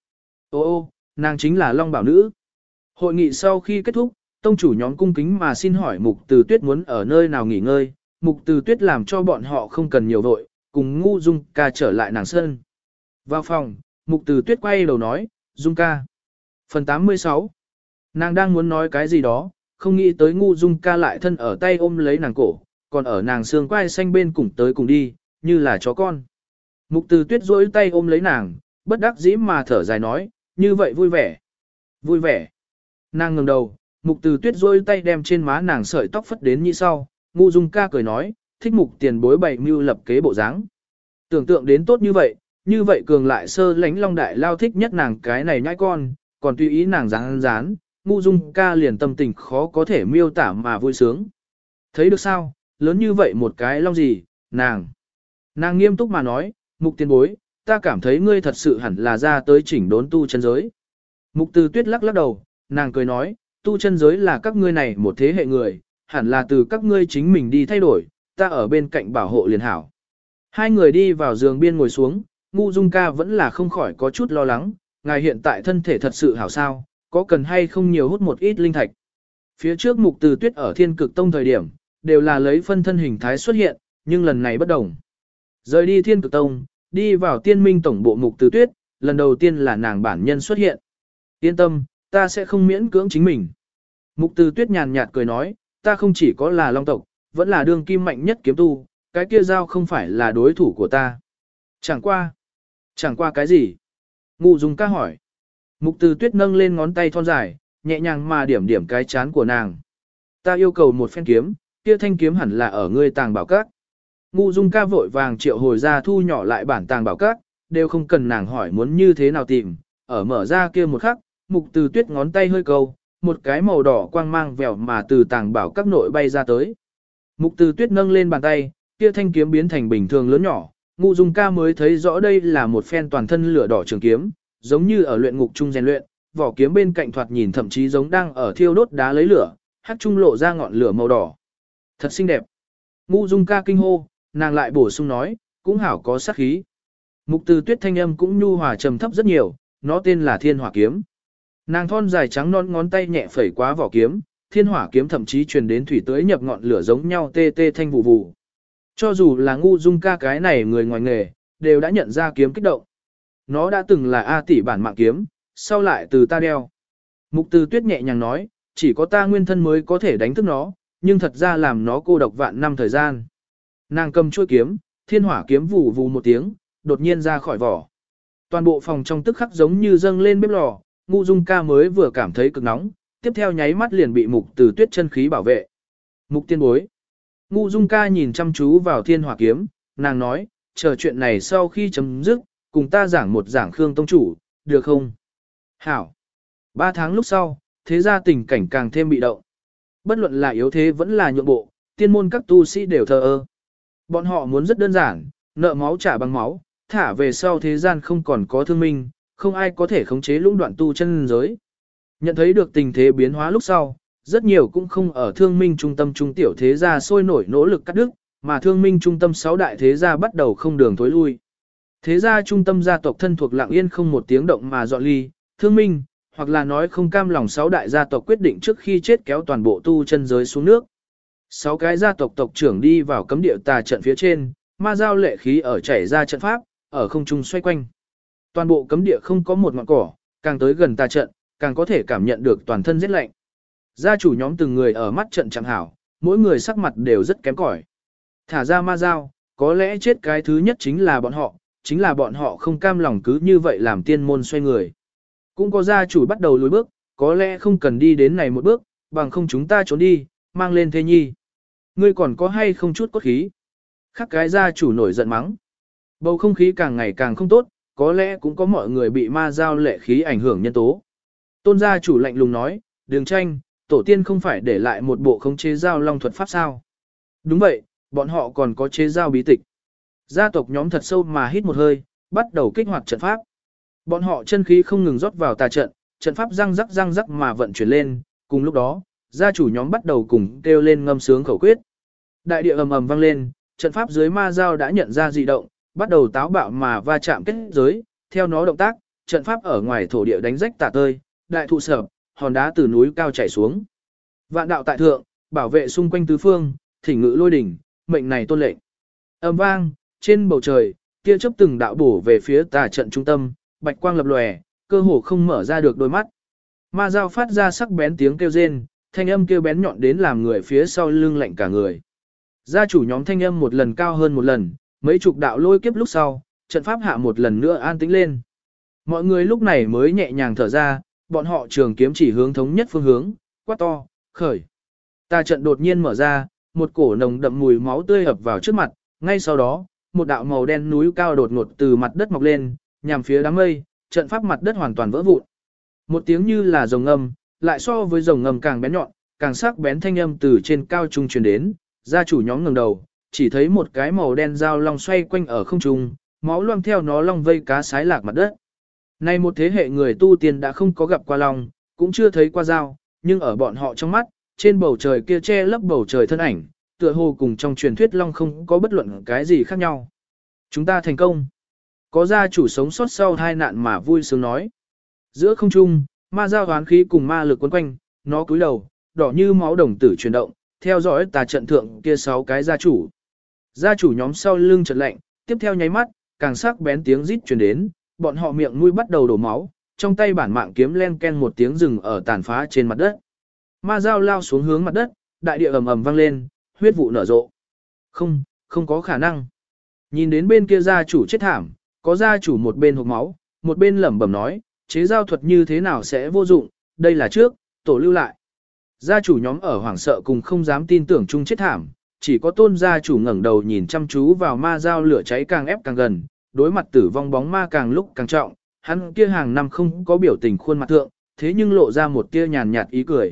Ô, nàng chính là Long bảo nữ. Hội nghị sau khi kết thúc, tông chủ nhóm cung kính mà xin hỏi Mục Từ Tuyết muốn ở nơi nào nghỉ ngơi, Mục Từ Tuyết làm cho bọn họ không cần nhiều vội, cùng Ngu Dung ca trở lại nàng sân. Vào phòng, Mục Từ Tuyết quay đầu nói, Dung ca. Phần 86. Nàng đang muốn nói cái gì đó, không nghĩ tới Ngu Dung ca lại thân ở tay ôm lấy nàng cổ, còn ở nàng xương quai xanh bên cùng tới cùng đi, như là chó con. Mục Từ Tuyết duỗi tay ôm lấy nàng, bất đắc dĩ mà thở dài nói, như vậy vui vẻ. Vui vẻ. Nàng ngẩng đầu, Mục Từ Tuyết duỗi tay đem trên má nàng sợi tóc phất đến như sau, Ngu Dung ca cười nói, thích Mục tiền bối bày mưu lập kế bộ dáng. Tưởng tượng đến tốt như vậy cường lại sơ lánh Long đại lao thích nhất nàng cái này nhãi con, còn tùy ý nàng rán rán, Ngu Dung ca liền tâm tình khó có thể miêu tả mà vui sướng. Thấy được sao, lớn như vậy một cái long gì, nàng nghiêm túc mà nói, Mục tiên bối, ta cảm thấy ngươi thật sự hẳn là ra tới chỉnh đốn tu chân giới. Mục Từ Tuyết lắc lắc đầu, nàng cười nói, tu chân giới là các ngươi này một thế hệ người, hẳn là từ các ngươi chính mình đi thay đổi, ta ở bên cạnh bảo hộ liền hảo. Hai người đi vào giường biên ngồi xuống, Ngu Dung ca vẫn là không khỏi có chút lo lắng, ngài hiện tại thân thể thật sự hảo sao, có cần hay không nhiều hút một ít linh thạch. Phía trước Mục Từ Tuyết ở Thiên Cực Tông thời điểm, đều là lấy phân thân hình thái xuất hiện, nhưng lần này bất đồng. Rời đi Thiên Cực Tông, đi vào Tiên Minh tổng bộ Mục Từ Tuyết, lần đầu tiên là nàng bản nhân xuất hiện. Yên tâm, ta sẽ không miễn cưỡng chính mình. Mục Từ Tuyết nhàn nhạt cười nói, ta không chỉ có là long tộc, vẫn là đương kim mạnh nhất kiếm tu, cái kia giao không phải là đối thủ của ta. Chẳng qua cái gì? Ngu Dung ca hỏi. Mục Từ Tuyết nâng lên ngón tay thon dài, nhẹ nhàng mà điểm điểm cái chán của nàng. Ta yêu cầu một phen kiếm, kia thanh kiếm hẳn là ở ngươi tàng bảo các. Ngu Dung ca vội vàng triệu hồi ra thu nhỏ lại bản tàng bảo các, đều không cần nàng hỏi muốn như thế nào tìm. Ở mở ra kia một khắc, Mục Từ Tuyết ngón tay hơi câu, một cái màu đỏ quang mang vèo mà từ tàng bảo các nội bay ra tới. Mục Từ Tuyết nâng lên bàn tay, kia thanh kiếm biến thành bình thường lớn nhỏ, Ngu Dung ca mới thấy rõ đây là một phen toàn thân lửa đỏ trường kiếm, giống như ở luyện ngục trung rèn luyện, vỏ kiếm bên cạnh thoạt nhìn thậm chí giống đang ở thiêu đốt đá lấy lửa, hắc trung lộ ra ngọn lửa màu đỏ. Thật xinh đẹp. Ngu Dung ca kinh hô, nàng lại bổ sung nói, cũng hảo có sát khí. Mục Từ Tuyết thanh âm cũng nhu hòa trầm thấp rất nhiều, nó tên là Thiên Hỏa kiếm. Nàng thon dài trắng non ngón tay nhẹ phẩy quá vỏ kiếm, Thiên Hỏa kiếm thậm chí truyền đến thủy tưới nhập ngọn lửa giống nhau tê tê thanh vụ vụ. Cho dù là Ngu Dung ca cái này người ngoài nghề, đều đã nhận ra kiếm kích động. Nó đã từng là A tỷ bản mạng kiếm, sau lại từ ta đeo. Mục Từ Tuyết nhẹ nhàng nói, chỉ có ta nguyên thân mới có thể đánh thức nó, nhưng thật ra làm nó cô độc vạn năm thời gian. Nàng cầm chuôi kiếm, Thiên Hỏa kiếm vù vù một tiếng, đột nhiên ra khỏi vỏ. Toàn bộ phòng trong tức khắc giống như dâng lên bếp lò, Ngu Dung ca mới vừa cảm thấy cực nóng, tiếp theo nháy mắt liền bị Mục Từ Tuyết chân khí bảo vệ. Mục tiên bối. Ngu Dung ca nhìn chăm chú vào Thiên Hỏa kiếm, nàng nói, chờ chuyện này sau khi chấm dứt, cùng ta giảng một giảng Khương Tông Chủ, được không? Hảo. 3 tháng lúc sau, thế gia tình cảnh càng thêm bị động. Bất luận là yếu thế vẫn là nhượng bộ, tiên môn các tu sĩ đều thờ ơ. Bọn họ muốn rất đơn giản, nợ máu trả bằng máu, thả về sau thế gian không còn có thương minh, không ai có thể khống chế lũng đoạn tu chân giới. Nhận thấy được tình thế biến hóa lúc sau, rất nhiều cũng không ở thương minh trung tâm trung tiểu thế gia sôi nổi nỗ lực cắt đứt, mà thương minh trung tâm 6 đại thế gia bắt đầu không đường thối lui. Thế gia trung tâm gia tộc thân thuộc lặng yên không một tiếng động mà dọn ly, thương minh, hoặc là nói không cam lòng 6 đại gia tộc quyết định trước khi chết kéo toàn bộ tu chân giới xuống nước. 6 cái gia tộc tộc trưởng đi vào cấm địa tà trận phía trên, ma giao lệ khí ở chảy ra trận pháp, ở không trung xoay quanh. Toàn bộ cấm địa không có một ngọn cỏ, càng tới gần tà trận, càng có thể cảm nhận được toàn thân rét lạnh. Gia chủ nhóm từng người ở mắt trận chẳng hảo, mỗi người sắc mặt đều rất kém cỏi. Thả ra ma giao, có lẽ chết cái thứ nhất chính là bọn họ không cam lòng cứ như vậy làm tiên môn xoay người. Cũng có gia chủ bắt đầu lùi bước, có lẽ không cần đi đến này một bước, bằng không chúng ta trốn đi, mang lên thế nhi. Ngươi còn có hay không chút cốt khí? Khác cái gia chủ nổi giận mắng. Bầu không khí càng ngày càng không tốt, có lẽ cũng có mọi người bị ma giao lệ khí ảnh hưởng nhân tố. Tôn gia chủ lạnh lùng nói, đừng tranh, tổ tiên không phải để lại một bộ khống chế giao long thuật pháp sao. Đúng vậy, bọn họ còn có chế giao bí tịch. Gia tộc nhóm thật sâu mà hít một hơi, bắt đầu kích hoạt trận pháp. Bọn họ chân khí không ngừng rót vào tà trận, trận pháp răng rắc mà vận chuyển lên, cùng lúc đó, gia chủ nhóm bắt đầu cùng kêu lên ngâm sướng khẩu quyết. Đại địa ầm ầm vang lên, trận pháp dưới ma giao đã nhận ra dị động, bắt đầu táo bạo mà va chạm kết giới, theo nó động tác, trận pháp ở ngoài thổ địa đánh rách tả tơi, đại thụ sập, hòn đá từ núi cao chảy xuống. Vạn đạo tại thượng, bảo vệ xung quanh tứ phương, thỉnh ngự lôi đỉnh, mệnh này tôn lệnh. Ầm vang, trên bầu trời, tia chớp từng đạo bổ về phía tà trận trung tâm, bạch quang lập lòe, cơ hồ không mở ra được đôi mắt. Ma dao phát ra sắc bén tiếng kêu rên, thanh âm kêu bén nhọn đến làm người phía sau lưng lạnh cả người. Gia chủ nhóm thanh âm một lần cao hơn một lần, mấy chục đạo lôi kiếp lúc sau, trận pháp hạ một lần nữa an tĩnh lên. Mọi người lúc này mới nhẹ nhàng thở ra, bọn họ trường kiếm chỉ hướng thống nhất phương hướng, quát to, khởi. Tà trận đột nhiên mở ra, một cổ nồng đậm mùi máu tươi ập vào trước mặt, ngay sau đó, một đạo màu đen núi cao đột ngột từ mặt đất mọc lên, nhằm phía đám mây, trận pháp mặt đất hoàn toàn vỡ vụn. Một tiếng như là rồng ngâm, lại so với rồng ngâm càng bén nhọn, càng sắc bén thanh âm từ trên cao trung truyền đến, gia chủ nhóm ngẩng đầu, chỉ thấy một cái màu đen dao long xoay quanh ở không trung, máu loang theo nó long vây cá sái lạc mặt đất. Nay một thế hệ người tu tiên đã không có gặp qua long, cũng chưa thấy qua dao, nhưng ở bọn họ trong mắt, trên bầu trời kia che lấp bầu trời thân ảnh, tựa hồ cùng trong truyền thuyết long không có bất luận cái gì khác nhau. Chúng ta thành công. Có gia chủ sống sót sau tai nạn mà vui sướng nói. Giữa không trung, ma dao hoán khí cùng ma lực quấn quanh, nó cúi đầu, đỏ như máu đồng tử chuyển động, theo dõi tà trận thượng kia 6 cái gia chủ. Gia chủ nhóm sau lưng chợt lạnh, tiếp theo nháy mắt, càng sắc bén tiếng rít truyền đến, bọn họ miệng mũi bắt đầu đổ máu, trong tay bản mạng kiếm len ken một tiếng rừng ở tàn phá trên mặt đất. Ma dao lao xuống hướng mặt đất, đại địa ầm ầm vang lên, huyết vụ nở rộ. Không có khả năng. Nhìn đến bên kia gia chủ chết thảm, có gia chủ một bên hộc máu, một bên lẩm bẩm nói, chế giao thuật như thế nào sẽ vô dụng, đây là trước, tổ lưu lại. Gia chủ nhóm ở hoảng sợ cùng không dám tin tưởng chung chết thảm, chỉ có tôn gia chủ ngẩng đầu nhìn chăm chú vào ma dao lửa cháy càng ép càng gần, đối mặt tử vong bóng ma càng lúc càng trọng, hắn kia hàng năm không có biểu tình khuôn mặt thượng, thế nhưng lộ ra một tia nhàn nhạt ý cười.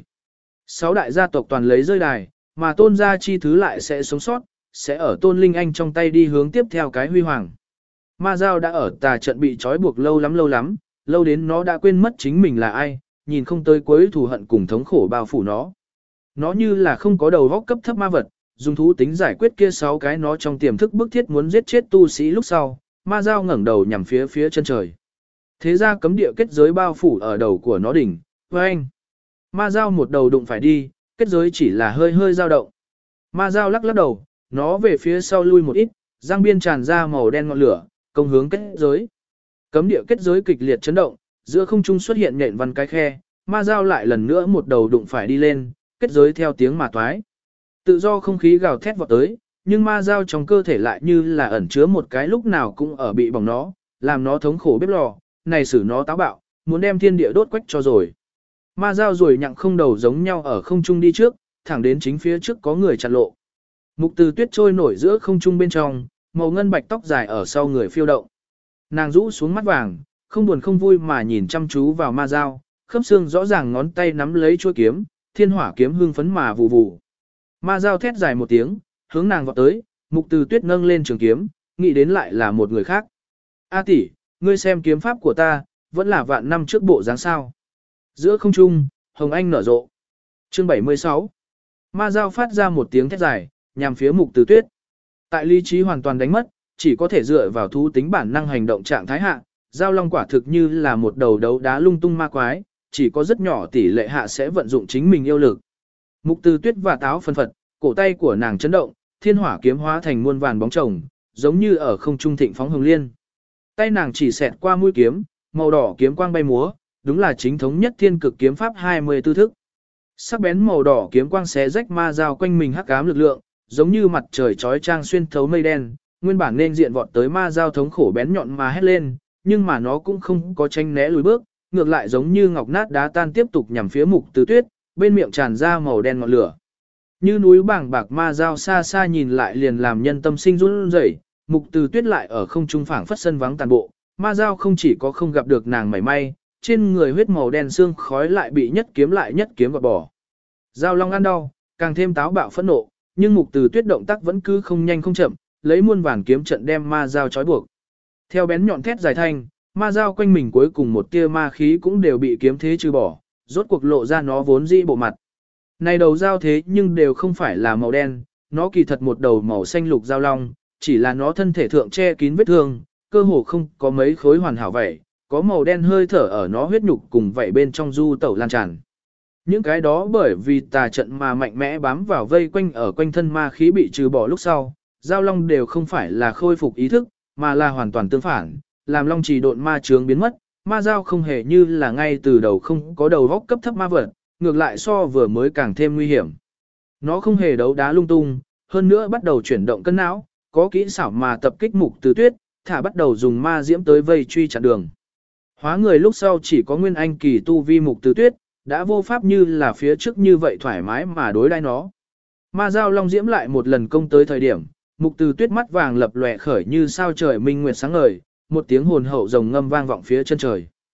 6 đại gia tộc toàn lấy rơi đài, mà tôn gia chi thứ lại sẽ sống sót, sẽ ở tôn linh anh trong tay đi hướng tiếp theo cái huy hoàng. Ma dao đã ở tà trận bị trói buộc lâu lắm, lâu đến nó đã quên mất chính mình là ai, nhìn không tới cuối thù hận cùng thống khổ bao phủ nó. Nó như là không có đầu góc cấp thấp ma vật, dùng thú tính giải quyết kia 6 cái nó trong tiềm thức bức thiết muốn giết chết tu sĩ lúc sau, ma dao ngẩng đầu nhằm phía chân trời. Thế ra cấm địa kết giới bao phủ ở đầu của nó đỉnh, với anh. Ma dao một đầu đụng phải đi, kết giới chỉ là hơi dao động. Ma dao lắc đầu, nó về phía sau lui một ít, răng biên tràn ra màu đen ngọn lửa, công hướng kết giới. Cấm địa kết giới kịch liệt chấn động, giữa không trung xuất hiện nhện văn cái khe, ma dao lại lần nữa một đầu đụng phải đi lên, kết giới theo tiếng mà toái. Tự do không khí gào thét vọt tới, nhưng ma dao trong cơ thể lại như là ẩn chứa một cái lúc nào cũng ở bị bỏng nó, làm nó thống khổ bếp lò, này xử nó táo bạo, muốn đem thiên địa đốt quách cho rồi. Ma dao rồi nhặng không đầu giống nhau ở không trung đi trước, thẳng đến chính phía trước có người chặn lộ. Mục Từ Tuyết trôi nổi giữa không trung bên trong, màu ngân bạch tóc dài ở sau người phiêu động. Nàng rũ xuống mắt vàng, không buồn không vui mà nhìn chăm chú vào ma dao, khớp xương rõ ràng ngón tay nắm lấy chuôi kiếm, thiên hỏa kiếm hưng phấn mà vụ vụ. Ma dao thét dài một tiếng, hướng nàng vọt tới, Mục Từ Tuyết nâng lên trường kiếm, nghĩ đến lại là một người khác. A tỷ, ngươi xem kiếm pháp của ta, vẫn là vạn năm trước bộ dáng sao. Giữa không trung, hồng anh nở rộ. Chương 76. Ma dao phát ra một tiếng thét dài, nhằm phía Mục Từ Tuyết. Tại lý trí hoàn toàn đánh mất, chỉ có thể dựa vào thú tính bản năng hành động trạng thái hạ, dao long quả thực như là một đầu đấu đá lung tung ma quái, chỉ có rất nhỏ tỷ lệ hạ sẽ vận dụng chính mình yêu lực. Mục Từ Tuyết và táo phân phật, cổ tay của nàng chấn động, thiên hỏa kiếm hóa thành muôn vàn bóng chồng, giống như ở không trung thịnh phóng hồng liên. Tay nàng chỉ xẹt qua mũi kiếm, màu đỏ kiếm quang bay múa, đúng là chính thống nhất thiên cực kiếm pháp 24 thức. Sắc bén màu đỏ kiếm quang xé rách ma dao quanh mình hắc ám lực lượng, giống như mặt trời chói chang xuyên thấu mây đen, nguyên bản nên diện vọt tới ma dao thống khổ bén nhọn mà hét lên, nhưng mà nó cũng không có tranh né lùi bước, ngược lại giống như ngọc nát đá tan tiếp tục nhằm phía Mục Từ Tuyết, bên miệng tràn ra màu đen ngọn lửa. Như núi bảng bạc ma dao xa xa nhìn lại liền làm nhân tâm sinh run rẩy, Mục Từ Tuyết lại ở không trung phảng phất sân vắng tàn bộ, ma dao không chỉ có không gặp được nàng mảy may, trên người huyết màu đen xương khói lại bị nhất kiếm gọt bỏ. Dao long ăn đau, càng thêm táo bạo phẫn nộ, nhưng Mục Từ Tuyết động tác vẫn cứ không nhanh không chậm, lấy muôn vàn kiếm trận đem ma dao trói buộc. Theo bén nhọn thét dài thanh, ma dao quanh mình cuối cùng một tia ma khí cũng đều bị kiếm thế trừ bỏ, rốt cuộc lộ ra nó vốn dĩ bộ mặt. Này đầu dao thế nhưng đều không phải là màu đen, nó kỳ thật một đầu màu xanh lục dao long, chỉ là nó thân thể thượng che kín vết thương, cơ hồ không có mấy khối hoàn hảo vậy, có màu đen hơi thở ở nó huyết nhục cùng vậy bên trong du tẩu lan tràn. Những cái đó bởi vì tà trận mà mạnh mẽ bám vào vây quanh ở quanh thân ma khí bị trừ bỏ lúc sau, dao long đều không phải là khôi phục ý thức, mà là hoàn toàn tương phản, làm long trì độn ma chướng biến mất, ma dao không hề như là ngay từ đầu không có đầu góc cấp thấp ma vật, ngược lại so vừa mới càng thêm nguy hiểm. Nó không hề đấu đá lung tung, hơn nữa bắt đầu chuyển động cân não, có kỹ xảo mà tập kích Mục Từ Tuyết, thả bắt đầu dùng ma diễm tới vây truy chặn đường. Hóa người lúc sau chỉ có nguyên anh kỳ tu vi Mục Từ Tuyết, đã vô pháp như là phía trước như vậy thoải mái mà đối đãi nó. Ma dao long diễm lại một lần công tới thời điểm, Mục Từ Tuyết mắt vàng lập lòe khởi như sao trời minh nguyệt sáng ngời, một tiếng hồn hậu rồng ngâm vang vọng phía chân trời.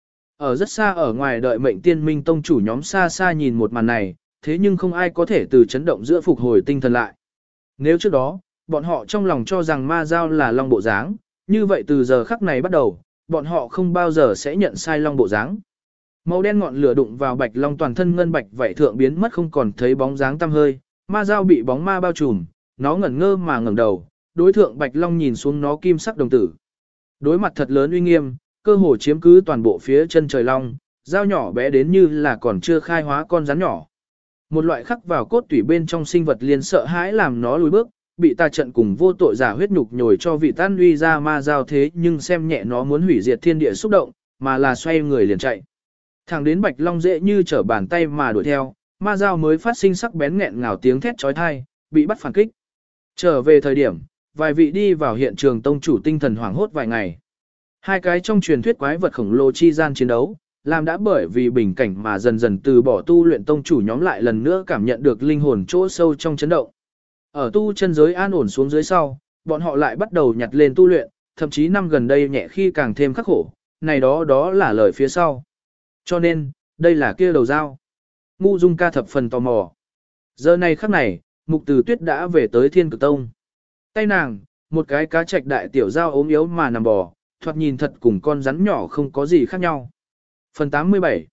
Ở rất xa ở ngoài đợi mệnh tiên minh tông chủ nhóm xa xa nhìn một màn này, thế nhưng không ai có thể từ chấn động giữa phục hồi tinh thần lại. Nếu trước đó, bọn họ trong lòng cho rằng ma giao là long bộ dáng, như vậy từ giờ khắc này bắt đầu, bọn họ không bao giờ sẽ nhận sai long bộ dáng. Màu đen ngọn lửa đụng vào bạch long toàn thân ngân bạch vảy thượng biến mất không còn thấy bóng dáng tăm hơi, ma giao bị bóng ma bao trùm, nó ngẩn ngơ mà ngẩng đầu, đối thượng bạch long nhìn xuống nó kim sắc đồng tử. Đối mặt thật lớn uy nghiêm, cơ hồ chiếm cứ toàn bộ phía chân trời long, dao nhỏ bé đến như là còn chưa khai hóa con rắn nhỏ. Một loại khắc vào cốt tủy bên trong sinh vật liền sợ hãi làm nó lùi bước, bị ta trận cùng vô tội giả huyết nhục nhồi cho vị tan uy ra ma giao thế nhưng xem nhẹ nó muốn hủy diệt thiên địa xúc động, mà là xoay người liền chạy. Thẳng đến bạch long dễ như trở bàn tay mà đuổi theo, ma giao mới phát sinh sắc bén nghẹn ngào tiếng thét chói tai, bị bắt phản kích. Trở về thời điểm, vài vị đi vào hiện trường tông chủ tinh thần hoảng hốt vài ngày. Hai cái trong truyền thuyết quái vật khổng lồ chi gian chiến đấu, làm đã bởi vì bình cảnh mà dần dần từ bỏ tu luyện tông chủ nhóm lại lần nữa cảm nhận được linh hồn chỗ sâu trong chấn động. Ở tu chân giới an ổn xuống dưới sau, bọn họ lại bắt đầu nhặt lên tu luyện, thậm chí năm gần đây nhẹ khi càng thêm khắc khổ, này đó là lời phía sau. Cho nên, đây là kia đầu dao. Ngu Dung ca thập phần tò mò. Giờ này khắc này, Mục Từ Tuyết đã về tới Thiên Cực Tông. Tay nàng, một cái cá trạch đại tiểu dao ốm yếu mà nằm bò, thoạt nhìn thật cùng con rắn nhỏ không có gì khác nhau. Phần 87